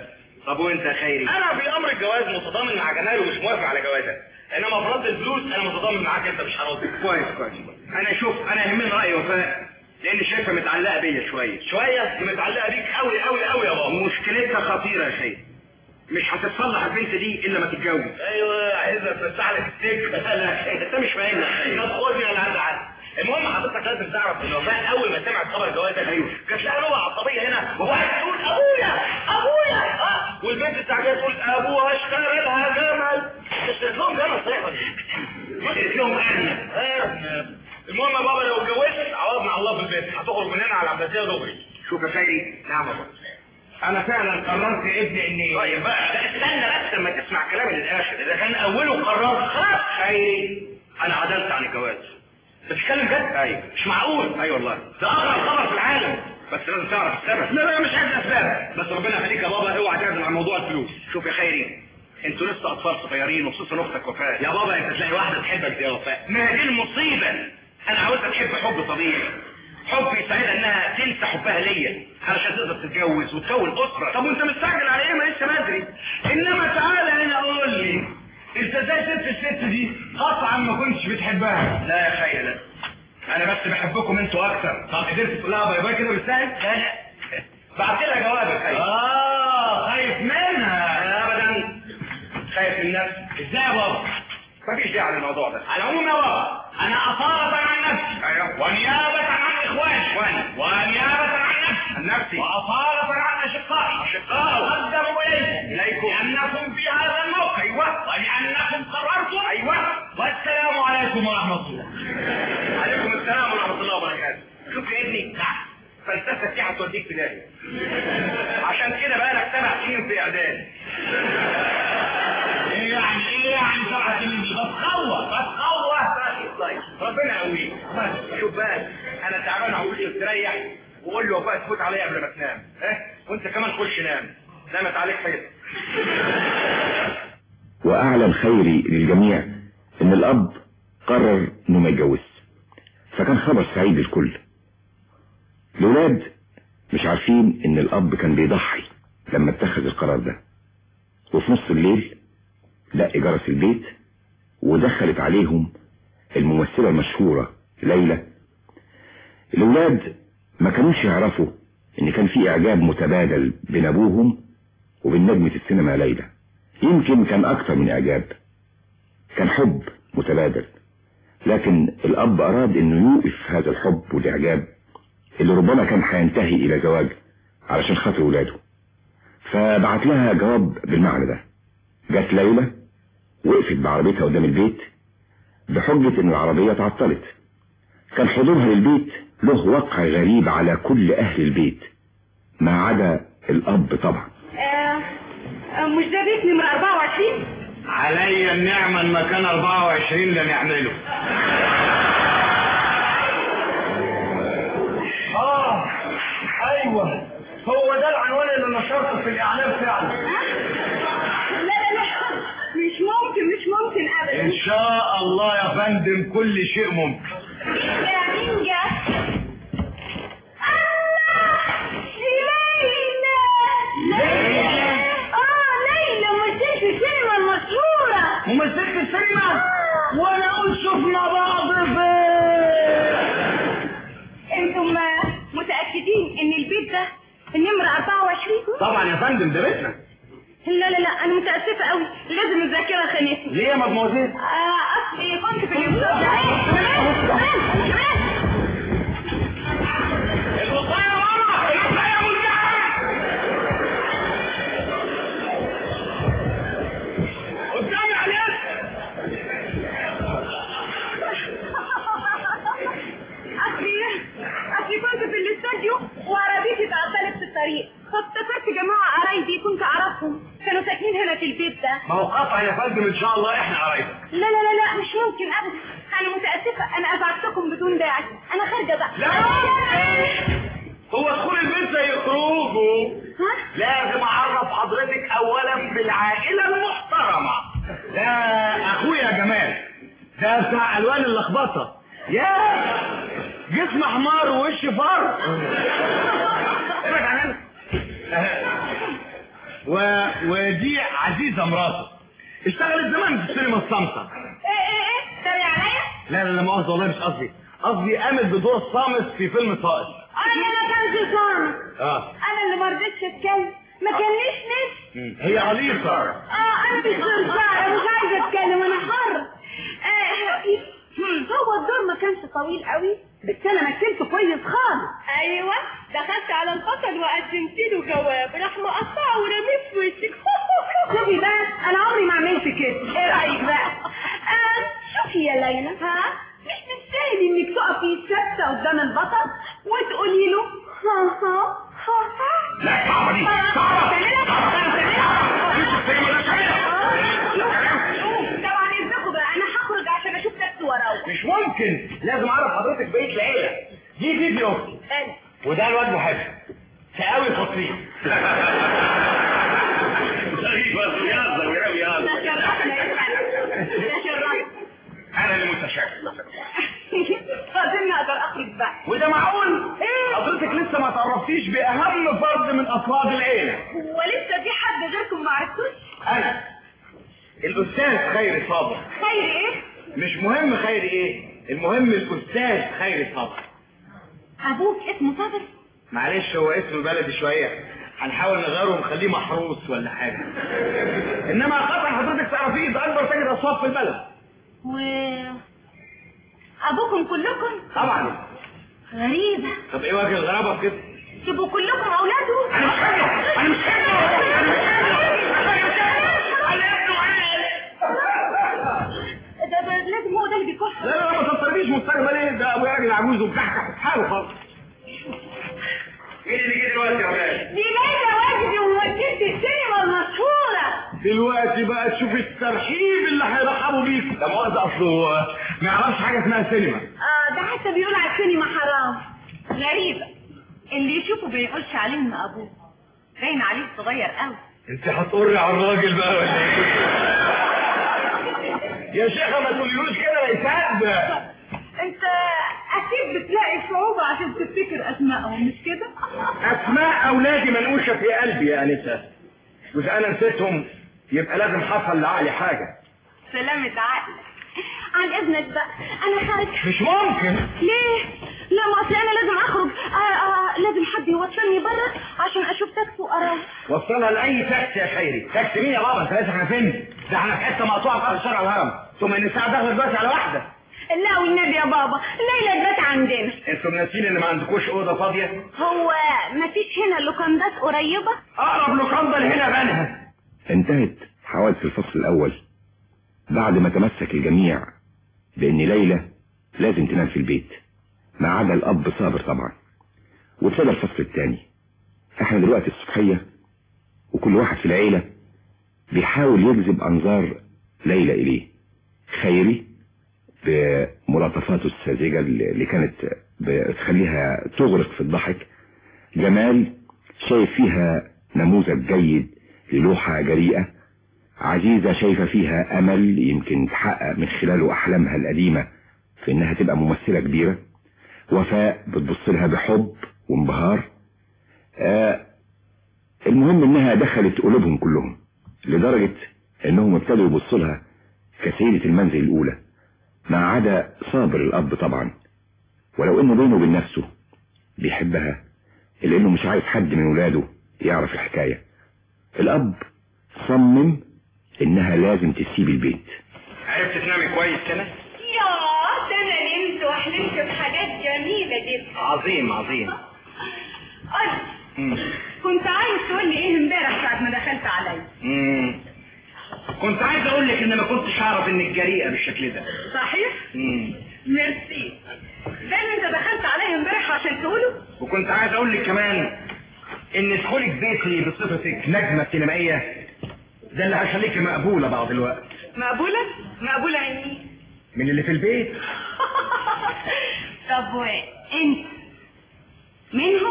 طب وانت يا خيري؟ انا في امر الجواز متضامن مع جمال ومش موافق على جوازك. انما في رد الفلوس انا متضامن معاك انت مش هرد. كويس كويس. انا شوف انا يهمني راي وفاء لان شايفها متعلقه بيا شويه. شويه؟ متعلقه بيك قوي قوي قوي يا بابا. مشكلتها خطيره يا خيري. مش هتتصلح البنت دي الا ما تتجوز. ايوه عايزها تفتح لك السجن. لا انت مش فاهمني. طب خدني انا عايز اعرف. المهم حضرتك لازم تعرف ان وفاء اول ما سمعت خبر جوازك ايوه جات لها نوبه عصبيه هنا وواحد تقول ابويا ابويا اه والبنت التعبانه تقول ابوها اشترى لها جمل. اشتريت لهم جمل صحيح ولا ايه؟ اشتريت لهم ارنب. ارنب. المهم يا بابا لو اتجوزت عوضنا على الله في البيت هتخرج من هنا على العباسيه دغري. شوف يا خيري. نعم يا بابا. انا فعلا قررت ابني اني طيب بقى استنى بس لما تسمع كلامي للاخر. اذا كان اوله قررت خلاص خيري انا عدلت عن الجواز. بتتكلم جد؟ ايوه. مش معقول. اي أيوة والله. ده اغرب خبر في العالم. بس لازم تعرف السبب. لا لا مش عايز اسباب. بس ربنا يخليك يا بابا اوعى تعزل عن موضوع الفلوس. شوف يا خيري انتوا لسه اطفال صغيرين وخصوصا اختك وفاء. يا بابا انت تلاقي واحده تحبك زي وفاء. ما هي دي المصيبه. انا عاوزها تحب حب طبيعي. حب يساعدها انها تنسى حبها ليا علشان تقدر تتجوز وتكون اسره. طب وانت مستعجل على ايه؟ ما لسه بدري. انما تعالى هنا قول لي انت ازاي سبت الست دي قطعا ما كنتش بتحبها؟ لا يا خير لا. انا بس بحبكم انتوا اكتر. طب قدرت تقول لها باي باي كده بالسهل؟ لا لا. بعت لها جوابك خايف. اه خايف منها؟ ابدا خايف من نفسي. ازاي يا بابا؟ مفيش داعي للموضوع ده. على العموم يا بابا انا اصالة عن نفسي. ايوه. ونيابة عن اخواني. وانا. ونيابة عن نفسي. عن نفسي. واصالة عن اشقائي. اشقائي. اقدم اليكم. اليكم. لانكم في هذا الموقع. ايوه. ولانكم قررتم. ايوه. والسلام عليكم ورحمة الله. عليكم السلام ورحمة الله وبركاته. شوف يا ابني. نعم. فلسفة دي هتوديك في داهية. عشان كده بقالك سبع سنين في اعداد. ايه يعني ايه يعني سبع سنين دي؟ بتخوف بتخوف. طيب ربنا يقويك. شوف بقى انا تعبان عاوز تريح وقول له وفاء تفوت عليا قبل ما تنام. اه وانت كمان خش نام. نامت عليك حيط. واعلن خيري للجميع ان الاب قرر انه ما يتجوزش. فكان خبر سعيد للكل. الولاد مش عارفين ان الاب كان بيضحي لما اتخذ القرار ده. وفي نص الليل لقى جرس البيت ودخلت عليهم الممثلة المشهورة ليلى. الولاد ما كانوش يعرفوا ان في اعجاب متبادل بين ابوهم وبين نجمة السينما ليلى. يمكن كان اكتر من اعجاب، كان حب متبادل، لكن الاب اراد انه يوقف هذا الحب والاعجاب اللي ربما كان هينتهي الى زواج علشان خاطر ولاده. فبعت لها جواب بالمعنى ده. جت ليلى وقفت بعربيتها قدام البيت بحجة ان العربية تعطلت. كان حضورها للبيت له وقع غريب على كل اهل البيت ما عدا الاب طبعا. آه مش ده بيت نمرة أربعة وعشرين؟ عليا النعمة المكان أربعة وعشرين اللي نعمله. اه ايوه هو ده العنوان اللي نشرته في الاعلام فعلا. لا لا لا مش ممكن مش ممكن ابدا. ان شاء الله يا فندم كل شيء ممكن. مين مين جه؟ ليلى. اه ليلى ممثلة السينما المشهورة. ممثلة السينما؟ وانا اقول شفنا بعض فين؟ انتم متأكدين ان البيت ده النمرة أربعة وعشرين؟ طبعا يا فندم ده بيتنا. لا لا لا انا متأسفة قوي، لازم الذاكرة خانتني. ليه يا مدموزيل؟ اه اصلي كنت في الامتحان. وعربيتي اتعطلت في الطريق، فافتكرت جماعة قرايبي كنت اعرفهم كانوا ساكنين هنا في البيت ده. ما هو قطع يا فندم ان شاء الله احنا قرايب. لا لا لا لا مش ممكن ابدا، انا متأسفة انا ازعجتكم بدون داعي، انا خارجة بقى. لا هو دخول البيت زي خروجه. لازم اعرف حضرتك اولا بالعائلة المحترمة. ده اخويا جمال، ده بتاع الوان اللخبطة. يا جسم حمار ووش فار. ابعد عننا. و... ودي عزيزة مراته، اشتغلت زمان في السينما الصامتة. ايه ايه ايه تري عليا؟ لا لا لا مؤاخذة والله مش قصدي، قصدي قامت بدور صامت في فيلم صائص. انا ما كانش صامت. اه انا اللي ما رضيتش اتكلم، ما كانليش نفس. هي عليقة. اه انا مش صرصار، مش عايزة اتكلم انا حر. آه هو الدور ما كانش طويل قوي بس انا مثلته كويس خالص. ايوه دخلت على البطل وقدمت له جواب راح مقطعه ورميه في وشك. شوفي بقى انا عمري ما عملت كده، ايه رايك بقى؟ آه شوفي يا ليلى، ها مش مستاهل انك تقفي ثابته قدام البطل وتقولي له ها ها ها ها. لا صعبه دي طبعا اذنكم بقى انا هخرج عشان اشوف نفسي واروح. مش ممكن، لازم اعرف حضرتك بقيه العيله. دي دي دي اختي وده الواد محب شقاوي خطير. انا اللي متشكر. فاضلني اقدر اخرج بقى. وده معقول؟ ايه حضرتك لسه ما تعرفتيش باهم فرد من افراد العيله. ولسه في حد غيركم ما عرفتوش؟ انا الاستاذ خيري صابر. خيري ايه؟ مش مهم خيري ايه، المهم الاستاذ خيري صابر. ابوك اسمه صابر؟ معلش هو اسم بلدي شويه، هنحاول نغيره ونخليه محروس ولا حاجه. انما قطع حضرتك تعرفيه ده اكبر تاجر اصوات في البلد. و ابوكم كلكم؟ طبعا. غريبه. طب ايه وجه الغرابه في كده؟ تبقوا كلكم اولاده؟ انا مش فاكره انا مش ده لازم هو ده اللي بيكح. لا لا ما تضطربيش مضطربه ليه؟ ده ابويا راجل عجوز وبكحكح في حاله خالص. مين اللي جه دلوقتي يا ولاد؟ دي ليلى وجدي وممثلة السينما المشهورة. دلوقتي بقى تشوف الترحيب اللي هيرحبوا بيك. ده مؤاخذة اصله ما يعرفش حاجة اسمها سينما. اه ده حتى بيقول على السينما حرام. غريبة اللي يشوفه بيقولش عليه ان ابوه باين عليه صغير قوي. انت هتقري على الراجل بقى ولا ايه؟ يا شيخة ما تقوليلوش كده لا يصدق. انت اكيد بتلاقي صعوبة عشان تفتكر اسمائهم مش كده؟ اسماء اولادي منقوشة في قلبي يا انسة، واذا انا نسيتهم يبقى لازم حصل لعقلي حاجة. سلامة عقلك. عن اذنك بقى انا خارج. مش ممكن. ليه؟ لا ما اصل انا لازم اخرج. آه آه لازم حد يوصلني بره عشان اشوف تاكسي واروح. وصلها لاي تاكسي يا خيري. تاكسي مين يا بابا؟ انت لسه احنا فين؟ ده احنا في حته مقطوعه في شارع الهرم، ثم ان الساعه داخله دلوقتي على واحده. لا والنبي يا بابا ليلى تبات عندنا. انتوا ناسين ان ما عندكوش اوضه فاضيه؟ هو ما فيش هنا لوكندات قريبه؟ اقرب لوكندا هنا بنها. انتهت حوادث الفصل الاول بعد ما تمسك الجميع بان ليلى لازم تنام في البيت ما عدا الاب صابر طبعا. وابتدى الفصل الثاني. احنا دلوقتي الصبحيه وكل واحد في العيله بيحاول يجذب انظار ليلى اليه. خيري بملاطفاته الساذجه اللي كانت بتخليها تغرق في الضحك. جمال شايف فيها نموذج جيد للوحه جريئه. عزيزه شايفه فيها امل يمكن تحقق من خلاله احلامها القديمه في انها تبقى ممثله كبيره. وفاء بتبص لها بحب وانبهار. آه المهم انها دخلت قلوبهم كلهم لدرجه انهم ابتدوا يبصوا لها كسيده المنزل الاولى ما عدا صابر الاب طبعا، ولو انه بينه وبين نفسه بيحبها الا انه مش عايز حد من ولاده يعرف الحكايه. الاب صمم انها لازم تسيب البيت. عرفت تنامي كويس كده؟ ياه ده انا نمت وحلمت بحاجات جميله جدا. عظيم عظيم. قول كنت عايز تقول لي ايه امبارح ساعه ما دخلت عليا؟ امم كنت عايز اقول لك ان ما كنتش اعرف انك جريئه بالشكل ده. صحيح؟ امم ميرسي. ده اللي انت دخلت عليا امبارح عشان تقوله؟ وكنت عايز اقول لك كمان ان دخولك بيتي بصفتك نجمه سينمائيه ده اللي هيخليكي مقبوله بعض الوقت. مقبوله؟ مقبوله من مين؟ من اللي في البيت. طب وانت منهم؟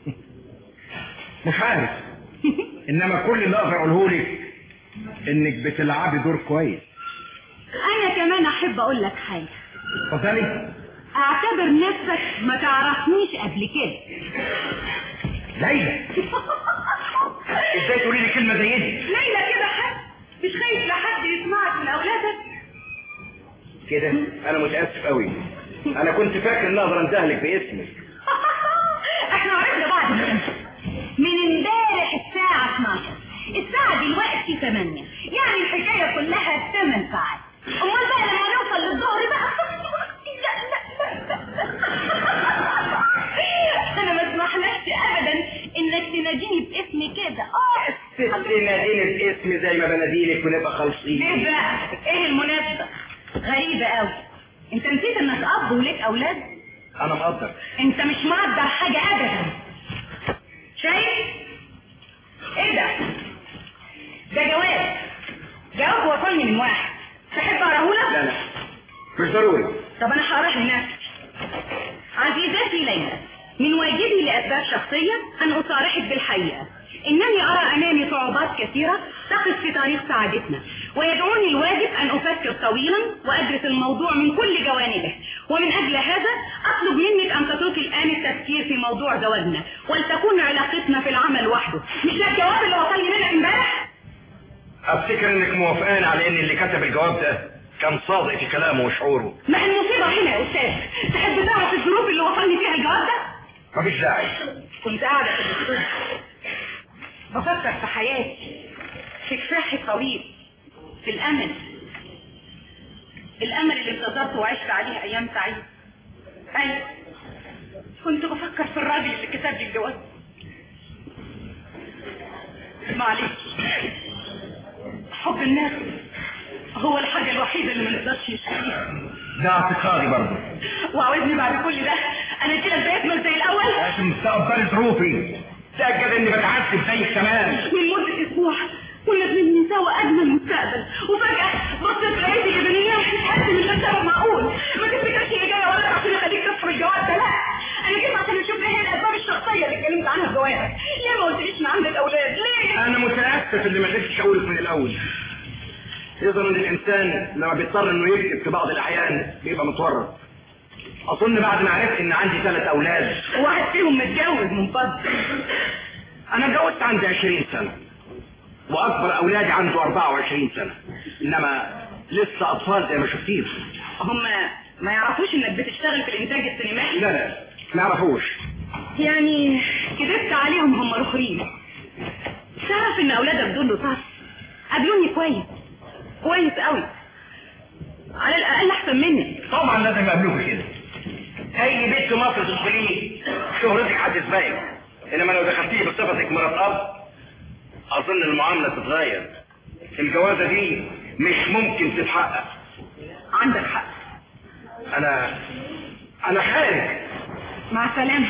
مش عارف. انما كل اللي اقدر اقوله لك انك بتلعبي دور كويس. انا كمان احب اقول لك حاجه. اتفضلي. اعتبر نفسك ما تعرفنيش قبل كده. ليلى ازاي تقولي لي كلمه زي دي؟ ليلى كده حد مش خايف لحد يسمعك من اولادك كده؟ انا متاسف قوي. انا كنت فاكر ان اقدر اندهلك باسمك. احنا عرفنا بعض من امتى؟ من امبارح الساعه اتناشر. الساعه دلوقتي ثمانية، يعني الحكايه كلها ثمان ساعات. امال بقى لما نوصل للظهر بقى لا لا لا انا ما اسمحلكش ابدا انك تناديني باسمي كده. اه تناديني باسمي زي ما بناديلك ونبقى خالصين. ليه بقى؟ ايه المناسبه؟ غريبه قوي. انت نسيت انك اب وليك اولاد؟ انا مقدر. انت مش مقدر حاجه ابدا. شايف؟ ايه ده؟ ده جواب. جواب وصلني من واحد. تحب اقراه؟ لا لا مش ضروري. طب انا هقراه لنفسي. عزيزتي ليلى، من واجبي لاسباب شخصيه ان اصارحك بالحقيقه انني ارى امامي صعوبات كثيره تقف في طريق سعادتنا، ويدعوني الواجب ان افكر طويلا وادرس الموضوع من كل جوانبه، ومن اجل هذا اطلب منك ان تتركي الان التفكير في موضوع زواجنا ولتكون علاقتنا في العمل وحده. مش ده الجواب اللي وصلني منك امبارح؟ افتكر انك موافقان على ان اللي كتب الجواب ده كان صادق في كلامه وشعوره. ما المصيبه هنا يا استاذ. تحب تعرف الظروف اللي وصلني فيها الجواب ده؟ مفيش داعي. كنت قاعده في الدكتور بفكر في حياتي، في كفاحي طويل، في الامل الامل اللي انتظرته وعشت عليه ايام سعيده. ايوه كنت بفكر في الراجل اللي كتب لي الجواز. معلش حب الناس هو الحاجه الوحيده اللي ما نقدرش نشتريها. ده اعتقادي برضه. وعاوزني بعد كل ده انا اديلك بيتمل زي الاول؟ لازم تقدري ظروفي. تاكد اني بتعذب زيك كمان. من مده اسبوع كنا بنبني سوا اجمل مستقبل، وفجاه بصيت لقيت اليابانيه بتتقدم من سبب معقول. ما تفتكرش اني جايه ولا عشان اخليك تسحب الجواب ده، لا انا جيت عشان اشوف ايه هي الاسباب الشخصيه اللي اتكلمت عنها في جوابك. ليه ما قلتليش ان عندك اولاد؟ ليه؟ انا متاسف اللي ما قدرتش اقولك من الاول. يظهر ان الانسان لما بيضطر انه يكتب في بعض الاحيان بيبقى متورط. اظن بعد ما عرفت ان عندي ثلاث اولاد واحد فيهم متجوز من فضل. انا اتجوزت عندي عشرين سنه واكبر اولادي عنده اربعة وعشرين سنه، انما لسه اطفال زي ما شفتيه. هم ما يعرفوش انك بتشتغل في الانتاج السينمائي؟ لا لا ما يعرفوش. يعني كذبت عليهم هم الاخرين. تعرف ان اولادك دول لطاف قابلوني كويس كويس قوي، على الاقل احسن منك. طبعا لازم يقابلوك كده. اي بيت في مصر تدخليه شهرتك هتسبقك، انما لو دخلتيه بصفتك مرات اب اظن المعامله تتغير. الجوازه دي مش ممكن تتحقق. عندك حق. انا انا خارج. مع السلامه.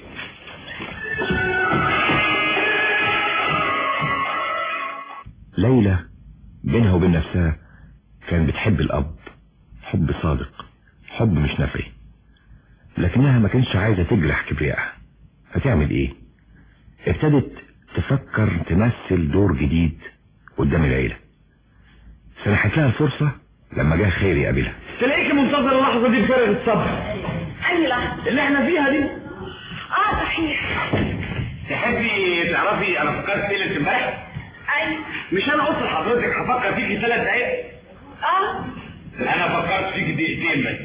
ليلى بينها وبين نفسها كان بتحب الأب حب صادق، حب مش نفعي، لكنها ما كانش عايزة تجرح كبريائها. هتعمل ايه؟ ابتدت تفكر تمثل دور جديد قدام العيلة. سنحت لها الفرصة لما جه خيري قابلها. تلاقيكي منتظر اللحظة دي بفارغ الصبر. أي لحظة؟ اللي احنا فيها دي. اه صحيح. تحبي تعرفي انا فكرت ايه اللي امبارح؟ ايوه. مش انا قلت لحضرتك هفكر فيكي ثلاث دقايق؟ اه. انا فكرت فيكي دقيقتين بس.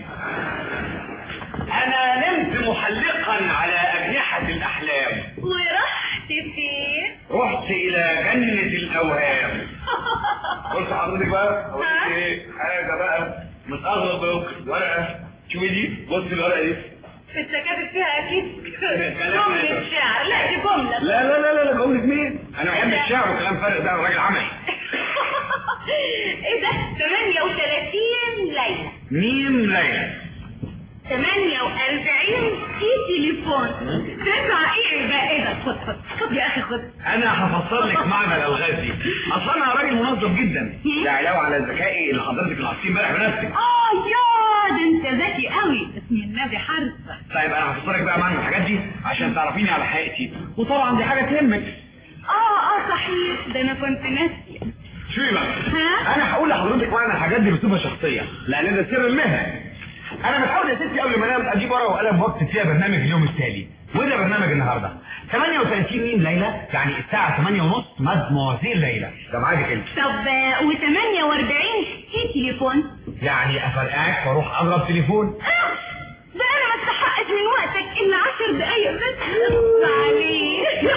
انا نمت محلقا على اجنحة الاحلام. ورحت فين؟ رحت الى جنة الاوهام. قلت لحضرتك بقى قلت ايه حاجة بقى متأغرب ورقة. شوفي دي، بص الورقة دي. انت كاتب فيها اكيد جملة شعر. لا دي جملة. لا لا لا لا جملة مين؟ انا بحب الشعر وكلام فارغ، ده راجل عملي. ايه ده؟ ثمانية وثلاثين ليلة. ميم ليلة. ثمانية وأربعين في تليفون. تسعة ايه بقى؟ ايه ده؟ خد خد خد يا اخي خد. انا هفسر لك معنى الالغاز دي. اصلا انا راجل منظم جدا، ده علاوة على ذكائي اللي حضرتك لاحظتيه امبارح بنفسك. اه يا ده انت ذكي قوي، اسم النبي حارسة. طيب انا هفسر لك بقى معنى الحاجات دي عشان تعرفيني على حقيقتي، وطبعا دي حاجة تهمك. اه اه صحيح، ده انا كنت ناسية. شوفي بقى، انا هقول لحضرتك معنى الحاجات دي بصفة شخصية لان ده سر المهنة. انا متعود يا ستي قبل ما انام اجيب ورقه وقلم واكتب فيها برنامج اليوم التالي، وده برنامج النهارده ثمانية وثلاثين ميم ليلى، يعني الساعه ثمانية ونص مدموزيل ليلى. ده معاك كده. طب و48 في تليفون، يعني افرقعك واروح اضرب تليفون. ده انا ما استحقش من وقتك الا عشر دقايق بس. عليك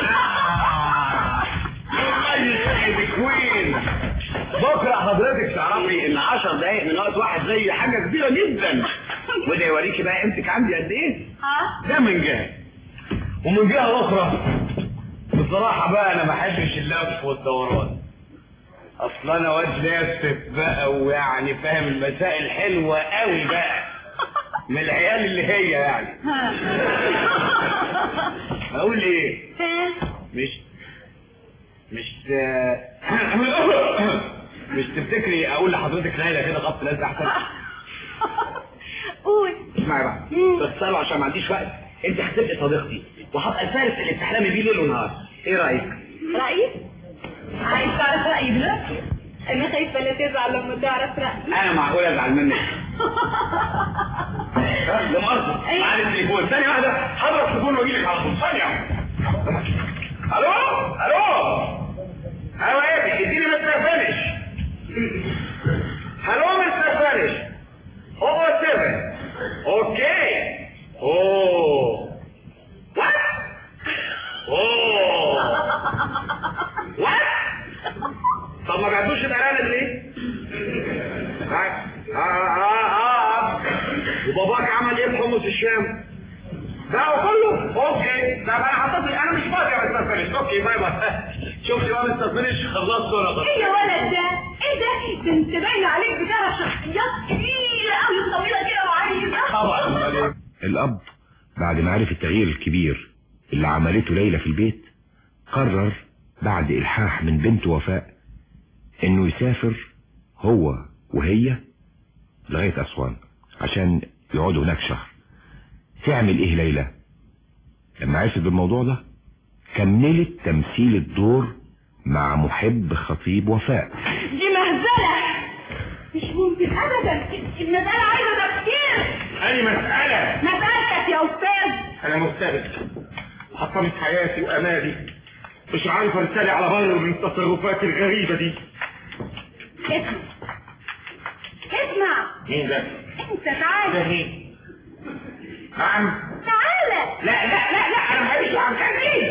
والله يسعدك. وين بكره حضرتك تعرفي ان عشر دقايق من وقت واحد زي حاجه كبيره جدا، وده يوريكي بقى قيمتك عندي قد ايه. ها ده من جهه، ومن جهه اخرى بصراحه بقى انا ما بحبش اللف والدوران. اصل انا واد لافف بقى ويعني فاهم المسائل حلوه قوي بقى من العيال اللي هي يعني. اقول ايه؟ مش مش مش تفتكري اقول لحضرتك ليلى كده خط لازق احسن؟ قول. اسمعي بقى بس صلوا عشان ما عنديش وقت. انت هتبقي صديقتي وهبقى الفارس اللي بتحلمي بيه ليل ونهار. ايه رايك؟ رايي؟ عايز تعرف رايي دلوقتي؟ انا خايفه لا تزعل لما تعرف رايي. انا معقول ازعل منك؟ لا مؤاخذه معايا التليفون. ثانيه واحده هضرب التليفون واجي لك على طول. ثانيه. الو الو ايوه ايه اديني مستر فانش. هلو مستر فانش. هو سبعة. اوكي. اوه وات اوه وات. طب ما بعتوش الارانب ليه؟ اه اه اه وباباك عمل ايه بحمص الشام؟ ده كله اوكي. طب انا هتصل، انا مش فاضي يا مستر فينيش. اوكي باي باي. شفتي بقى مستر فينيش خلصت ولا ايه يا ولد ده؟ ايه ده؟ ده انت باين عليك بتعرف شخصيات كبيره قوي وطويله كده وعريضه. طبعا. الاب بعد ما عرف التغيير الكبير اللي عملته ليلى في البيت قرر بعد الحاح من بنت وفاء انه يسافر هو وهي لغايه اسوان عشان يقعدوا هناك شهر. تعمل ايه ليلى؟ لما عرفت بالموضوع ده كملت تمثيل الدور مع محب خطيب وفاء. دي مهزله مش ممكن ابدا. المساله عايزه تفكير. اي مساله؟ مسالتك يا استاذ. انا مستهلك حطمت حياتي وامالي، مش عارف ارسالي على بر من التصرفات الغريبه دي. اسمع اسمع. مين ده؟ انت تعالى. نعم. تعالى. لا لا لا لا انا ما بحبش العكاز دي.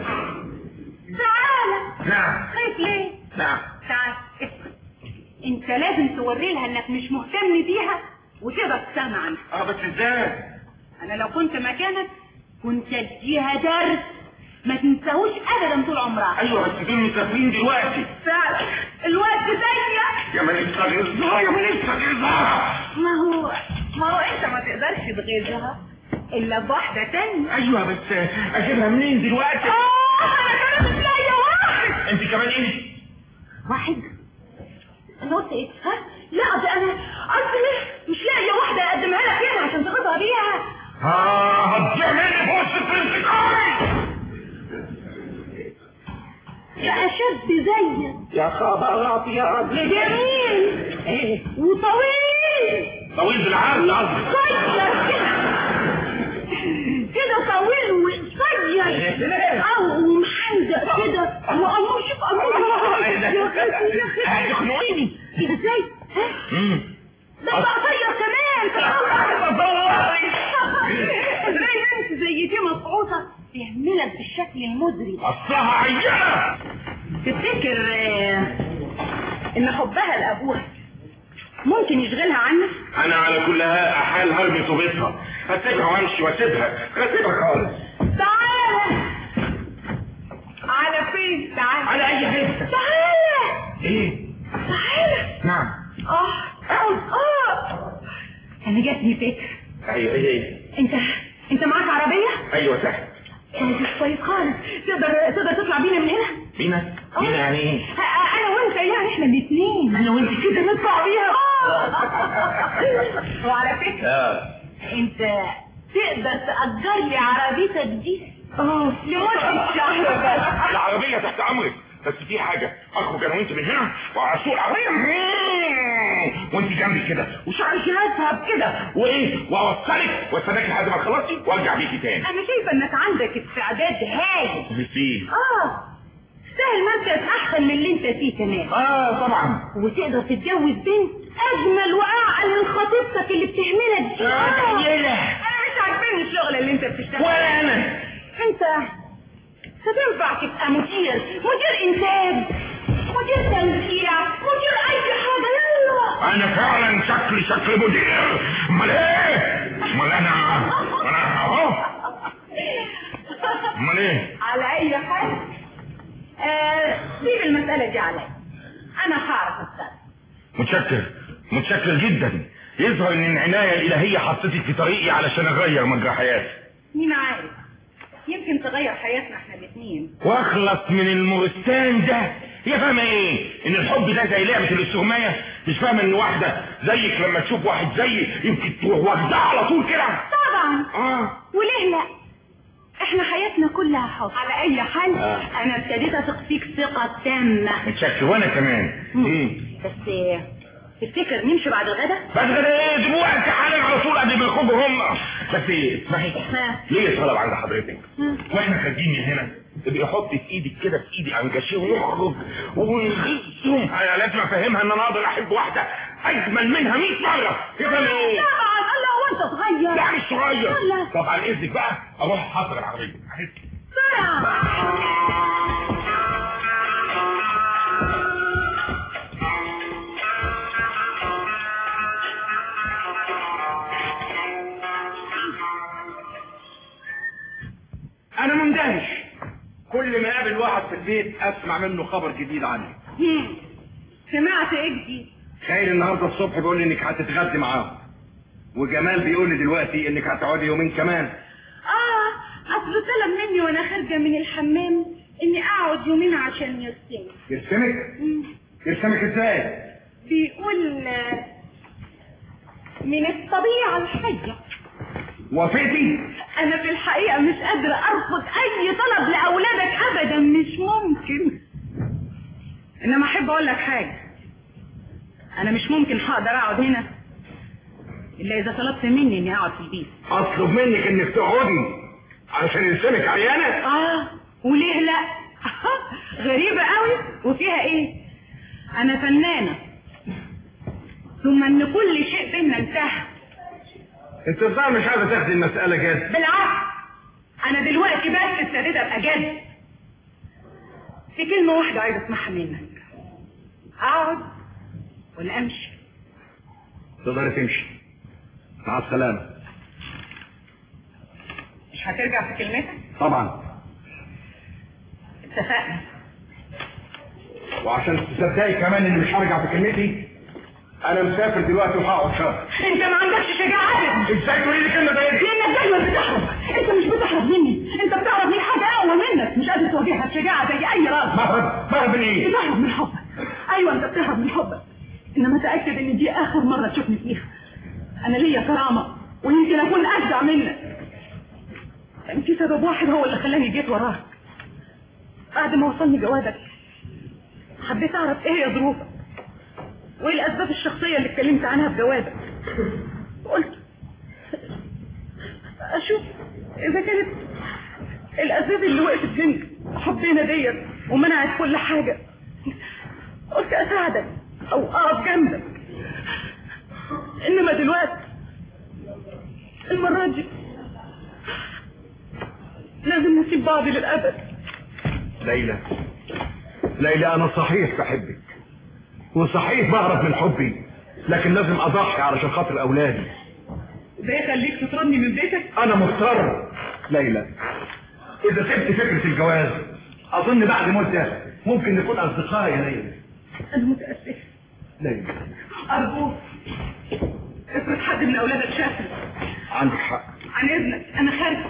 تعالى. نعم. خايف ليه؟ نعم. تعالى اسمع، انت لازم توري لها انك مش مهتم بيها وتقدر تستغنى عنها. اه بس ازاي؟ انا لو كنت مكانك كنت اديها درس ما تنساهوش ابدا طول عمرها. ايوه بس دول مسافرين دلوقتي. فعلا الوقت ضيق. يا ما نفسي اغيظها يا ما نفسي اغيظها. ما هو ما هو انت ما تقدرش تغيظها الا بواحده تانية. ايوه بس اجيبها منين دلوقتي؟ اه انا كمان مش لاقيه واحد. انت كمان ايه؟ واحد؟ انا قلت ايه؟ ها؟ لا ده انا قصدي مش لاقيه واحده اقدمها لك هنا عشان تاخدها بيها. اه هتضيع مني في وسط الانتقام. بقى شاب زيك. يا خبر ابيض. جميل. ايه؟ وطويل. طويل بالعرض قصدي. قصير كده كده طويل وقصير. اه ومحندق كده وامور شوف امور. هتخنقيني. ازاي؟ ها؟ ده بقى قصير كمان. ازاي انت زي دي مصعوصه تعملك بالشكل المزري ده؟ اصلها عينه. تفتكر ان حبها لابوها ممكن يشغلها عنك؟ انا على كل حال هرمي طوبتها، هسيبها وامشي واسيبها، هسيبها خالص. تعالى. على فين؟ تعالى. على اي حته. تعالى. ايه؟ تعالى. نعم. اه اه انا جاتني فكره. ايوه ايه؟ انت انت معاك عربيه؟ ايوه تحت. كويس كويس خالص. تقدر تقدر تطلع بينا من هنا؟ بينا؟ بينا يعني ايه؟ انا وانت يعني احنا الاثنين. انا وانت كده نطلع بيها. وعلى فكره اه انت تقدر تأجر لي عربيتك دي اه لمده شهر بس. العربيه تحت امرك، بس في حاجه، اخرج انا وانت من هنا واسوق العربيه وانت جنبي كده وشعشعتها كده وايه واوصلك واستناك لحد ما تخلصي وارجع بيكي تاني. انا شايفه انك عندك استعداد هايل. ميرسي. اه سهل مركز احسن من اللي انت فيه كمان. اه طبعا. وتقدر تتجوز بنت اجمل واعقل من خطيبتك اللي بتهملك دي. اه يلا. انا مش عاجبني الشغل اللي انت بتشتغله. ولا انا. انت هتنفع تبقى مدير مدير انتاج مدير توزيع مدير اي حاجه. يلا. انا فعلا شكلي شكل مدير. امال ايه؟ امال انا انا اهو. امال ايه؟ على اي حال آه سيب المساله دي عليا، انا هعرف اتصرف. متشكر متشكر جدا. يظهر ان العنايه الالهيه حطتك في طريقي علشان اغير مجرى حياتي. مين عارف، يمكن تغير حياتنا احنا الاثنين واخلص من المورستان ده. هي فاهمه ايه؟ ان الحب ده زي لعبه الاستغمايه؟ مش فاهمه ان واحده زيك لما تشوف واحد زيي يمكن تروح واخدها على طول كده؟ طبعا. اه وليه لا؟ احنا حياتنا كلها حب. على اي حال آه. انا ابتديت اثق فيك ثقه تامه. متشكر وانا كمان. امم بس تفتكر نمشي بعد الغدا؟ بعد الغدا ايه؟ دلوقتي حالا على طول قبل ما يخرجوا هم. بس ايه اسمعي، ليه طلب عند حضرتك واحنا خارجين من هنا تبقي حطي في ايدك كده في ايدي انجاشيه ونخرج ونغيظهم. انا لازم افهمها ان انا اقدر احب واحده اجمل منها مية مره. يفهم ايه؟ طبعا. الله وانت صغير. لا مش صغير. طب على اذنك بقى اروح احضر العربيه. بسرعه. انا مندهش، كل ما اقابل واحد في البيت اسمع منه خبر جديد عنك. سمعت ايه جديد؟ خير النهارده الصبح بيقول لي انك هتتغدي معاهم، وجمال بيقول لي دلوقتي انك هتقعدي يومين كمان. اه اصل طلب مني وانا خارجه من الحمام اني اقعد يومين عشان يرسمني. يرسمك؟ يرسمك ازاي؟ بيقول من الطبيعه الحيه. وافقتي؟ انا في الحقيقه مش قادره ارفض اي طلب لاولادك ابدا، مش ممكن. انما احب اقول لك حاجه، انا مش ممكن هقدر اقعد هنا الا اذا طلبت مني اني اقعد في البيت. اطلب منك انك تقعدي علشان يرسمك عيانه؟ اه وليه لا؟ غريبه قوي وفيها ايه؟ انا فنانه، ثم ان كل شيء بينا انتهى انت ازاي مش عايزه تاخدي المساله جد؟ بالعكس انا دلوقتي بس ابتديت ابقى جد. في كلمه واحده عايزه اسمعها منك، اقعد ولا امشي؟ تقدري تمشي. مع السلامه. مش هترجع في كلمتك؟ طبعا. اتفقنا. وعشان تصدقي كمان اني مش هرجع في كلمتي، انا مسافر دلوقتي وهقعد شهر. انت ما عندكش شجاعه ابدا. ازاي تقولي لي كلمه زي دي؟ لانك دايما بتهرب. انت مش بتهرب مني، انت بتهرب من حاجه اقوى منك، مش قادر تواجهها بشجاعه زي اي راجل. بهرب بهرب من ايه؟ بتهرب من حبك. ايوه انت بتهرب من حبك، انما تاكد ان دي اخر مره تشوفني فيها. انا ليا كرامه ويمكن اكون اشجع منك. كان في سبب واحد هو اللي خلاني جيت وراك. بعد ما وصلني جوازك حبيت اعرف ايه هي ظروفك وايه الاسباب الشخصيه اللي اتكلمت عنها في جوازك. قلت اشوف اذا كانت الاسباب اللي وقفت بين حبنا ديت ومنعت كل حاجه، قلت اساعدك او اقف جنبك. انما دلوقتي المره دي لازم نسيب بعض للابد. ليلى ليلى انا صحيح بحبك وصحيح بهرب من حبي، لكن لازم اضحي علشان خاطر اولادي. ده يخليك تطردني من بيتك؟ انا مضطر ليلى. اذا سبت فكرة الجواز اظن بعد مدة ممكن نكون اصدقاء يا ليلى. انا متأسف ليلى. ارجوك افرض حد من اولادك شافني. عندك حق. عن اذنك انا خارجه.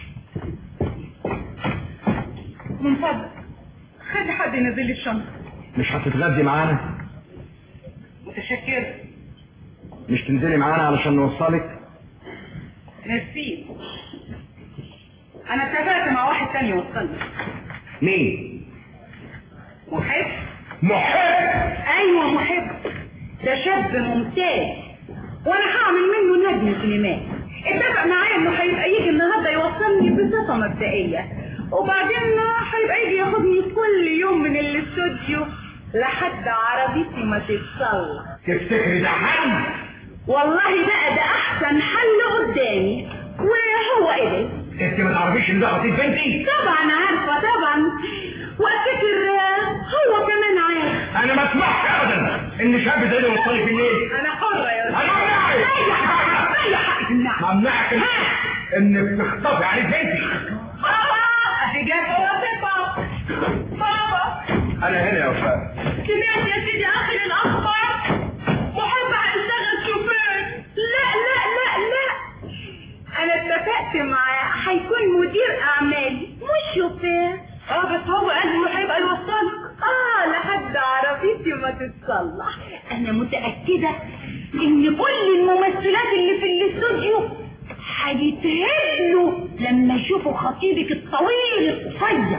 من فضلك خلي حد ينزل لي الشنطه. مش هتتغدي معانا؟ متشكرة. مش تنزلي معانا علشان نوصلك؟ ميرسي. انا اتفقت مع واحد تاني يوصلني. مين؟ محب. محب؟ ايوه محب. ده شاب ممتاز وانا هعمل منه نجم سينمائي. اتفق معايا انه هيبقى يجي النهارده يوصلني بصفه مبدئيه، وبعدين هيبقى يجي ياخدني كل يوم من الاستوديو لحد عربيتي ما تتصلح. تفتكري ده حل؟ والله بقى ده احسن حل قدامي. وهو ايه؟ انت ما تعرفيش ان ده خطيب بنتي؟ طبعا عارفه طبعا، وافتكر هو كمان عارف. انا ما اسمحش ابدا ان شاب زي ده يوصلي في الليل. انا حره يا استاذ. انا امنعك. اي حق اي حق تمنعني. امنعك انك تخطفي عليك بنتي. بابا اجابه وثقه. بابا انا هنا يا وفاء. سمعت يا سيدي اخر الاخبار؟ محب هيشتغل شوفير. لا لا لا لا، انا اتفقت معاه هيكون مدير اعمالي مش شوفير. اه بس هو قال انه هيبقى يوصلك. اه لحد عربيتي ما تتصلح. انا متاكده ان كل الممثلات اللي في الاستوديو هيتهبلوا لما يشوفوا خطيبك الطويل القصير.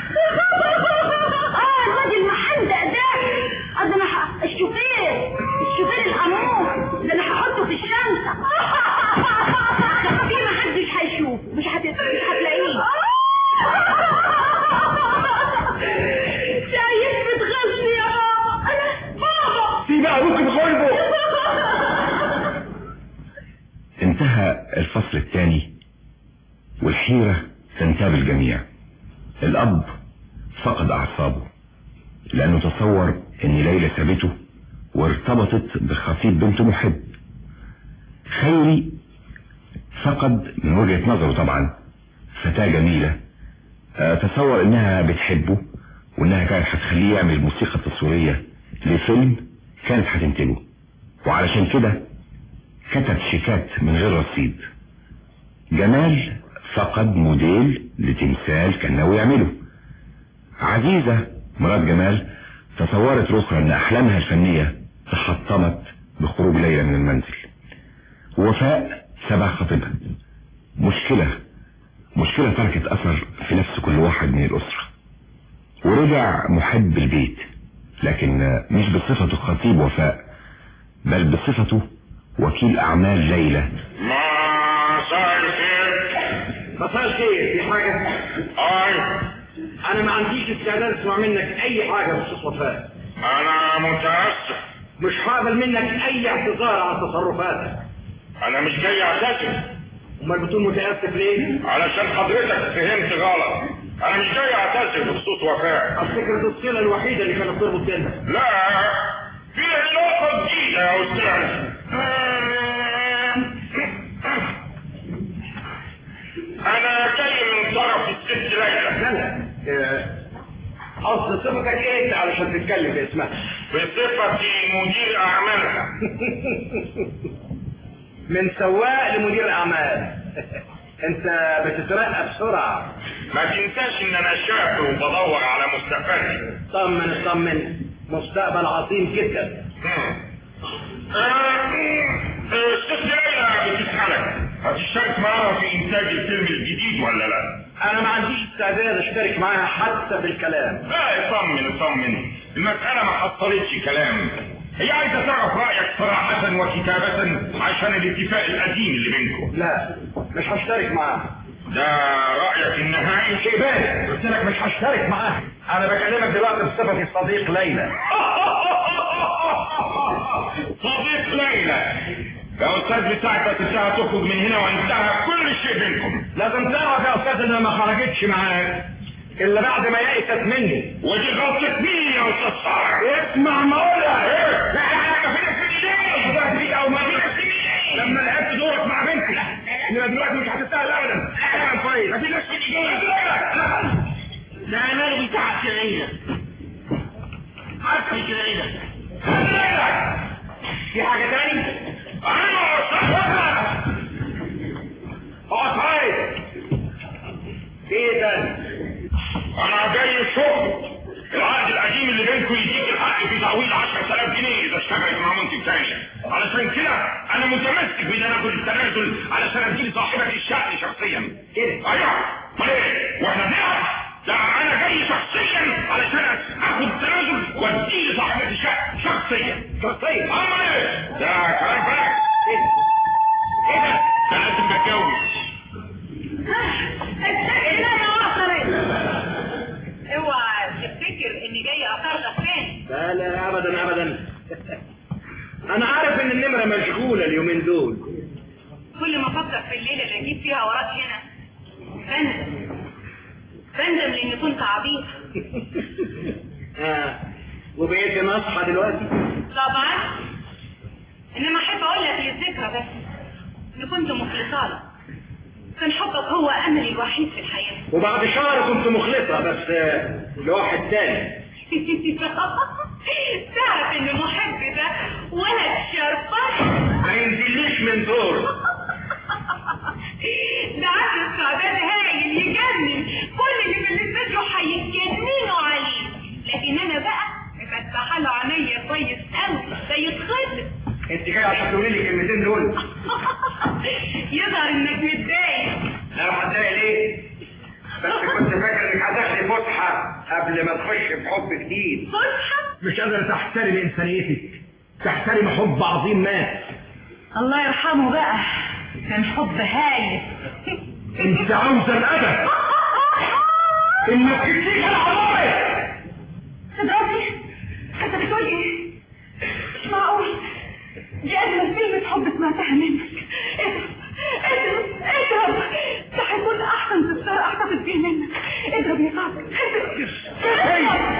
اه الواد المحندق ده، ده انا ح... الشوفير الشوفير الامور ده انا هحطه في الشمسة. ده محدش هيشوف، مش هت... مش هتلاقيه. شايف بتغشني يا بابا. انا بابا سيبي ابوك بغيبه. انتهى الفصل الثاني والحيرة تنتاب الجميع. الأب فقد أعصابه لأنه تصور أن ليلى سابته وارتبطت بخطيب بنته محب. خيري فقد من وجهة نظره طبعا فتاة جميلة، تصور أنها بتحبه وأنها كانت هتخليه يعمل موسيقى تصويرية لفيلم كانت هتنتجه، وعلشان كده كتب شيكات من غير رصيد. جمال فقد موديل لتمثال كان ناوي يعمله. عزيزة مرات جمال تصورت رخرة ان احلامها الفنية تحطمت بخروج ليلى من المنزل. وفاء سبع خطيبها. مشكلة مشكلة تركت اثر في نفس كل واحد من الاسرة. ورجع محب البيت، لكن مش بصفته خطيب وفاء بل بصفته وكيل اعمال ليلى. مساء الخير. مساء الخير. في حاجة؟ اي انا ما عنديش استعداد اسمع منك اي حاجة بخصوص وفاء. انا متأسف. مش هقبل منك اي اعتذار عن تصرفاتك. انا مش جاي اعتذر. امال بتقول متاسف ليه؟ علشان حضرتك فهمت غلط. انا مش جاي اعتذر بخصوص وفاء. افتكر دي الصله الوحيده اللي كانت تربط بيننا. لا، في علاقه جديده يا استاذ. انا جاي من طرف الست ليلى. لا اصل صفتك ايه انت علشان تتكلم باسمها؟ بصفتي مدير اعمالها. من سواق لمدير اعمال. انت بتترقى بسرعه. ما تنساش ان انا شاب وبدور على مستقبلي. طمن اطمن، مستقبل عظيم جدا. الست ليلى بتسألك هتشترك معاها في انتاج الفيلم الجديد ولا لا؟ انا ما عنديش استعداد اشترك معاها حتى بالكلام. لا اطمن اطمن، المسألة ما حصلتش كلام. هي عايزة تعرف رأيك صراحة وكتابة عشان الاتفاق القديم اللي بينكم. لا مش هشترك معاها. ده رأيك النهائي؟ شيبان قلت لك مش هشترك معاها. انا بكلمك دلوقتي بصفتي صديق ليلى. صديق ليلى يا استاذ، بتاعتك انتهى تخرج من هنا وانتهى كل شيء بينكم. لازم تعرف يا استاذ انها ما خرجتش معاك الا بعد ما يأست مني. ودي غلطة مين يا استاذ صالح؟ اسمع ما اقولها. ايه؟ لا انا فينك في ايديك. بدأت فيك او ما فينك في ايديك لما لعبت دورك مع بنتي. انما دلوقتي مش هتستاهل ابدا. كلام كويس. ما فينك في ايديك. ده انا بتاعك يا ليلى. عارفك يا ليلى. في حاجة تاني؟ انا صاحبها. اقعد عايز. ايه ده؟ انا جاي الشغل. العقد القديم اللي بينكم يديك الحق في تعويض عشرة آلاف جنيه اذا اشتغلت مع منتج تاني. علشان كده انا متمسك بان انا اخد التنازل علشان ادي صاحبة الشأن شخصيا. كده؟ ايوه. امال ايه؟ واحنا بنلعب؟ لا انا جاي شخصيا علشان اخد التنازل وادي صاحبة الشأن شخصيا. شخصيا؟ امال ايه؟ ده كلام فارغ. ايه ده؟ ايه ده؟ ده لازم بتجوز. استنى يا واصل. اوعى تفتكر اني جاي اطردك تاني. لا لا ابدا ابدا. انا عارف ان النمرة مشغولة اليومين دول. كل ما افكر في الليلة اللي اجيب فيها وراك هنا بندم بندم لاني كنت عبيط. اه وبقيت نصحى دلوقتي؟ طبعا، انما احب اقول لك للذكرى بس اني كنت مخلصة لك. كان حبك هو املي الوحيد في الحياة. وبعد شهر كنت مخلصة بس لواحد تاني. تعرف ان المحب ده ولد شربان ما ينزليش من دور. ده عنده استعداد هايل يجنن، كل اللي في الاستوديو هيتجننوا عليه، لكن انا بقى مفتحه له عينيا كويس قوي زي الخضر. انت جاي عشان تقولي لي الكلمتين دول؟ يظهر انك متضايق. لا هتضايق ليه؟ بس كنت فاكر انك هتاخدي فسحه قبل ما تخش في حب جديد. فسحه؟ مش قادره تحترمي انسانيتك، تحترمي حب عظيم مات. الله يرحمه بقى، كان حب هايل. انت عاوزه الادب. انك تكتيك العرايس. تضربني؟ انت بتقول ايه؟ مش معقول، دي اجمل كلمة حب سمعتها منك. اضرب اضرب اضرب، ده هيكون احسن تستار احتفظ بيه منك. اضرب يا صاحبي اضرب.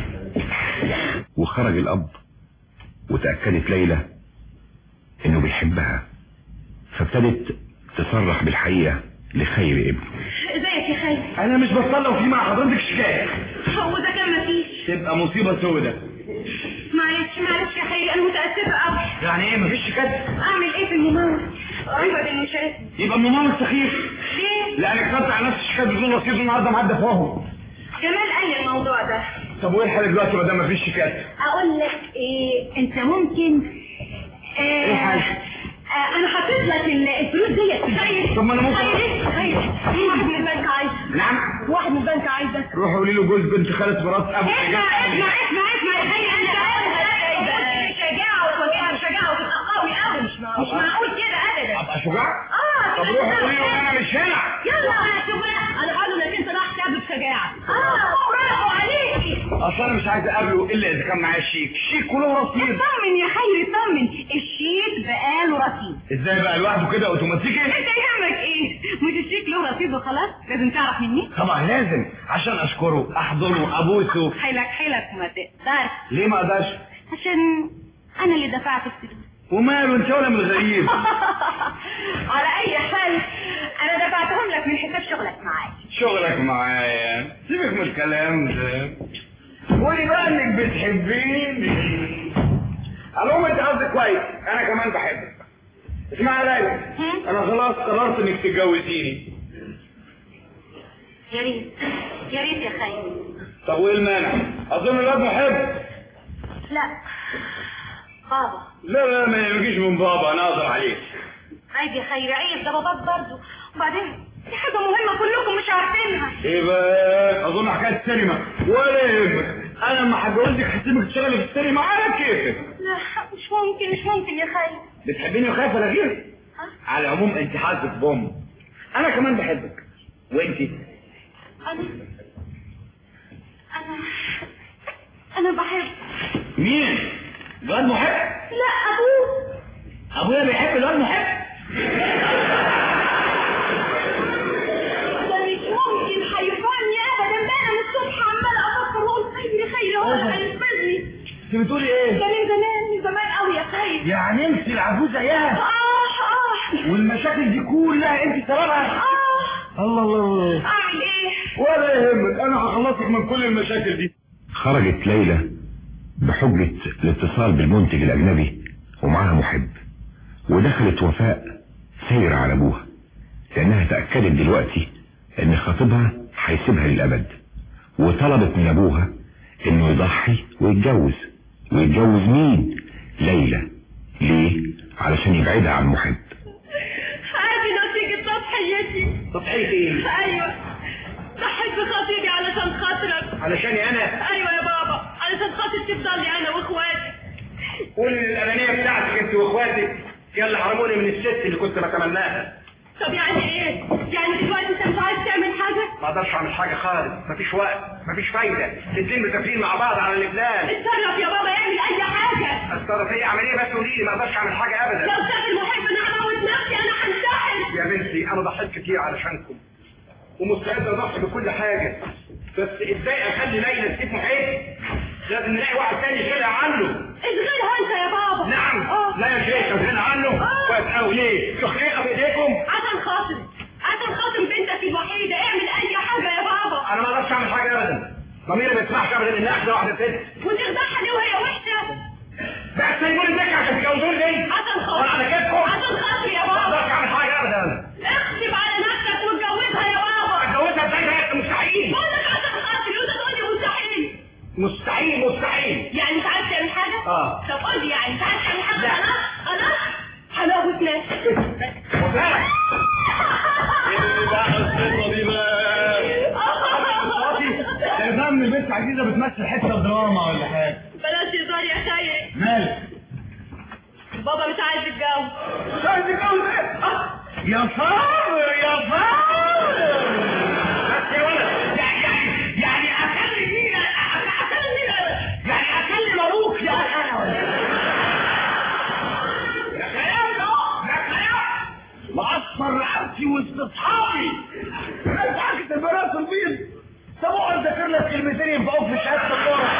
وخرج الاب وتأكدت ليلى انه بيحبها، فابتدت تصرح بالحقيقة لخير ابنه. ازيك يا خير؟ انا مش بطلع وفي مع حضرتك شكاية. هو ده كان مفيش. تبقى مصيبة سودة. معلش معلش يا خير، انا متأسفة قوي. يعني ايه مفيش شكاية؟ اعمل ايه في الممول؟ رفض انه يشاركني. يبقى الممول سخيف. ليه؟ لانك خدت على نفس الشكاية بدون رصيد النهارده معدى فوقهم. جمال قال لي الموضوع ده. طب وايه الحل دلوقتي ما دام مفيش شكاية؟ اقول لك ايه، انت ممكن آه ايه الحل؟ آه انا حطيت لك الفلوس ديت. خير. طب ما انا ممكن. خير خير. واحد من البنك عايزك. نعم؟ واحد من البنك عايزك. روح قولي له جوز بنت خالة مرات ابو. اسمع اسمع اسمع اسمع يا خير، انت شجاعة وتوجيهها شجاعة وتتقوي قوي. مش معقول كده ابدا. ابقى شجاع؟ اه. طب روح قولي له انا مش هنا. يلا انا شجاع. انا هقول لك انت راح تعمل شجاعة. اه برافو عليكي. اصل انا مش عايز اقابله الا اذا كان معاه شيك، شيك وله رصيد. اطمن يا خيري اطمن، الشيك بقاله رصيد. ازاي بقى لوحده كده اوتوماتيكي؟ انت يهمك ايه؟ مش الشيك له رصيد وخلاص؟ لازم تعرف مني؟ طبعا لازم، عشان اشكره احضنه ابوسه. حيلك حيلك ما تقدرش. ليه ما اقدرش؟ عشان انا اللي دفعت الفلوس. وماله انت ولا من الغريب؟ على اي حال انا دفعتهم لك من حساب شغلك معايا. شغلك معايا؟ سيبك من الكلام ده، قولي بقى انك بتحبيني. الو انت قصدك كويس، انا كمان بحبك. اسمعي يا ليلى، انا خلاص قررت انك تتجوزيني. يا ريت يا ريت يا خيري. طب وايه المانع؟ اظن الواد محب. لا بابا. لا لا ما يجيش من بابا، انا اقدر عليك. عيب يا خيري عيب، ده باباك برضه. وبعدين دي حاجه مهمه كلكم مش عارفينها. ايه بقى؟ اظن حكايه السينما. ولا يهمك، انا لما هتجوزك هسيبك تشتغلي في السينما على كيفك. لا مش ممكن مش ممكن يا خيري. بتحبيني وخايفه ولا غير؟ على العموم انت حاسه بام، انا كمان بحبك. وانت؟ انا انا انا بحب. مين؟ الواد محب؟ لا ابوه. ابويا بيحب الواد محب؟ ده مش ممكن هيفهمني ابدا، بقى انا من الصبح عماله افكر واقول خيري خيري هو اللي هينقذني. انت بتقولي ايه؟ ده من زمان من زمان قوي يا خيري. يعني انت العجوزه زيها؟ اه اه. والمشاكل دي كلها انت سببها؟ اه. الله الله. اعمل ايه؟ ولا يهمك، انا هخلصك من كل المشاكل دي. خرجت ليلى بحجة الاتصال بالمنتج الأجنبي ومعها محب، ودخلت وفاء سيرة على أبوها، لأنها تأكدت دلوقتي إن خطيبها هيسيبها للأبد، وطلبت من أبوها إنه يضحي ويتجوز. ويتجوز مين؟ ليلى. ليه؟ علشان يبعدها عن محب. عادي نتيجة تضحيتي. تضحية ايه؟ ايوه ضحيت بخطيبي علشان خاطرك. علشاني انا؟ ايوه يا بابا، علشان خاطر تفضل لي انا واخواتي. قولي الانانيه بتاعتك انت واخواتك هي اللي حرموني من الست اللي كنت بتمناها. طب يعني ايه؟ يعني دلوقتي انت مش عايز تعمل حاجه؟ ما اقدرش اعمل حاجه خالص، مفيش وقت، مفيش فايده، الاثنين مسافرين مع بعض على لبنان. اتصرف يا بابا اعمل اي حاجه. اتصرف ايه؟ اعمل ايه بس قولي لي، ما اقدرش اعمل حاجه ابدا. لو شاف المحب انا هموت نفسي، انا هنتحر. يا بنتي انا ضحيت كتير علشانكم ومستعد اضحي بكل حاجه، بس ازاي اخلي ليلى تسيب محب؟ لازم نلاقي واحد تاني يشيلها عنه. اشغلها انت يا بابا. نعم. اه. لا يا شيخ اشغلها عنه. كويس قوي. ليه؟ تخليقه بايديكم؟ عشان خاطر عشان خاطر بنتك الوحيده، اعمل اي حاجه يا بابا. انا ما اقدرش اعمل حاجه ابدا، ضميري ما يسمحش ابدا ان اخد واحده ست. وتخدعها ليه وهي وحشه؟ بس سايبوني ازيك عشان تجوزوني ليه؟ عشان خاطر على كيفكم؟ عشان خاطر يا بابا. ما اقدرش اعمل حاجه ابدا. اكتب على نفسك واتجوزها يا بابا. اتجوزها ازاي؟ ده مستحيل. بقول لك عشان خاطر وانت تقول لي مستحيل. مستحيل مستحيل. يعني مش عايز تعمل حاجه؟ اه. طب قول لي يعني مش عايز تعمل حاجه؟ خلاص خلاص هنوت نفسي. وفاء ايه بقى القصه دي بقى؟ ده نظام البنت عزيزه بتمثل حته دراما ولا حاجه. بلاش هزار يا خير. مالك؟ بابا مش عايز يتجوز. مش عايز يتجوز ايه؟ يا صابر يا صابر. بس يا ولد يعني يعني اخلي مين اخلي مين يعني اخلي مبروك يا انا يا خيال يا خيال معصر رقبتي وسط اصحابي. انت حكت البنات البيض. طب اقعد ذاكر لك كلمتين ينفعوك في شهاده الكوره.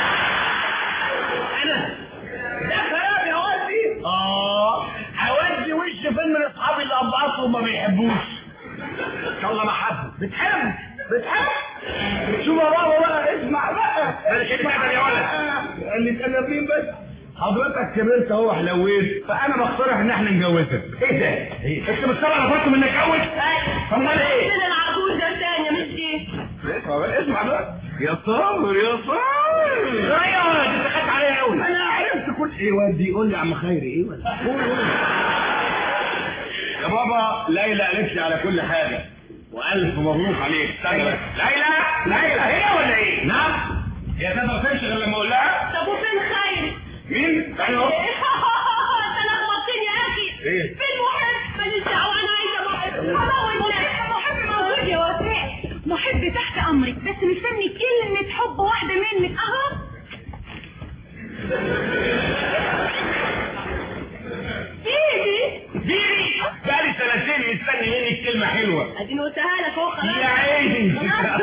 انا ده خيال يا ولدي. اه هودي وش فين من اصحابي اللي ابعصهم ما بيحبوش. ان شاء الله محبه. بتحب بتحب شوف يا بابا بقى، اسمع بقى. مالك اسمع يا ولد اللي تقلبين بس. حضرتك كبرت اهو حلويت، فانا بقترح ان احنا نجوزك. ايه ده؟ ايه؟ انت مش سامع نفسك من اتجوز؟ ايوه. امال ايه؟ انا العجوز ده الثانيه مش دي. اسمع بقى اسمع بقى. يا صابر يا صابر. ايوه انت خدت عليا قوي. انا عرفت كل ايه ودي. قول لي يا عم خيري ايه ولا قول قول. يا بابا ليلى قالت لي على كل حاجه والف مبروك عليك. استنى بس. ليلى ليلى هنا ولا ايه؟ نعم. يا تقدر تمشي غير لما اقول لها؟ طب وفين خيري؟ مين؟ انا اهو. انت لخبطتني يا اخي. ايه؟ فين محب؟ ماليش دعوه انا عايزه محب. محب موجود يا وفاء. محب تحت امرك، بس مستني كلمه حب واحده منك اديني قلتها لك اهو خلاص يا عيني.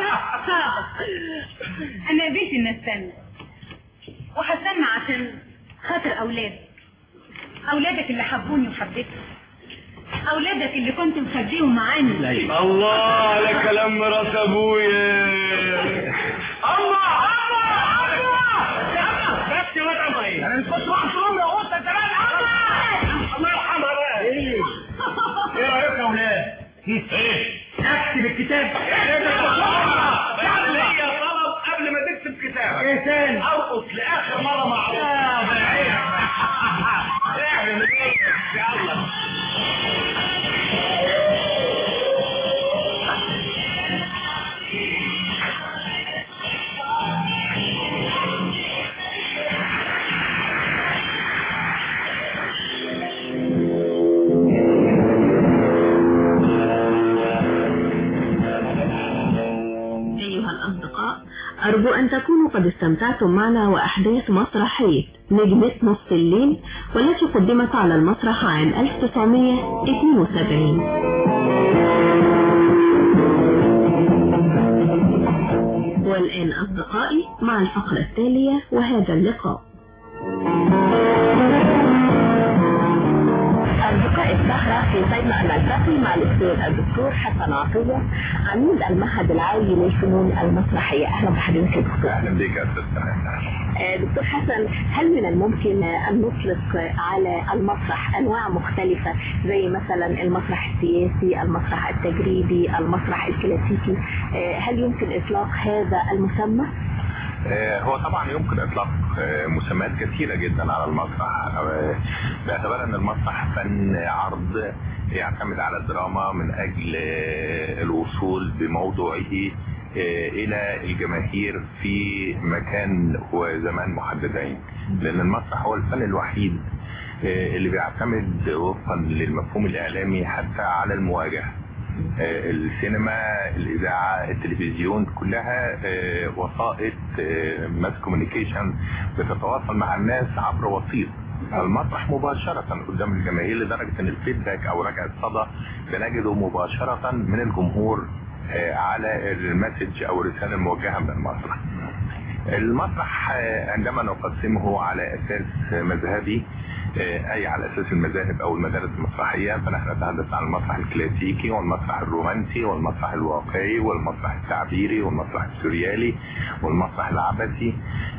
انا قبلت ان استنى وهستنى عشان خاطر اولادك، اولادك اللي حبوني وحبيتك، اولادك اللي كنت مخبيهم معاني. الله على كلام مرات ابويا. الله الله الله بس يا ولد ايه انا مش كنت محصور يا قطه كمان. الله يرحمها بقى. ايه ايه رايك يا ولاد؟ ايه اكتب الكتاب. يعني هي طلب قبل ما تكتب كتاب ايه تاني؟ ارقص لاخر مره مع الله. اعمل ايه يلا. أرجو أن تكونوا قد استمتعتم معنا وأحداث مسرحية نجمة نصف الليل والتي قدمت على المسرح عام ألف وتسعمائة واثنين وسبعين. والآن أصدقائي مع الفقرة التالية وهذا اللقاء. أصدقاء السهرة في سيما نلتقي مع الأستاذ الدكتور حسن عطية عميد المعهد العالي للفنون المسرحية. أهلا بحضرتك يا دكتور. أهلا بك يا أستاذ سنة. دكتور حسن، هل من الممكن أن نطلق على المسرح أنواع مختلفة زي مثلا المسرح السياسي، المسرح التجريبي، المسرح الكلاسيكي؟ هل يمكن إطلاق هذا المسمى؟ هو طبعا يمكن اطلاق مسميات كثيرة جدا على المسرح، باعتبار ان المسرح فن عرض يعتمد على الدراما من اجل الوصول بموضوعه الى الجماهير في مكان وزمان محددين، لان المسرح هو الفن الوحيد اللي بيعتمد وفقا للمفهوم الاعلامي حتى على المواجهة. السينما، الإذاعة، التلفزيون كلها وسائط ماس كوميونيكيشن بتتواصل مع الناس عبر وسيط. المسرح مباشرة قدام الجماهير لدرجة ان الفيدباك او رجع الصدى بنجده مباشرة من الجمهور على المسج او الرسالة الموجهة من المسرح. المسرح عندما نقسمه على اساس مذهبي اي على اساس المذاهب او المدارس المسرحيه، فنحن نتحدث عن المسرح الكلاسيكي والمسرح الرومانسي والمسرح الواقعي والمسرح التعبيري والمسرح السوريالي والمسرح العبثي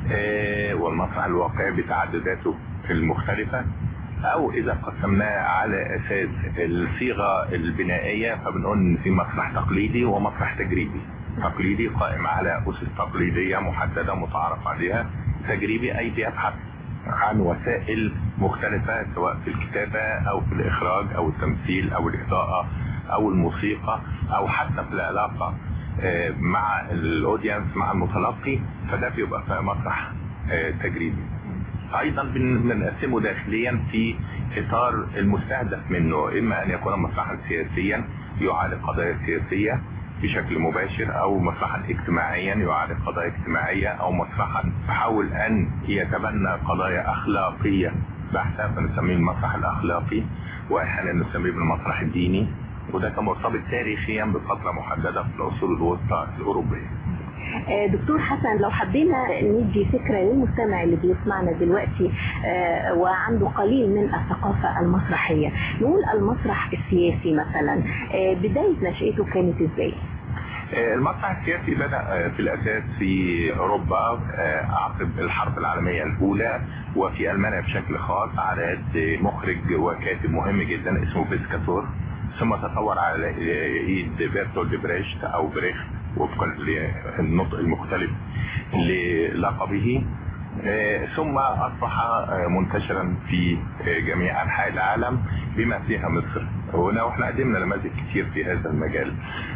والمسرح الواقعي بتعدداته المختلفه. او اذا قسمناه على اساس الصيغه البنائيه فبنقول ان في مسرح تقليدي ومسرح تجريبي. تقليدي قائم على اسس تقليديه محدده متعارف عليها. تجريبي اي بيبحث عن وسائل مختلفة سواء في الكتابة او في الاخراج او التمثيل او الاضاءة او الموسيقى او حتى في العلاقة مع الاودينس مع المتلقي، فده بيبقى في مسرح تجريبي. ايضا بنقسمه داخليا في اطار المستهدف منه، اما ان يكون مسرحا سياسيا يعالج قضايا سياسية بشكل مباشر، او مسرحا اجتماعيا يعالج قضايا اجتماعية، او مسرحا يحاول ان يتبنى قضايا اخلاقية بحتة فنسميه المسرح الاخلاقي، واحيانا نسميه بالمسرح الديني، وده كان مرتبط تاريخيا بفترة محددة في العصور الوسطى الاوروبية. دكتور حسن، لو حبينا ندي فكرة للمستمع اللي بيسمعنا دلوقتي وعنده قليل من الثقافة المسرحية، نقول المسرح السياسي مثلا بداية نشأته كانت ازاي؟ المسرح السياسي بدأ في الأساس في أوروبا عقب الحرب العالمية الأولى، وفي ألمانيا بشكل خاص على يد مخرج وكاتب مهم جدا اسمه بيسكاتور، ثم تطور على ايد بيرتولد بريشت او بريخت وفقا للنطق المختلف للقبه، ثم اصبح منتشرا في جميع انحاء العالم بما فيها مصر. هنا واحنا قدمنا نماذج كتير في هذا المجال.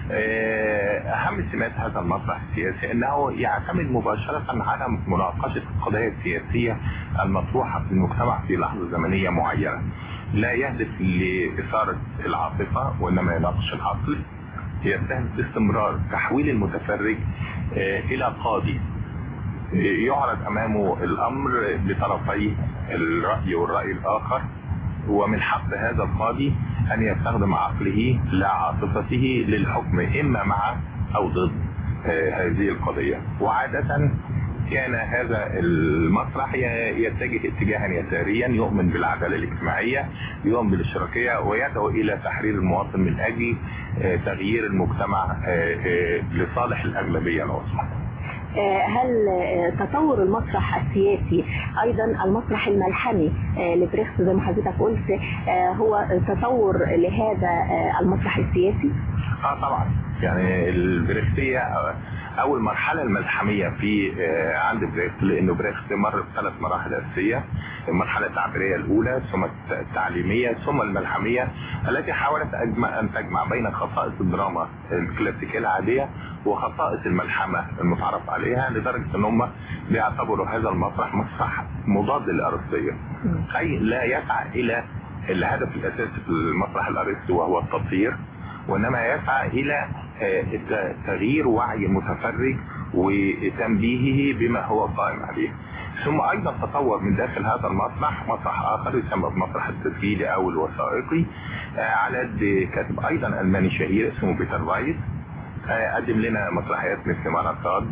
اهم سمات هذا المسرح السياسي انه يعتمد مباشرة على مناقشة القضايا السياسية المطروحة في المجتمع في لحظة زمنية معينة، لا يهدف لإثارة العاطفة وإنما يناقش العقل. يستهدف باستمرار تحويل المتفرج إلى قاضي يعرض أمامه الأمر بطرفي الرأي والرأي الآخر، ومن حق هذا القاضي أن يستخدم عقله لا عاطفته للحكم إما مع أو ضد هذه القضية. وعادة كان هذا المسرح يتجه اتجاها يساريا، يؤمن بالعدالة الاجتماعية، يؤمن بالاشتراكية، ويدعو إلى تحرير المواطن من أجل تغيير المجتمع لصالح الأغلبية العظمى. هل تطور المسرح السياسي ايضا المسرح الملحمي لبريخت زي ما حضرتك قلت هو تطور لهذا المسرح السياسي؟ اه طبعا، يعني البريختية او المرحله الملحميه في عند بريخت، لانه بريخت مر بثلاث مراحل اساسيه: المرحله التعبيريه الاولى، ثم التعليميه، ثم الملحميه، التي حاولت ان تجمع بين خصائص الدراما الكلاسيكيه العاديه وخصائص الملحمه المتعارف عليها، لدرجه ان هم بيعتبروا هذا المسرح مسرح مضاد للارسطيه، اي لا يسعى الى الهدف الاساسي في المسرح الارسطي وهو التطهير، وانما يسعى الى تغيير وعي المتفرج وتنبيهه بما هو قائم عليه. ثم ايضا تطور من داخل هذا المسرح مسرح اخر يسمى بمسرح التسجيلي او الوثائقي، على يد كاتب ايضا الماني شهير اسمه بيتر وايس، قدم لنا مسرحيات مثل ماراتاد،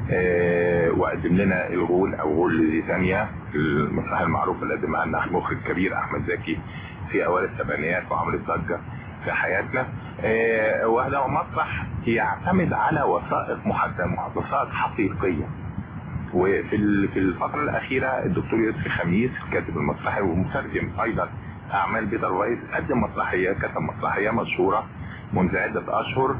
وقدم لنا الغول او غول لزيتانيا، المسرحيه المعروفه اللي قدمها لنا المخرج الكبير احمد زكي في اوائل السبعينيات وعملت ضجه في حياتنا. وهذا مسرح يعتمد على وثائق محددة، وثائق حقيقية. وفي في الفترة الأخيرة الدكتور يوسف خميس الكاتب المسرحي ومترجم أيضا أعمال بيتر وايس قدم مسرحية، كتب مسرحية مشهورة منذ عدة أشهر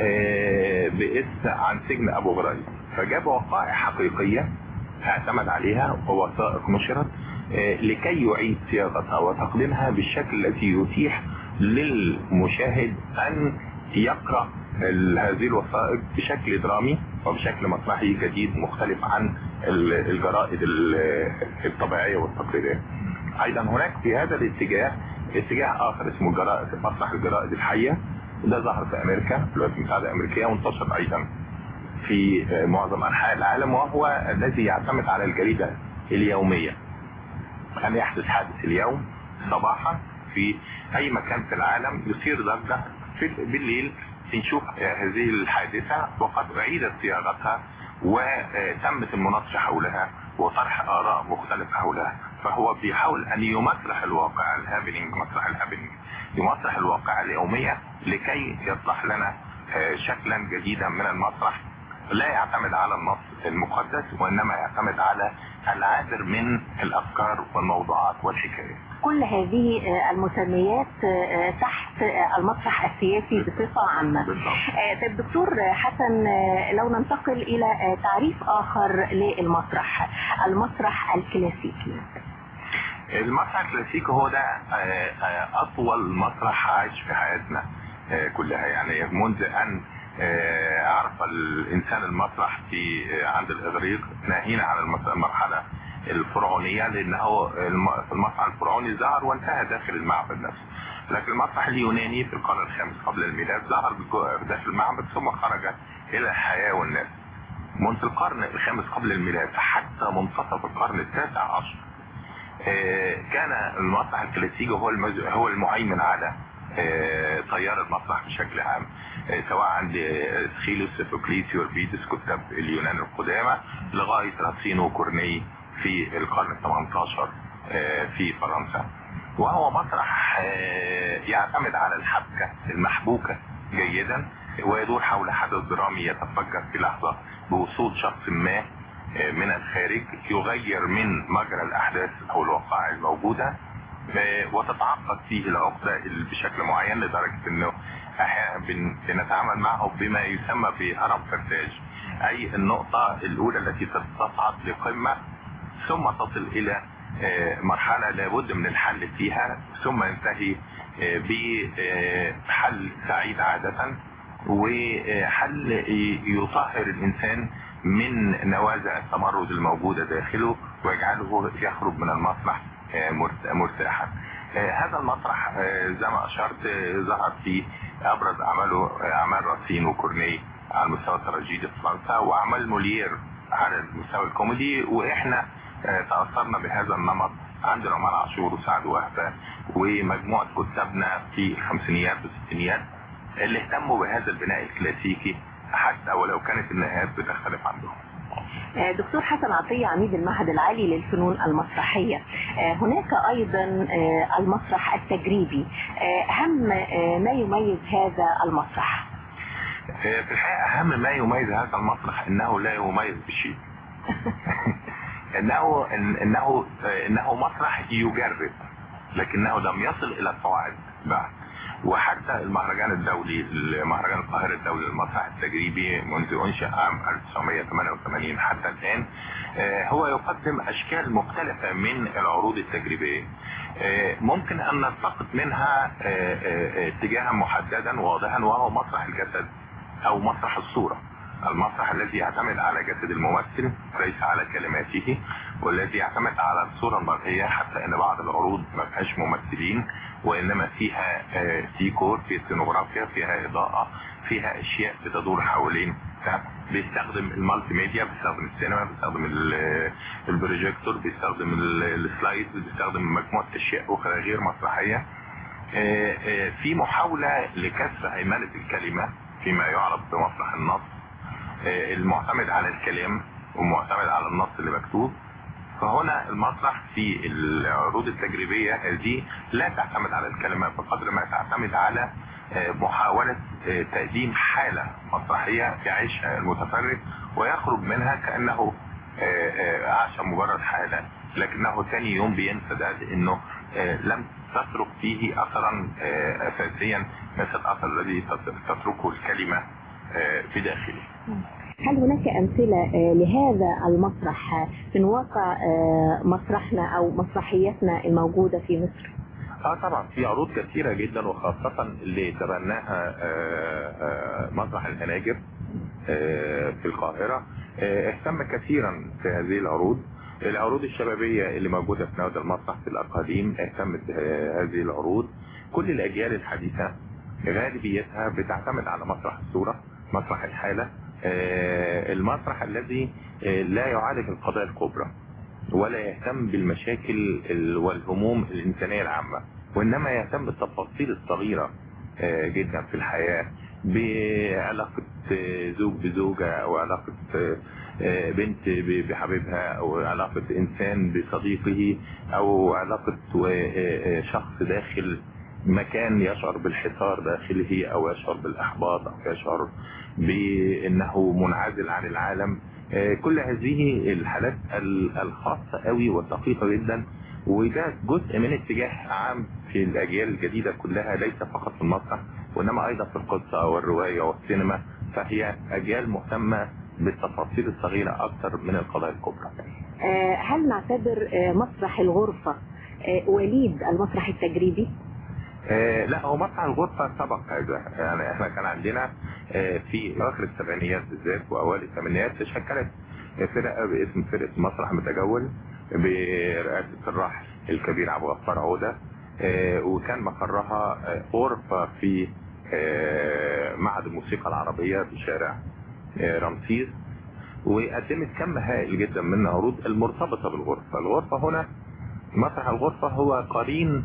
باسم عن سجن أبو غريب، فجاب وقائع حقيقية اعتمد عليها ووثائق نشرت لكي يعيد صياغتها وتقديمها بالشكل الذي يتيح للمشاهد أن يقرأ هذه الوثائق بشكل درامي وبشكل مسرحي جديد مختلف عن الجرائد الطبيعية والتقليدية. أيضا هناك في هذا الاتجاه اتجاه آخر اسمه الجرائد، مسرح الجرائد الحية، ده ظهر في أمريكا في الولايات المتحدة الأمريكية وانتشر أيضا في معظم أنحاء العالم، وهو الذي يعتمد على الجريدة اليومية، أن يحدث حادث اليوم صباحا في اي مكان في العالم يثير ضجه، في بالليل نشوف هذه الحادثه وقد اعيدت صياغتها وتمت المناقشه حولها وطرح اراء مختلفه حولها. فهو بيحاول ان يمسرح الواقع الهابينج، مسرح الهابينج يمسرح الواقع اليوميه لكي يصلح لنا شكلا جديدا من المسرح لا يعتمد على النص المقدس وانما يعتمد على العابر من الافكار والموضوعات والحكايات. كل هذه المسميات تحت المسرح السياسي بصفة عامة. طيب دكتور حسن، لو ننتقل إلى تعريف آخر للمسرح، المسرح الكلاسيكي. المسرح الكلاسيكي هو ده أطول مسرح عايش في حياتنا كلها، يعني منذ أن عرف الإنسان المسرح في عند الإغريق، ناهينا عن المرحلة الفرعونية، لأنه في المسرح الفرعوني ظهر وانتهى داخل المعبد نفسه، لكن المسرح اليوناني في القرن الخامس قبل الميلاد ظهر داخل المعبد ثم خرج إلى الحياة والناس. منذ القرن الخامس قبل الميلاد حتى منتصف القرن التاسع عشر كان المسرح الكلاسيكي هو هو المهيمن على تيار المسرح بشكل عام، سواء عند سخيلوس، سوفوكليس، يوربيدس كتاب اليونان القدامى، لغاية راسينو وكورني في القرن الثامن عشر في فرنسا. وهو مسرح يعتمد على الحبكة المحبوكة جيدا، ويدور حول حدث درامي يتفجر في لحظة بوصول شخص ما من الخارج يغير من مجرى الأحداث أو الوقائع الموجودة، وتتعقد فيه العقدة بشكل معين لدرجة أنه بنتعامل معه بما يسمى بهرم فرساج، أي النقطة الأولى التي تصعد لقمة ثم تصل إلى مرحلة لابد من الحل فيها، ثم ينتهي بحل سعيد عادة، وحل يطهر الإنسان من نوازع التمرد الموجودة داخله ويجعله يخرج من المسرح مرتاحا. هذا المسرح زي ما أشرت ظهر فيه أبرز أعماله أعمال راسين وكورني على المستوى التراجيدي في فرنسا، وأعمال موليير على المستوى الكوميدي، وإحنا تأثرنا بهذا النمط عندنا عمر عاشور وسعد وهبة ومجموعة كتابنا في الخمسينيات والستينيات اللي اهتموا بهذا البناء الكلاسيكي حتى ولو كانت النهايات بتختلف عندهم. دكتور حسن عطية عميد المعهد العالي للفنون المسرحية، هناك أيضا المسرح التجريبي، أهم ما يميز هذا المسرح؟ في الحقيقة أهم ما يميز هذا المسرح أنه لا يميز بشيء. إنه إنه إنه مسرح يجرب لكنه لم يصل إلى الصواعد بعد. وحتى المهرجان الدولي مهرجان القاهرة الدولي للمسرح التجريبي منذ أنشأ عام ألف وتسعمائة وثمانية وثمانين حتى الآن هو يقدم أشكال مختلفة من العروض التجريبية، ممكن أن نلتقط منها اتجاها محددا واضحا وهو مسرح الجسد أو مسرح الصورة، المسرح الذي يعتمد على جسد الممثل ليس على كلماته، والذي يعتمد على الصورة المرئية، حتى ان بعض العروض ما فيهاش ممثلين وانما فيها ديكور، فيها سينوغرافيا، فيها اضاءة، فيها اشياء بتدور حوالين، بيستخدم المالتي ميديا، بيستخدم السينما، بيستخدم البروجيكتور، بيستخدم السلايد، بيستخدم مجموعة اشياء اخرى غير مسرحية في محاولة لكسر هيمنة الكلمة فيما يعرف بمسرح النص المعتمد على الكلام ومعتمد على النص اللي مكتوب. فهنا المسرح في العروض التجريبية دي لا تعتمد على الكلمة بقدر ما تعتمد على محاولة تقديم حالة مسرحية يعيشها المتفرج ويخرج منها كأنه عاش مجرد حالة، لكنه ثاني يوم بينسى ده لأنه لم تترك فيه أثرا أساسيا مثل الأثر الذي تتركه الكلمة في داخله. هل هناك أمثلة لهذا المسرح من واقع مسرحنا أو مسرحياتنا الموجودة في مصر؟ اه طبعا في عروض كثيرة جدا، وخاصة اللي تبناها مسرح الهناجر في القاهرة اهتم كثيرا في هذه العروض. العروض الشبابية اللي موجودة في نوادي المسرح في الأقاليم اهتمت بهذه العروض. كل الأجيال الحديثة غالبيتها بتعتمد على مسرح الصورة، مسرح الحالة، المسرح الذي لا يعالج القضايا الكبرى ولا يهتم بالمشاكل والهموم الإنسانية العامة، وإنما يهتم بالتفاصيل الصغيرة جدا في الحياة، بعلاقة زوج بزوجة أو علاقة بنت بحبيبها أو علاقة إنسان بصديقه أو علاقة شخص داخل مكان يشعر بالحصار داخله أو يشعر بالإحباط أو يشعر بأنه منعزل عن العالم. كل هذه الحالات الخاصة قوي والدقيقة جدا، وده جزء من اتجاه عام في الأجيال الجديدة كلها، ليس فقط في المسرح وإنما أيضا في القصة والرواية والسينما. فهي أجيال مهتمة بالتفاصيل الصغيرة أكثر من القضايا الكبرى. هل نعتبر مسرح الغرفة وليد المسرح التجريبي؟ آه لا، هو مسرح الغرفة سبق هذا. يعني احنا كان عندنا آه في اخر السبعينيات بالذات واوائل الثمانينات تشكلت فرقة باسم فرقة مسرح متجول برئاسة الراحل الكبير عبد الغفار عودة، آه وكان مقرها آه غرفة في آه معهد الموسيقى العربية بشارع آه رمسيس، وقدمت كم هائل جدا من العروض المرتبطة بالغرفة. الغرفة هنا مسرح الغرفة هو قرين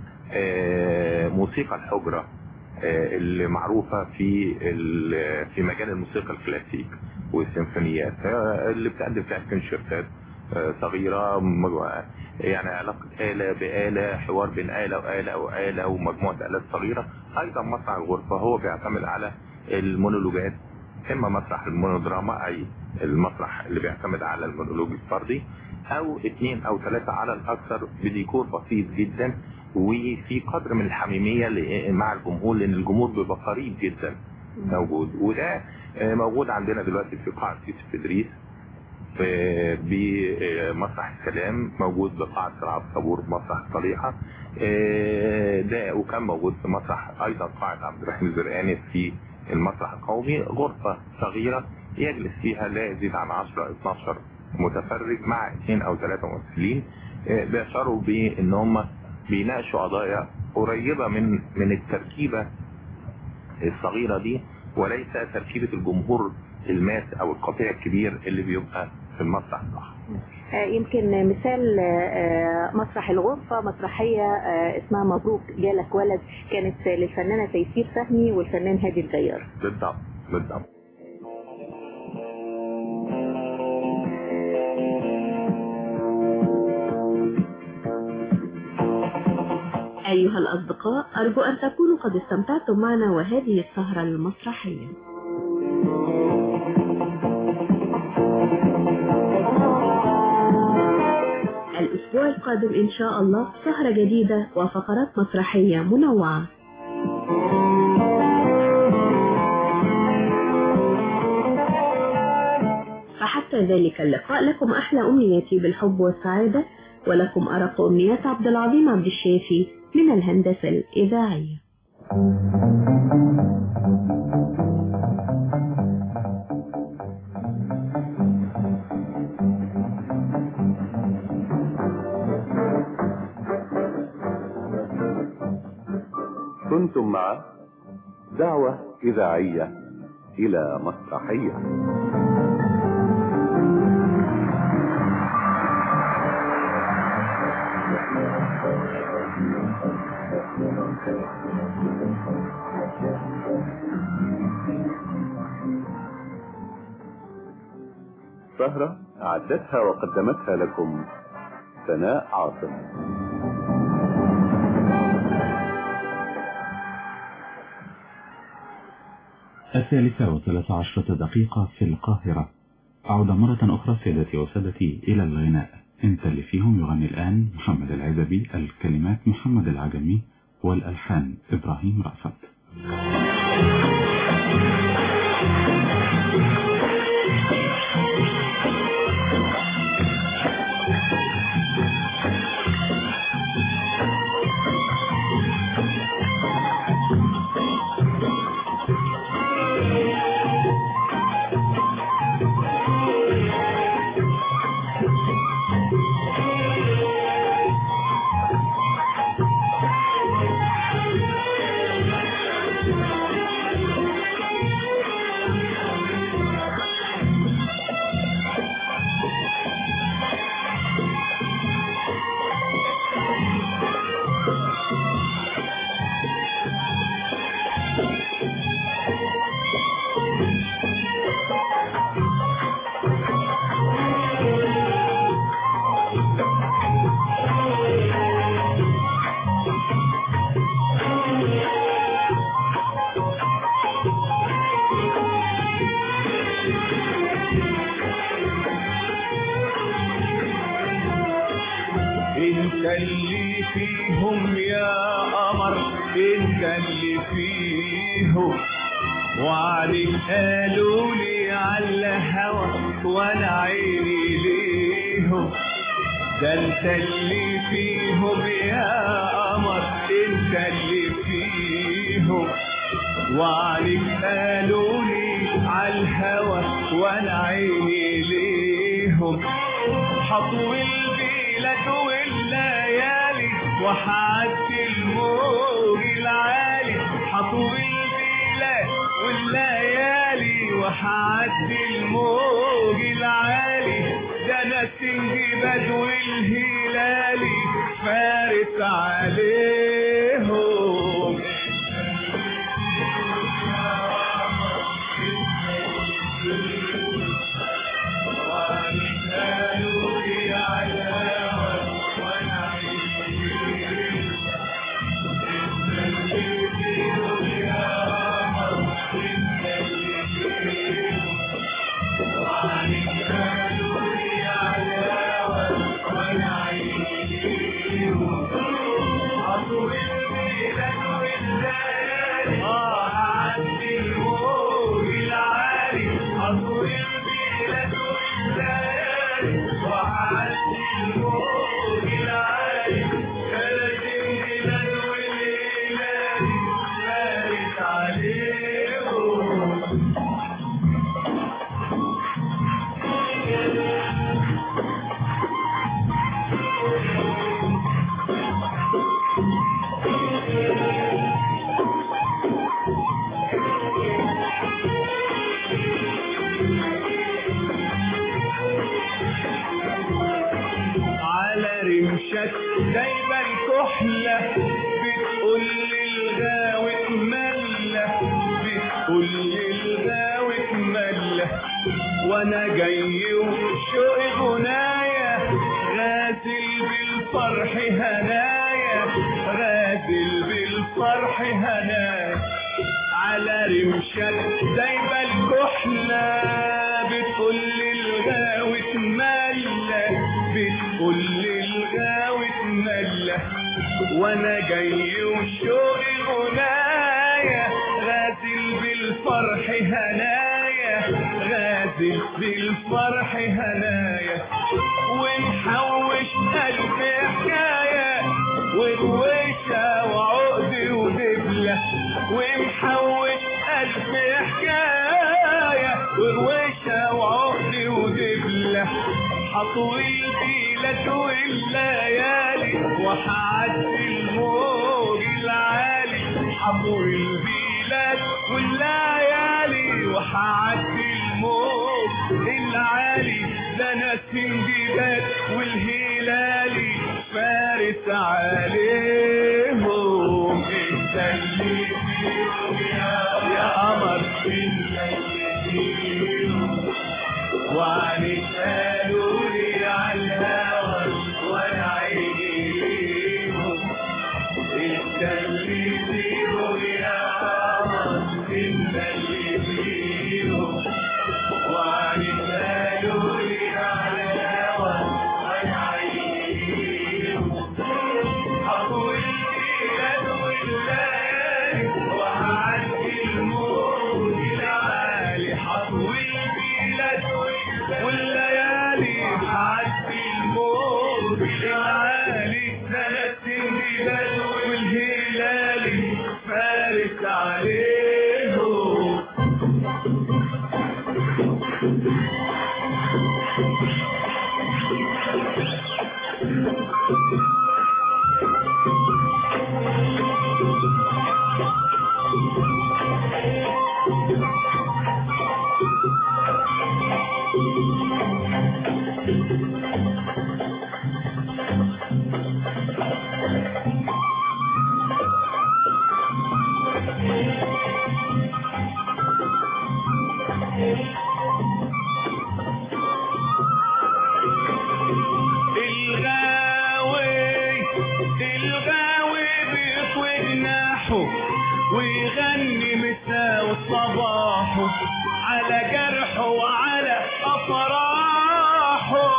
موسيقى الحجرة اللي معروفة في في مجال الموسيقى الكلاسيك والسيمفونيات، اللي بتقدم فيها كونشيرتات صغيرة، يعني علاقة آلة بآلة، حوار بين آلة وآلة وآلة ومجموعة آلات صغيرة. أيضا مسرح الغرفة هو بيعتمد على المونولوجات، إما مسرح المونودراما أي المسرح اللي بيعتمد على المونولوج الفردي، أو اثنين أو ثلاثة على الأكثر بديكور بسيط جدا وفي قدر من الحميمية مع الجمهور، لأن الجمهور بيبقى قريب جدا موجود. وده موجود عندنا دلوقتي في قاعة يوسف إدريس، بمسرح السلام موجود بقاعة سرعة صبور، مسرح صليحة ده، وكان موجود في مسرح أيضا قاعة عبد الرحيم الزرقاني في المسرح القومي. غرفة صغيرة يجلس فيها لا يزيد عن عشرة اثناشر متفرج مع اثنين أو ثلاثة ممثلين، بيشعروا بأن هم بيناقشوا قضايا قريبة من من التركيبة الصغيرة دي، وليس تركيبة الجمهور الماس او القطيع الكبير اللي بيبقى في المسرح. يمكن مثال مسرح الغرفة، مسرحية اسمها مبروك جالك ولد، كانت للفنانة تيسير فهمي والفنان هادي الجيار. بالضبط بالضبط. أيها الأصدقاء، أرجو أن تكونوا قد استمتعتم معنا وهذه السهرة المسرحية. الأسبوع القادم إن شاء الله سهرة جديدة وفقرات مسرحية منوعة. فحتى ذلك اللقاء لكم أحلى أمنياتي بالحب والسعادة، ولكم أرق أمنيات عبد العظيم عبد الشافي من الهندسة الإذاعية. كنتم مع دعوة إذاعية إلى مسرحية. سهرة أعدتها وقدمتها لكم سناء عاصم. الثالثة وثلاث عشرة دقيقة في القاهرة. أعود مرة أخرى سيدتي وسادتي إلى الغناء. انت اللي فيهم يغني الآن محمد العزبي، الكلمات محمد العجمي، والألحان إبراهيم رأفت. اللي فيهم يا قمر انت اللي فيهم، وعليك قالوا لي على الهوى وانا عيني ليهم. ده انت اللي فيهم يا قمر انت اللي فيهم، وعليك قالوا لي على الهوى وانا عيني ليهم. حطوا البلاد والليالي وحعدي الموج العالي، حطوا البلاد والليالي وحعدي الموج العالي. ده انا سنجباد والهلالي فارس عليهم. I'm رمشك جايبة الكحلة بتقول للغاوي اتملى بتقول للغاوي اتملى وانا جاي وشوقي غنايا غازل بالفرح هنايا غازل بالفرح هنايا على رمشك جايبة الكحلة بتقول للغاوي اتملى بتقول للغاوي اتملى وانا جاي وشوقي غنايا غازل بالفرح هنايا غازل بالفرح هنايا ونحوش ألف حكاية ورويشة وعقد ودبلة ومحوش ألف حكاية ورويشة وعقد ودبلة هطوي البلاد والليالي وهعدي الموج العالي هطوي البلاد والليالي وهعدي الموج العالي ده انا السندباد والهلالي فارس عليهم انت اللي فيهم يا قمر انت اللي فيهم وعنك قالوا لي على الهوى وانا عيني ليهم انت اللي فيهم يا قمر انت اللي فيهم وعنك قالوا لي على الهوى وانا عيني ليهم هطوي البلاد والليالي وهعدي الموج العالي هطوي البلاد والليالي هعدي الموج العالي ثلاث البلاد والهلالي فارس عليهم ويغني مساء وصباحه على جرحه وعلى أفراحه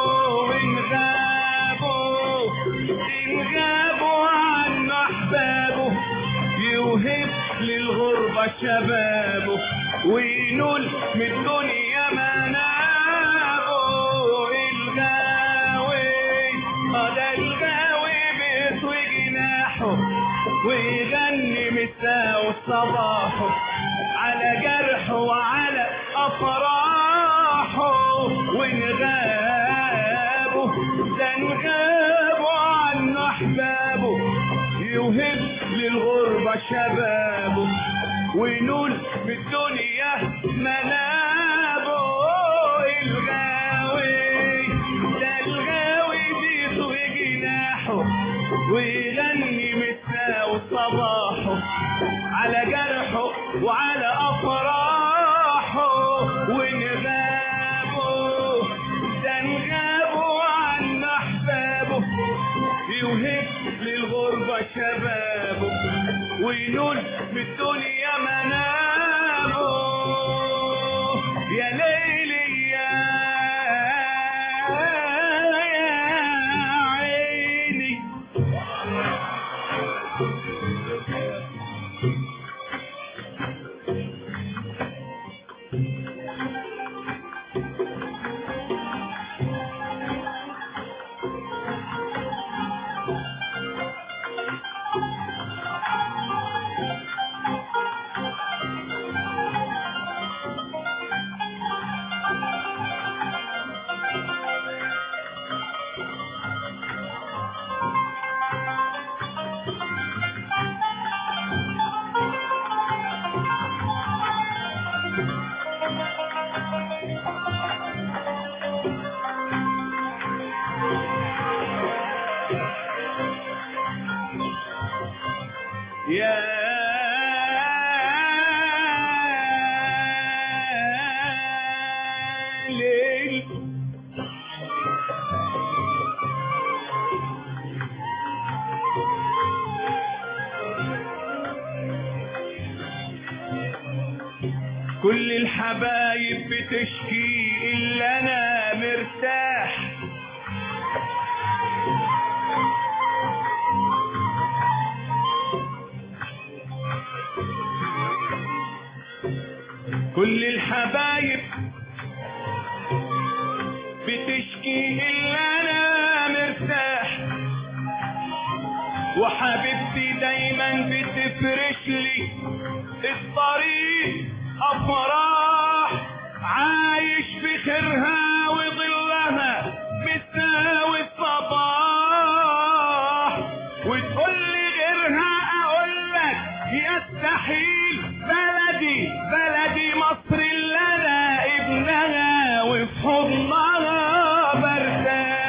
وإنغابه إنغابه عن أحبابه يوهب للغربة شبابه وينول من الدنيا منابه الغاوي هذا الغاوي بيطوي جناحه ويغني مساء وصباحه على جرحه وعلى أفراحه ونغابه ده نغابه عن أحبابه يوهب للغربة شبابه وينول بالدنيا منابه الغاوي ده الغاوي بيطوي جناحه ويغني مساء وصباحه على جرحه وعلى أفراحه ونغابه ده نغابه عن أحبابه يوهب للغربة شبابه وينول بالدنيا منابه يا ليلي يا عيني يا ليل كل الحبايب بتشكي إلا أنا مرتاح كل الحبايب بتشكي إلا أنا مرتاح وحبيبتي دايما بتفرش لي الطريق أفراح عايش بخيرها وظلها بتساوي الصباح وتقول لي غيرها أقول لك يستحيل بلدي بلدي مصر اللي أنا ابنها وفي حضنها برتاح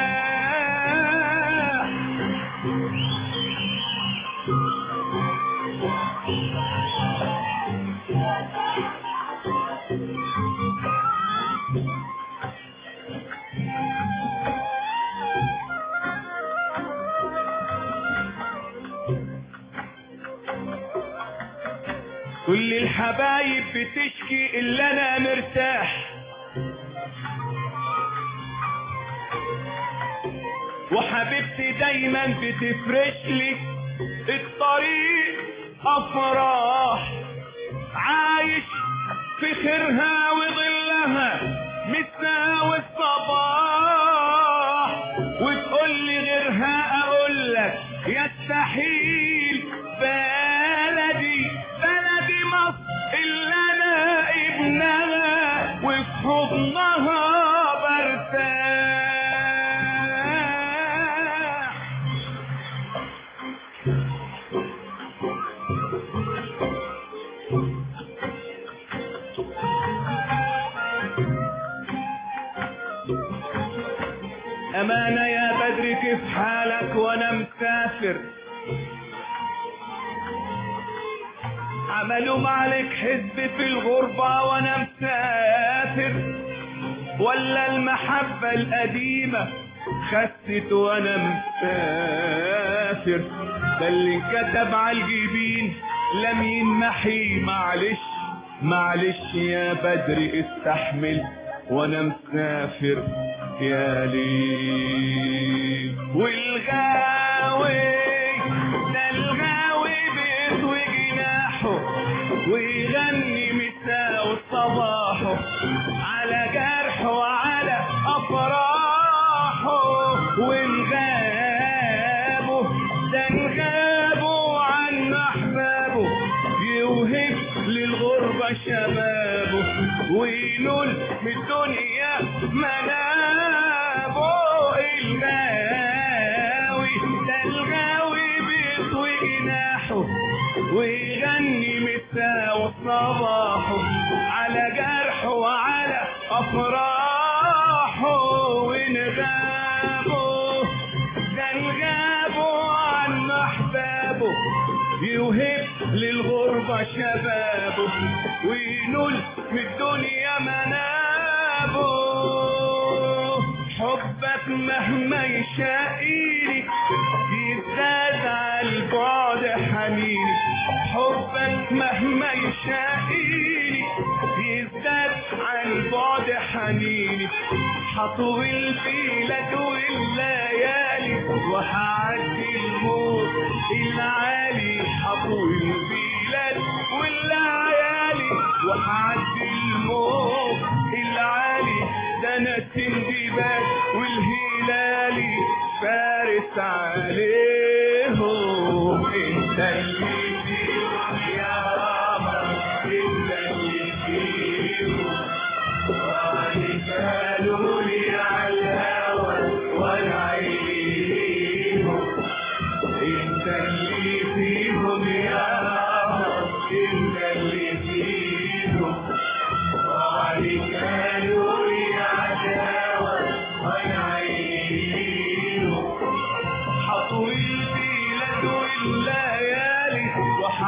كل الحبايب بتشكي إلا أنا مرتاح وحبيبتي دايما بتفرش لي الطريق أفراح عايش في خيرها وظلها مساوي الصباح وتقول لي غيرها أقول لك يستحيل بلدي بلدي مصر اللي أنا ابنها وفي حضنها برتاح أمانة يا بدر كيف حالك وأنا مسافر عملوا معلك حزب في الغربة وانا مسافر ولا المحبة القديمة خست وانا مسافر ده اللي انكتب على الجبين لم ينمحي معلش معلش يا بدر استحمل وانا مسافر يا ليل والغاوي ده الغاوي بيطوي جناحه ويغني مساء وصباحه على جرحه وعلى افراحه ونغابه ده نغابه عن احبابه يوهب للغربة شبابه وينول من الدنيا منابه الغاوي ده الغاوي بيطوي جناحه ويغني مساء وصباحه على جرحه وعلى افراحه ونغابه ده نغابه عن احبابه يوهب للغربة شبابه وينول من الدنيا منابه حبك مهما يشاقيني يزداد على البعد حنيني حبك مهما يشاقيني يزداد على البعد حنيني حطول بيلك والليالي وهعدي الموت العالي حطول بيلك والليالي وهعدي الموت العالي ده انا السندباد والهلالي فارس عليهم انت اللي فيهم يا رابر انت اللي فيهم وعليك قالوا لي على الهوى وانا عينيهم انت اللي فيهم يا رابر انت اللي فيهم وعليك قالوا لي على الهوى وانا عينيهم حطوا البلاد والليالي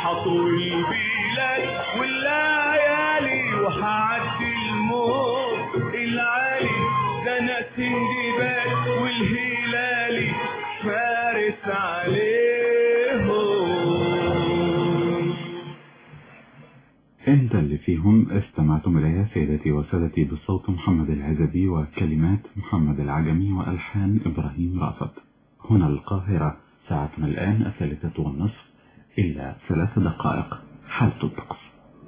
حطوا البلاد والليالي وحعدي الموت العالي ده انا سندباد والهلالي فارس عليهم. انت اللي فيهم استمعتم اليها سيدتي وسادتي بصوت محمد العزبي وكلمات محمد العجمي والحان ابراهيم رأفت. هنا القاهرة، ساعتنا الآن الثالثة والنصف إلا ثلاث دقائق. حالة الطقس.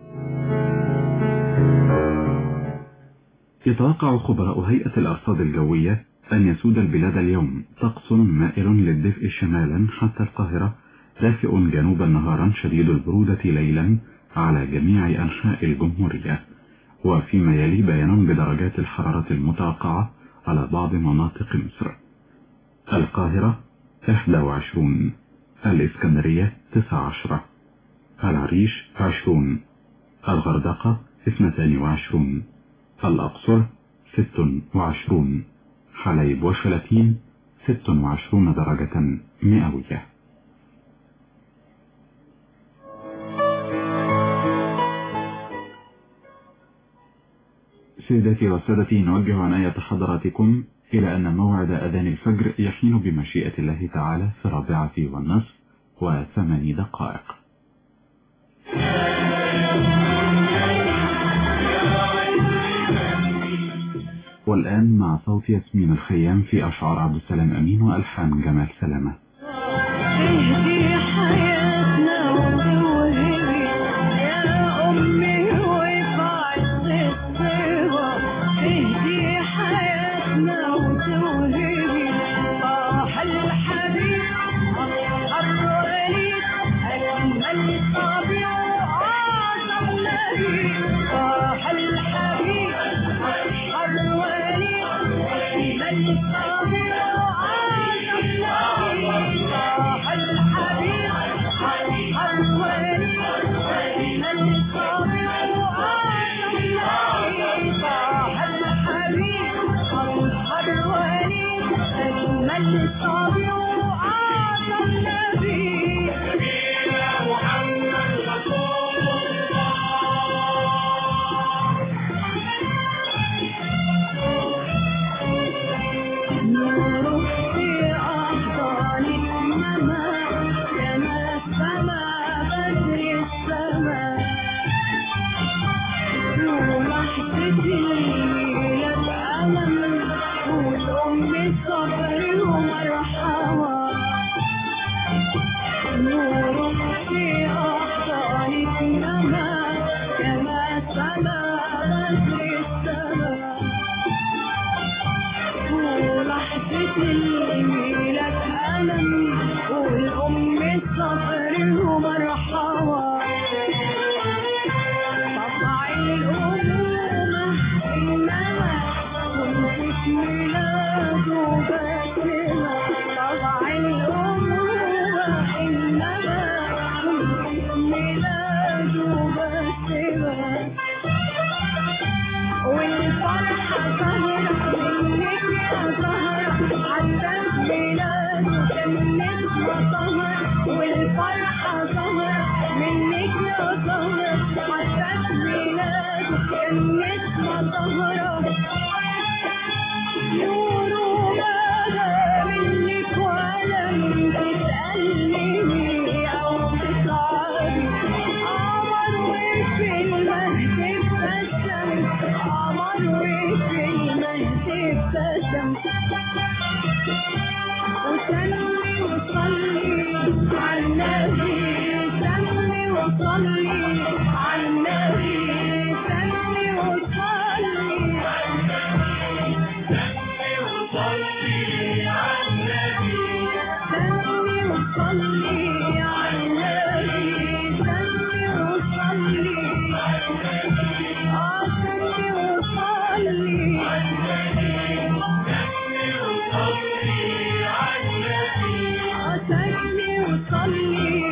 يتوقع خبراء هيئة الأرصاد الجوية أن يسود البلاد اليوم طقس مائل للدفء شمالا حتى القاهرة، دافئ جنوبا نهارا، شديد البرودة ليلا على جميع أنحاء الجمهورية. وفيما يلي بيان بدرجات الحرارة المتوقعة على بعض مناطق مصر: القاهرة إحدى وعشرون، الإسكندرية تسعة عشر، العريش عشرون، الغردقة اثنتان وعشرون، الأقصر ست وعشرون، حليب وشلاتين ست وعشرون درجة مئوية. سيداتي وسادتي، نوجه عناية حضراتكم إلى أن موعد أذان الفجر يحين بمشيئة الله تعالى في الرابعة والنصف وثماني دقائق. والآن مع صوت ياسمين الخيام في أشعار عبد السلام أمين وألحان جمال سلامة. اهدي حياتنا وتوهبي يا أمي وفعل الصغة، اهدي حياتنا وتوهبي طاح الحبيب الروليد أجمل طبيع وأعظم نبي، طاح الحبيب الروليد أجمل طبيع وأعظم نبي، طاح الحبيب الروليد أجمل طبيع وأعظم نبي، طاح الحبيب الروليد أجمل طبيع وأعظم نبي. نبينا محمد رسول الله، نوره في أحضان السماء كما السماء بدر السماء، ولحظتي للألم والأم صبر ومرحمة، نوره في أحضان السماء كما السماء بدر السماء، ولحظتي لك ألم والأم صبر ومرحمة، طبع الأمومة إنما كنت ميلاد وبسمة، طبع الأمومة إنما كنت ميلاد وبسمة، والفرحة ظهرت منك يا زهرة عدت ميلاد وكملت مطهر، والفرحة ظهرت منك يا زهرة عدت ميلاد وكملت مطهر، نور ومدى منك ولم تسألني أو تسعدي، قمر وفي المهد ابتسم، قمر وفي المهد ابتسم، وسلي وصلي على النبي، سلي وصلي على النبي، سلي وصلي على النبي، سلي وصلي على النبي، سلي وصلي على النبي، سلي وصلي على النبي، آه سلي وصلي على النبي، سلي وصلي على النبي، آه سلي وصلي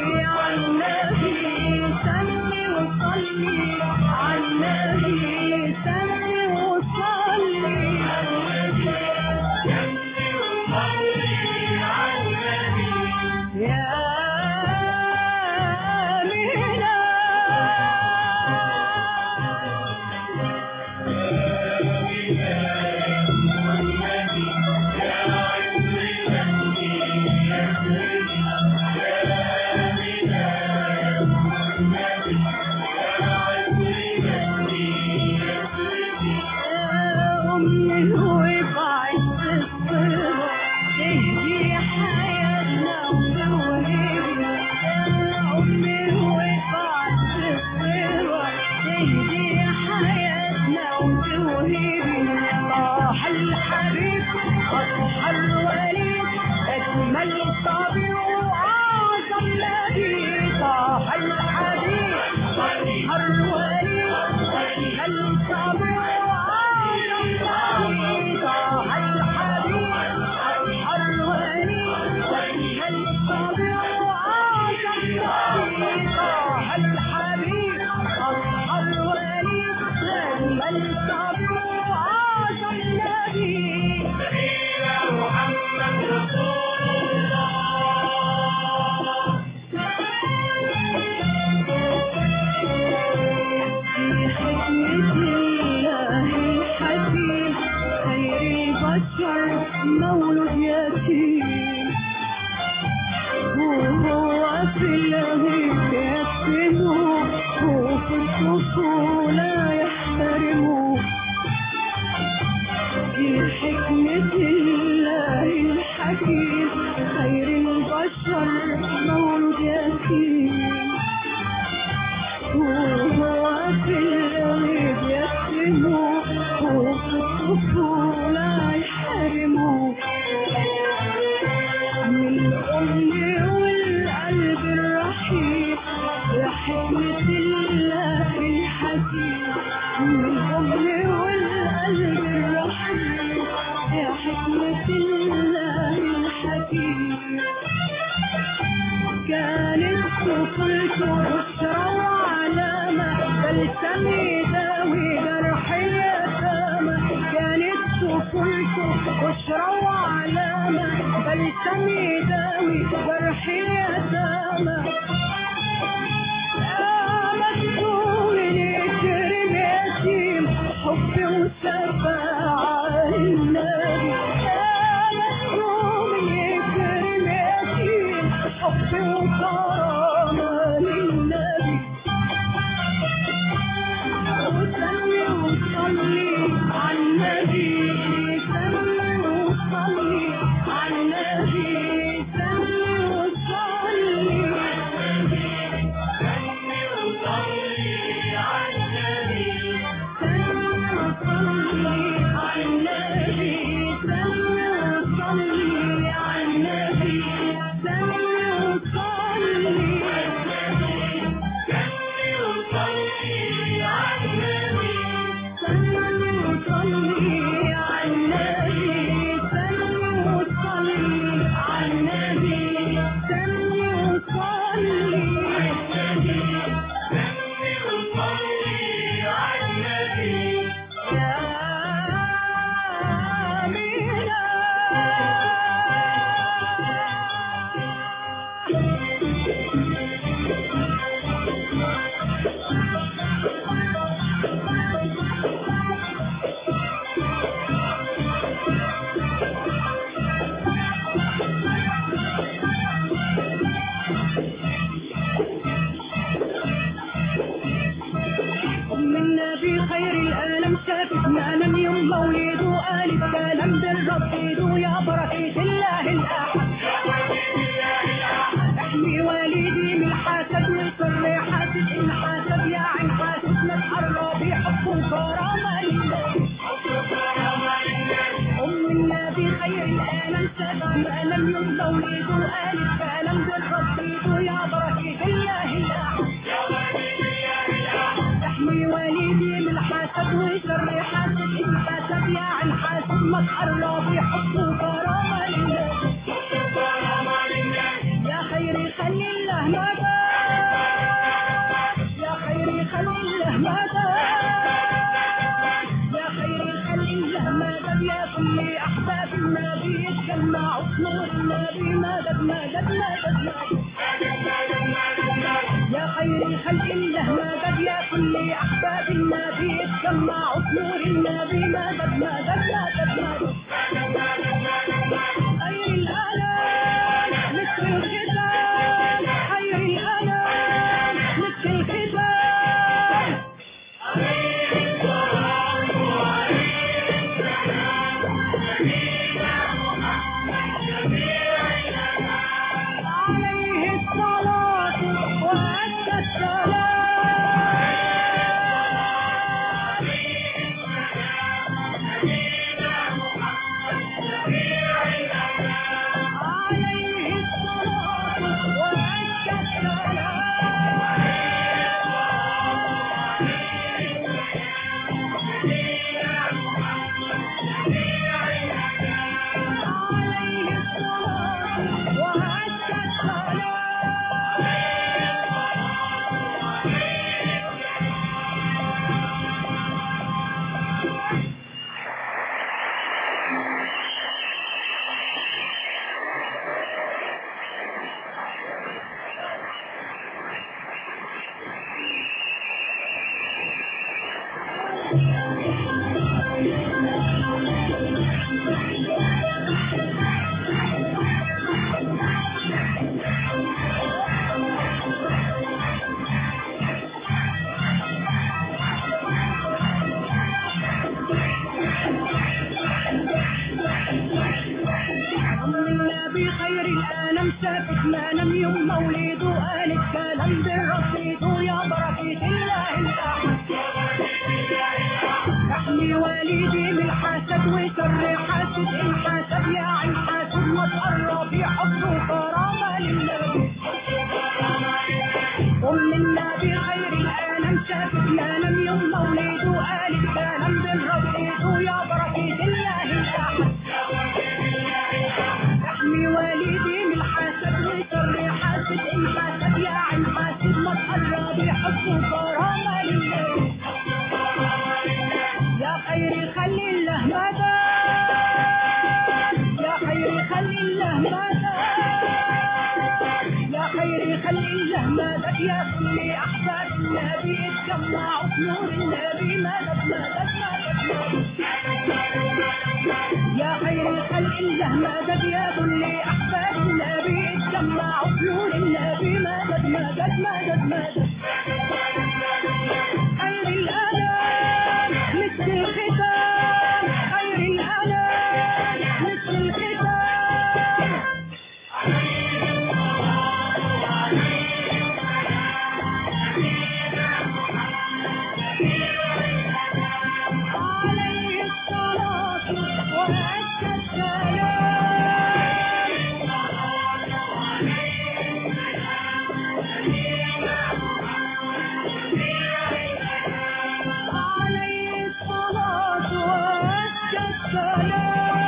البشر مولود يتيم وهو في الغيب يكتمه وفي الطفولة يحترمه لحكمة الله الحكيم خير البشر مولود يتيم وهو في الغيب يكتمه وفي الطفولة يحترمه من الأم والقلب الرحيم لحكمة الله الحكيم من الأم والقلب الرحيم يا حكمة الله الحكيم كانت طفولته بشرى وعلامة بلسم يداوي جرح اليتامى كانت طفولته بشرى وعلامة بلسم يداوي جرح اليتامى مكتوم يكرم يتيم حب وشفاعة للنبي مكتوم يكرم يتيم حب وكرامة للنبي وصلي وصلي على النبي صلي وصلي على النبي صلي وصلي ما لم يوم مولده قال الكلام بالرب ايده يا بركة الله الأحد احمي والدي من الحسد والكل حاسد ان حسد يا عين حاسد نتقرب بحب وكرامة لله أم النبي خير الألم سبع ما لم يوم مولده قال الكلام بالرب ايده يا بركة الله الأحد احمي والدي من الحسد وشر حاسد ان حسد يا عين حاسد ما تقرب بحب وكرامة لله يا خير خلي الله مدى يا خير خلي الله مدى يا خير خلي الله مدى يا كل احباب النبي يتجمعوا في نور النبي مدد مدد مدد يا خير خلق الله مدد يا كل احباب النبي يتجمعوا في نور النبي مدد مدد مدد مدد خير الانام مثل الختام خير الانام مثل الختام عليه الصلاة وأزكى السلام عليه الصلاة وأزكى السلام حسب يا عين حاسب ما تقرب يا حب وكرامة للنبي أم النبي خير العالم شافت ينام يوم مولده قالت كلام بالرب ايده يا بركة الله الأحد احمي والدي من الحسد وشر حاسد ان حسد يا عين حاسد ما تقرب يا حب وكرامة للنبي يا خير خلي الله مدى يا خير خلي الله مدى يا خير خلي الله مدد يا كل احباب النبي اتجمعوا في نور النبي مدد مدد مدد يا خير خلي الله مدد يا كل احباب النبي اتجمعوا في نور النبي مدد مدد مدد مدد خير الأنام مثل الختام خير الأنام مثل الختام عليه الصلاة وأزكى السلام عليه الصلاة وأزكى السلام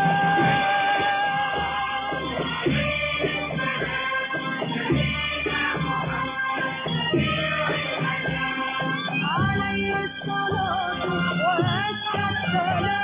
عليه الصلاة وأزكى السلام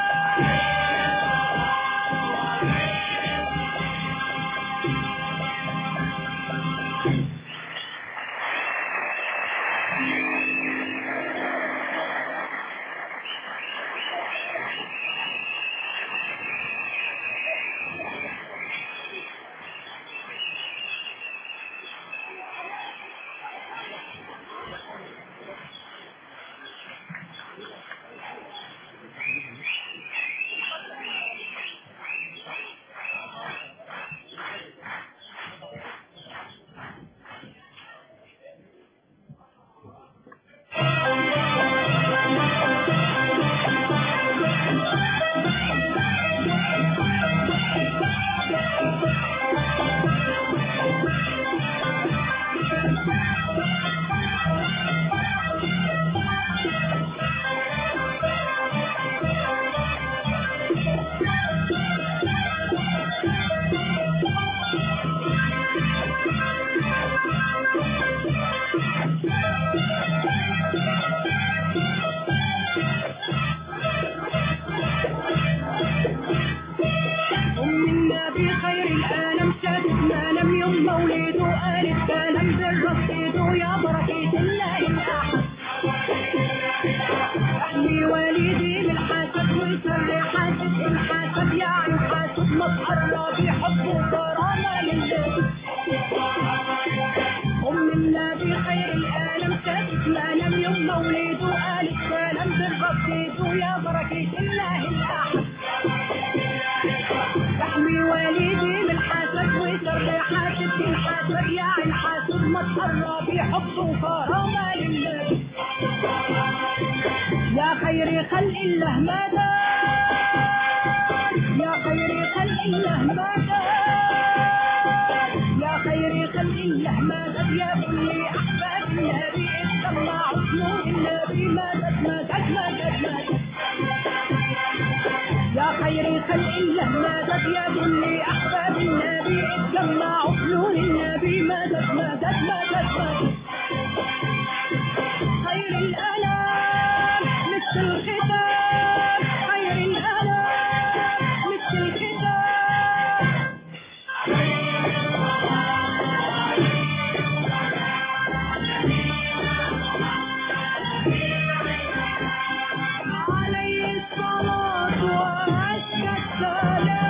أم النبي خير العالم شافت ما لم يوم مولده قالت كلام بالرب ايده يا بركة الله الأحد احمي والدي من الحسد وشر حاسد ان حسد يا عين حاسد ما تقرب يحب وكرامة لله أم النبي خير العالم شافت ما لم يوم مولده قالت كلام بالرب ايده يا بركة الله الأحد احمي والدي من الحسد وشر حاسد ان حسد يا عين حاسد ما تقرب يحب وكرامة لله يا خير خلق الله مدى يا خير خلق الله مدى يا خير خلق الله مدد يا كل احباب النبي اتجمعوا في نور النبي مدد مدد مدد مدد يا خير خلق الله مدد يا كل احباب النبي اتجمعوا في نور النبي مدد مدد مدد مدد خير الأنام مثل الختام خير الأنام مثل الختام عليه الصلاة وأزكى السلام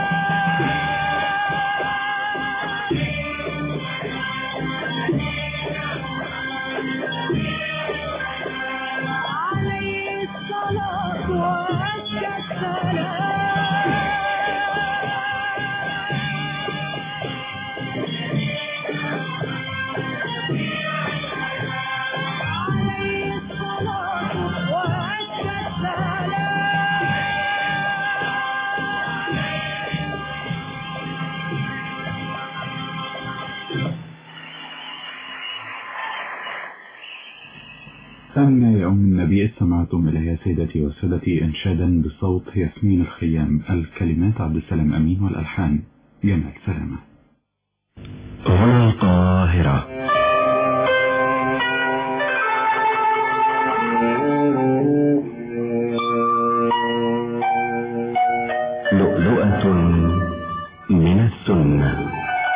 ثانية يا أم النبي استمعتم إلى يا سيدتي وسادتي إنشادا بصوت ياسمين الخيام، الكلمات عبد السلام أمين والألحان جمال سلامة. هنا القاهرة. لؤلؤة من السنة.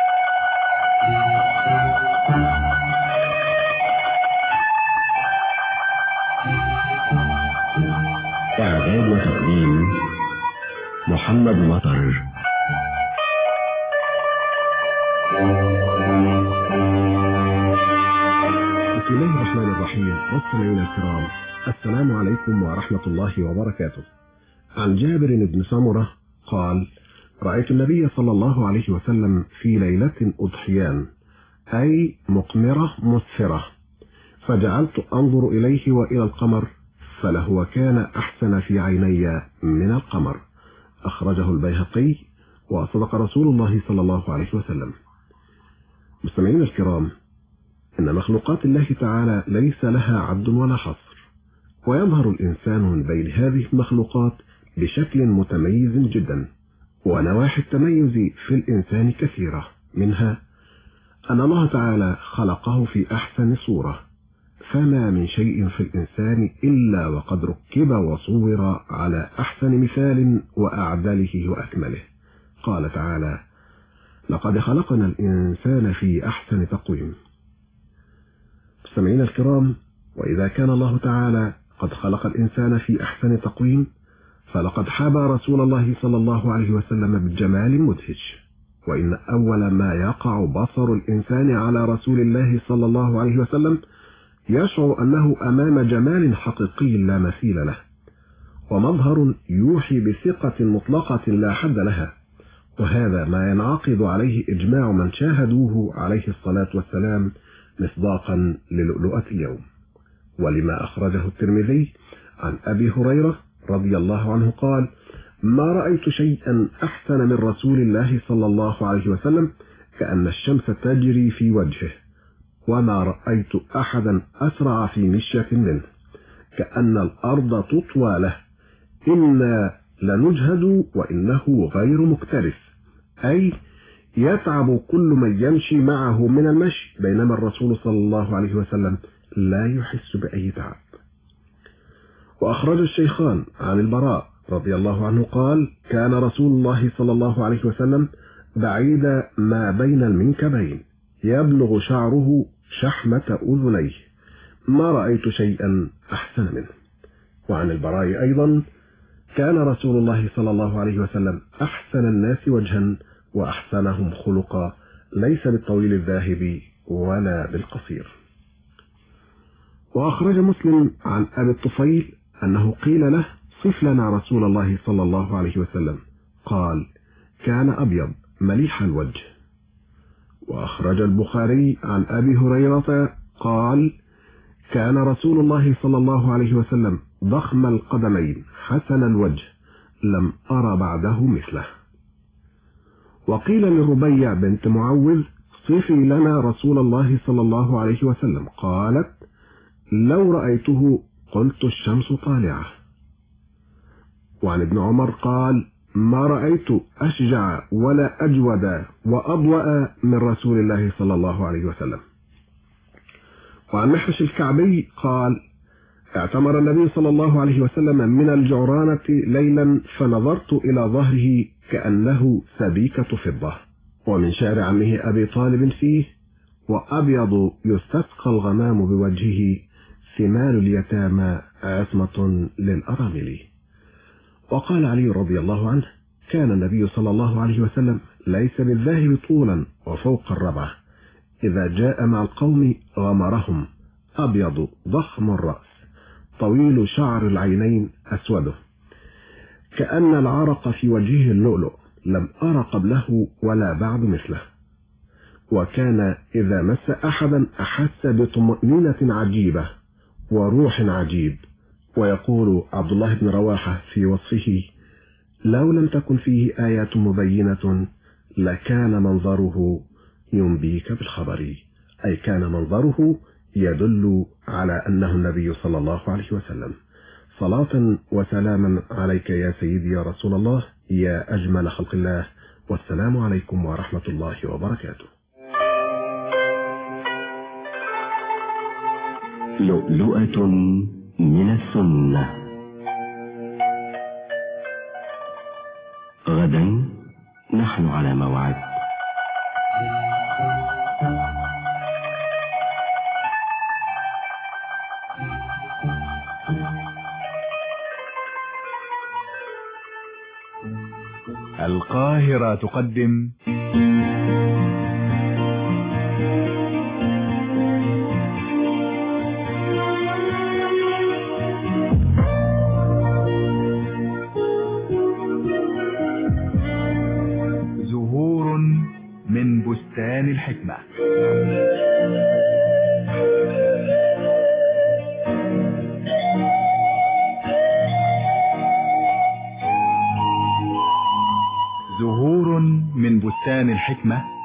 إعداد وتقديم محمد مطر. بسم الله الرحمن الرحيم. مستمعينا الكرام، السلام عليكم ورحمة الله وبركاته. عن جابر بن سمرة قال: رأيت النبي صلى الله عليه وسلم في ليلة أضحيان، أي مقمرة مسفرة، فجعلت أنظر إليه وإلى القمر، فلهو كان أحسن في عيني من القمر. أخرجه البيهقي، وصدق رسول الله صلى الله عليه وسلم. مستمعين الكرام، إن مخلوقات الله تعالى ليس لها عد ولا حصر، ويظهر الإنسان من بين هذه المخلوقات بشكل متميز جدا، ونواحي التميز في الإنسان كثيرة، منها أن الله تعالى خلقه في أحسن صورة، فما من شيء في الإنسان إلا وقد ركب وصور على أحسن مثال وأعدله وأكمله. قال تعالى: لقد خلقنا الإنسان في أحسن تقويم. مستمعينا الكرام، وإذا كان الله تعالى قد خلق الإنسان في أحسن تقويم، فلقد حابى رسول الله صلى الله عليه وسلم بجمال مدهش. وإن أول ما يقع بصر الإنسان على رسول الله صلى الله عليه وسلم يشعر أنه أمام جمال حقيقي لا مثيل له، ومظهر يوحي بثقة مطلقة لا حد لها، وهذا ما ينعقد عليه إجماع من شاهدوه عليه الصلاة والسلام مصداقا للؤلؤة اليوم. ولما أخرجه الترمذي عن أبي هريرة رضي الله عنه قال: ما رأيت شيئا أحسن من رسول الله صلى الله عليه وسلم كأن الشمس تجري في وجهه، وما رأيت أحدا أسرع في مشية منه، كأن الأرض تطوى له، إنا لنجهد وإنه غير مكترث، أي يتعب كل من يمشي معه من المشي، بينما الرسول صلى الله عليه وسلم لا يحس بأي تعب. وأخرج الشيخان عن البراء رضي الله عنه قال: كان رسول الله صلى الله عليه وسلم بعيد ما بين المنكبين، يبلغ شعره شحمة أذنيه، ما رأيت شيئا أحسن منه. وعن البراء أيضا: كان رسول الله صلى الله عليه وسلم أحسن الناس وجها وأحسنهم خلقا، ليس بالطويل الذاهب ولا بالقصير. وأخرج مسلم عن أبي الطفيل أنه قيل له: صف لنا رسول الله صلى الله عليه وسلم، قال: كان أبيض مليح الوجه. وأخرج البخاري عن أبي هريرة قال: كان رسول الله صلى الله عليه وسلم ضخم القدمين حسن الوجه، لم أرى بعده مثله. وقيل للربيع بنت معوذ: صفي لنا رسول الله صلى الله عليه وسلم، قالت: لو رأيته قلت الشمس طالعة. وعن ابن عمر قال: ما رأيت أشجع ولا أجود وأضوأ من رسول الله صلى الله عليه وسلم. وعن محرش الكعبي قال: اعتمر النبي صلى الله عليه وسلم من الجعرانة ليلا، فنظرت إلى ظهره كأنه سبيكة فضة. ومن شعر عمه أبي طالب فيه: وأبيض يستسقى الغمام بوجهه، ثمال اليتامى عصمة للأرامل. وقال علي رضي الله عنه: كان النبي صلى الله عليه وسلم ليس بالذاهب طولا وفوق الربعة، إذا جاء مع القوم غمرهم، أبيض ضخم الرأس، طويل شعر العينين أسوده، كأن العرق في وجهه اللؤلؤ، لم أرى قبله ولا بعد مثله. وكان إذا مس أحدا أحس بطمأنينة عجيبة وروح عجيب. ويقول عبد الله بن رواحة في وصفه: لو لم تكن فيه آيات مبينة لكان منظره ينبيك بالخبر، أي كان منظره يدل على أنه النبي صلى الله عليه وسلم. صلاة وسلاما عليك يا سيدي يا رسول الله يا أجمل خلق الله، والسلام عليكم ورحمة الله وبركاته. لؤلؤة من السنة. غدا نحن على موعد. القاهرة تقدم زهور من بستان الحكمة. زهور من بستان الحكمة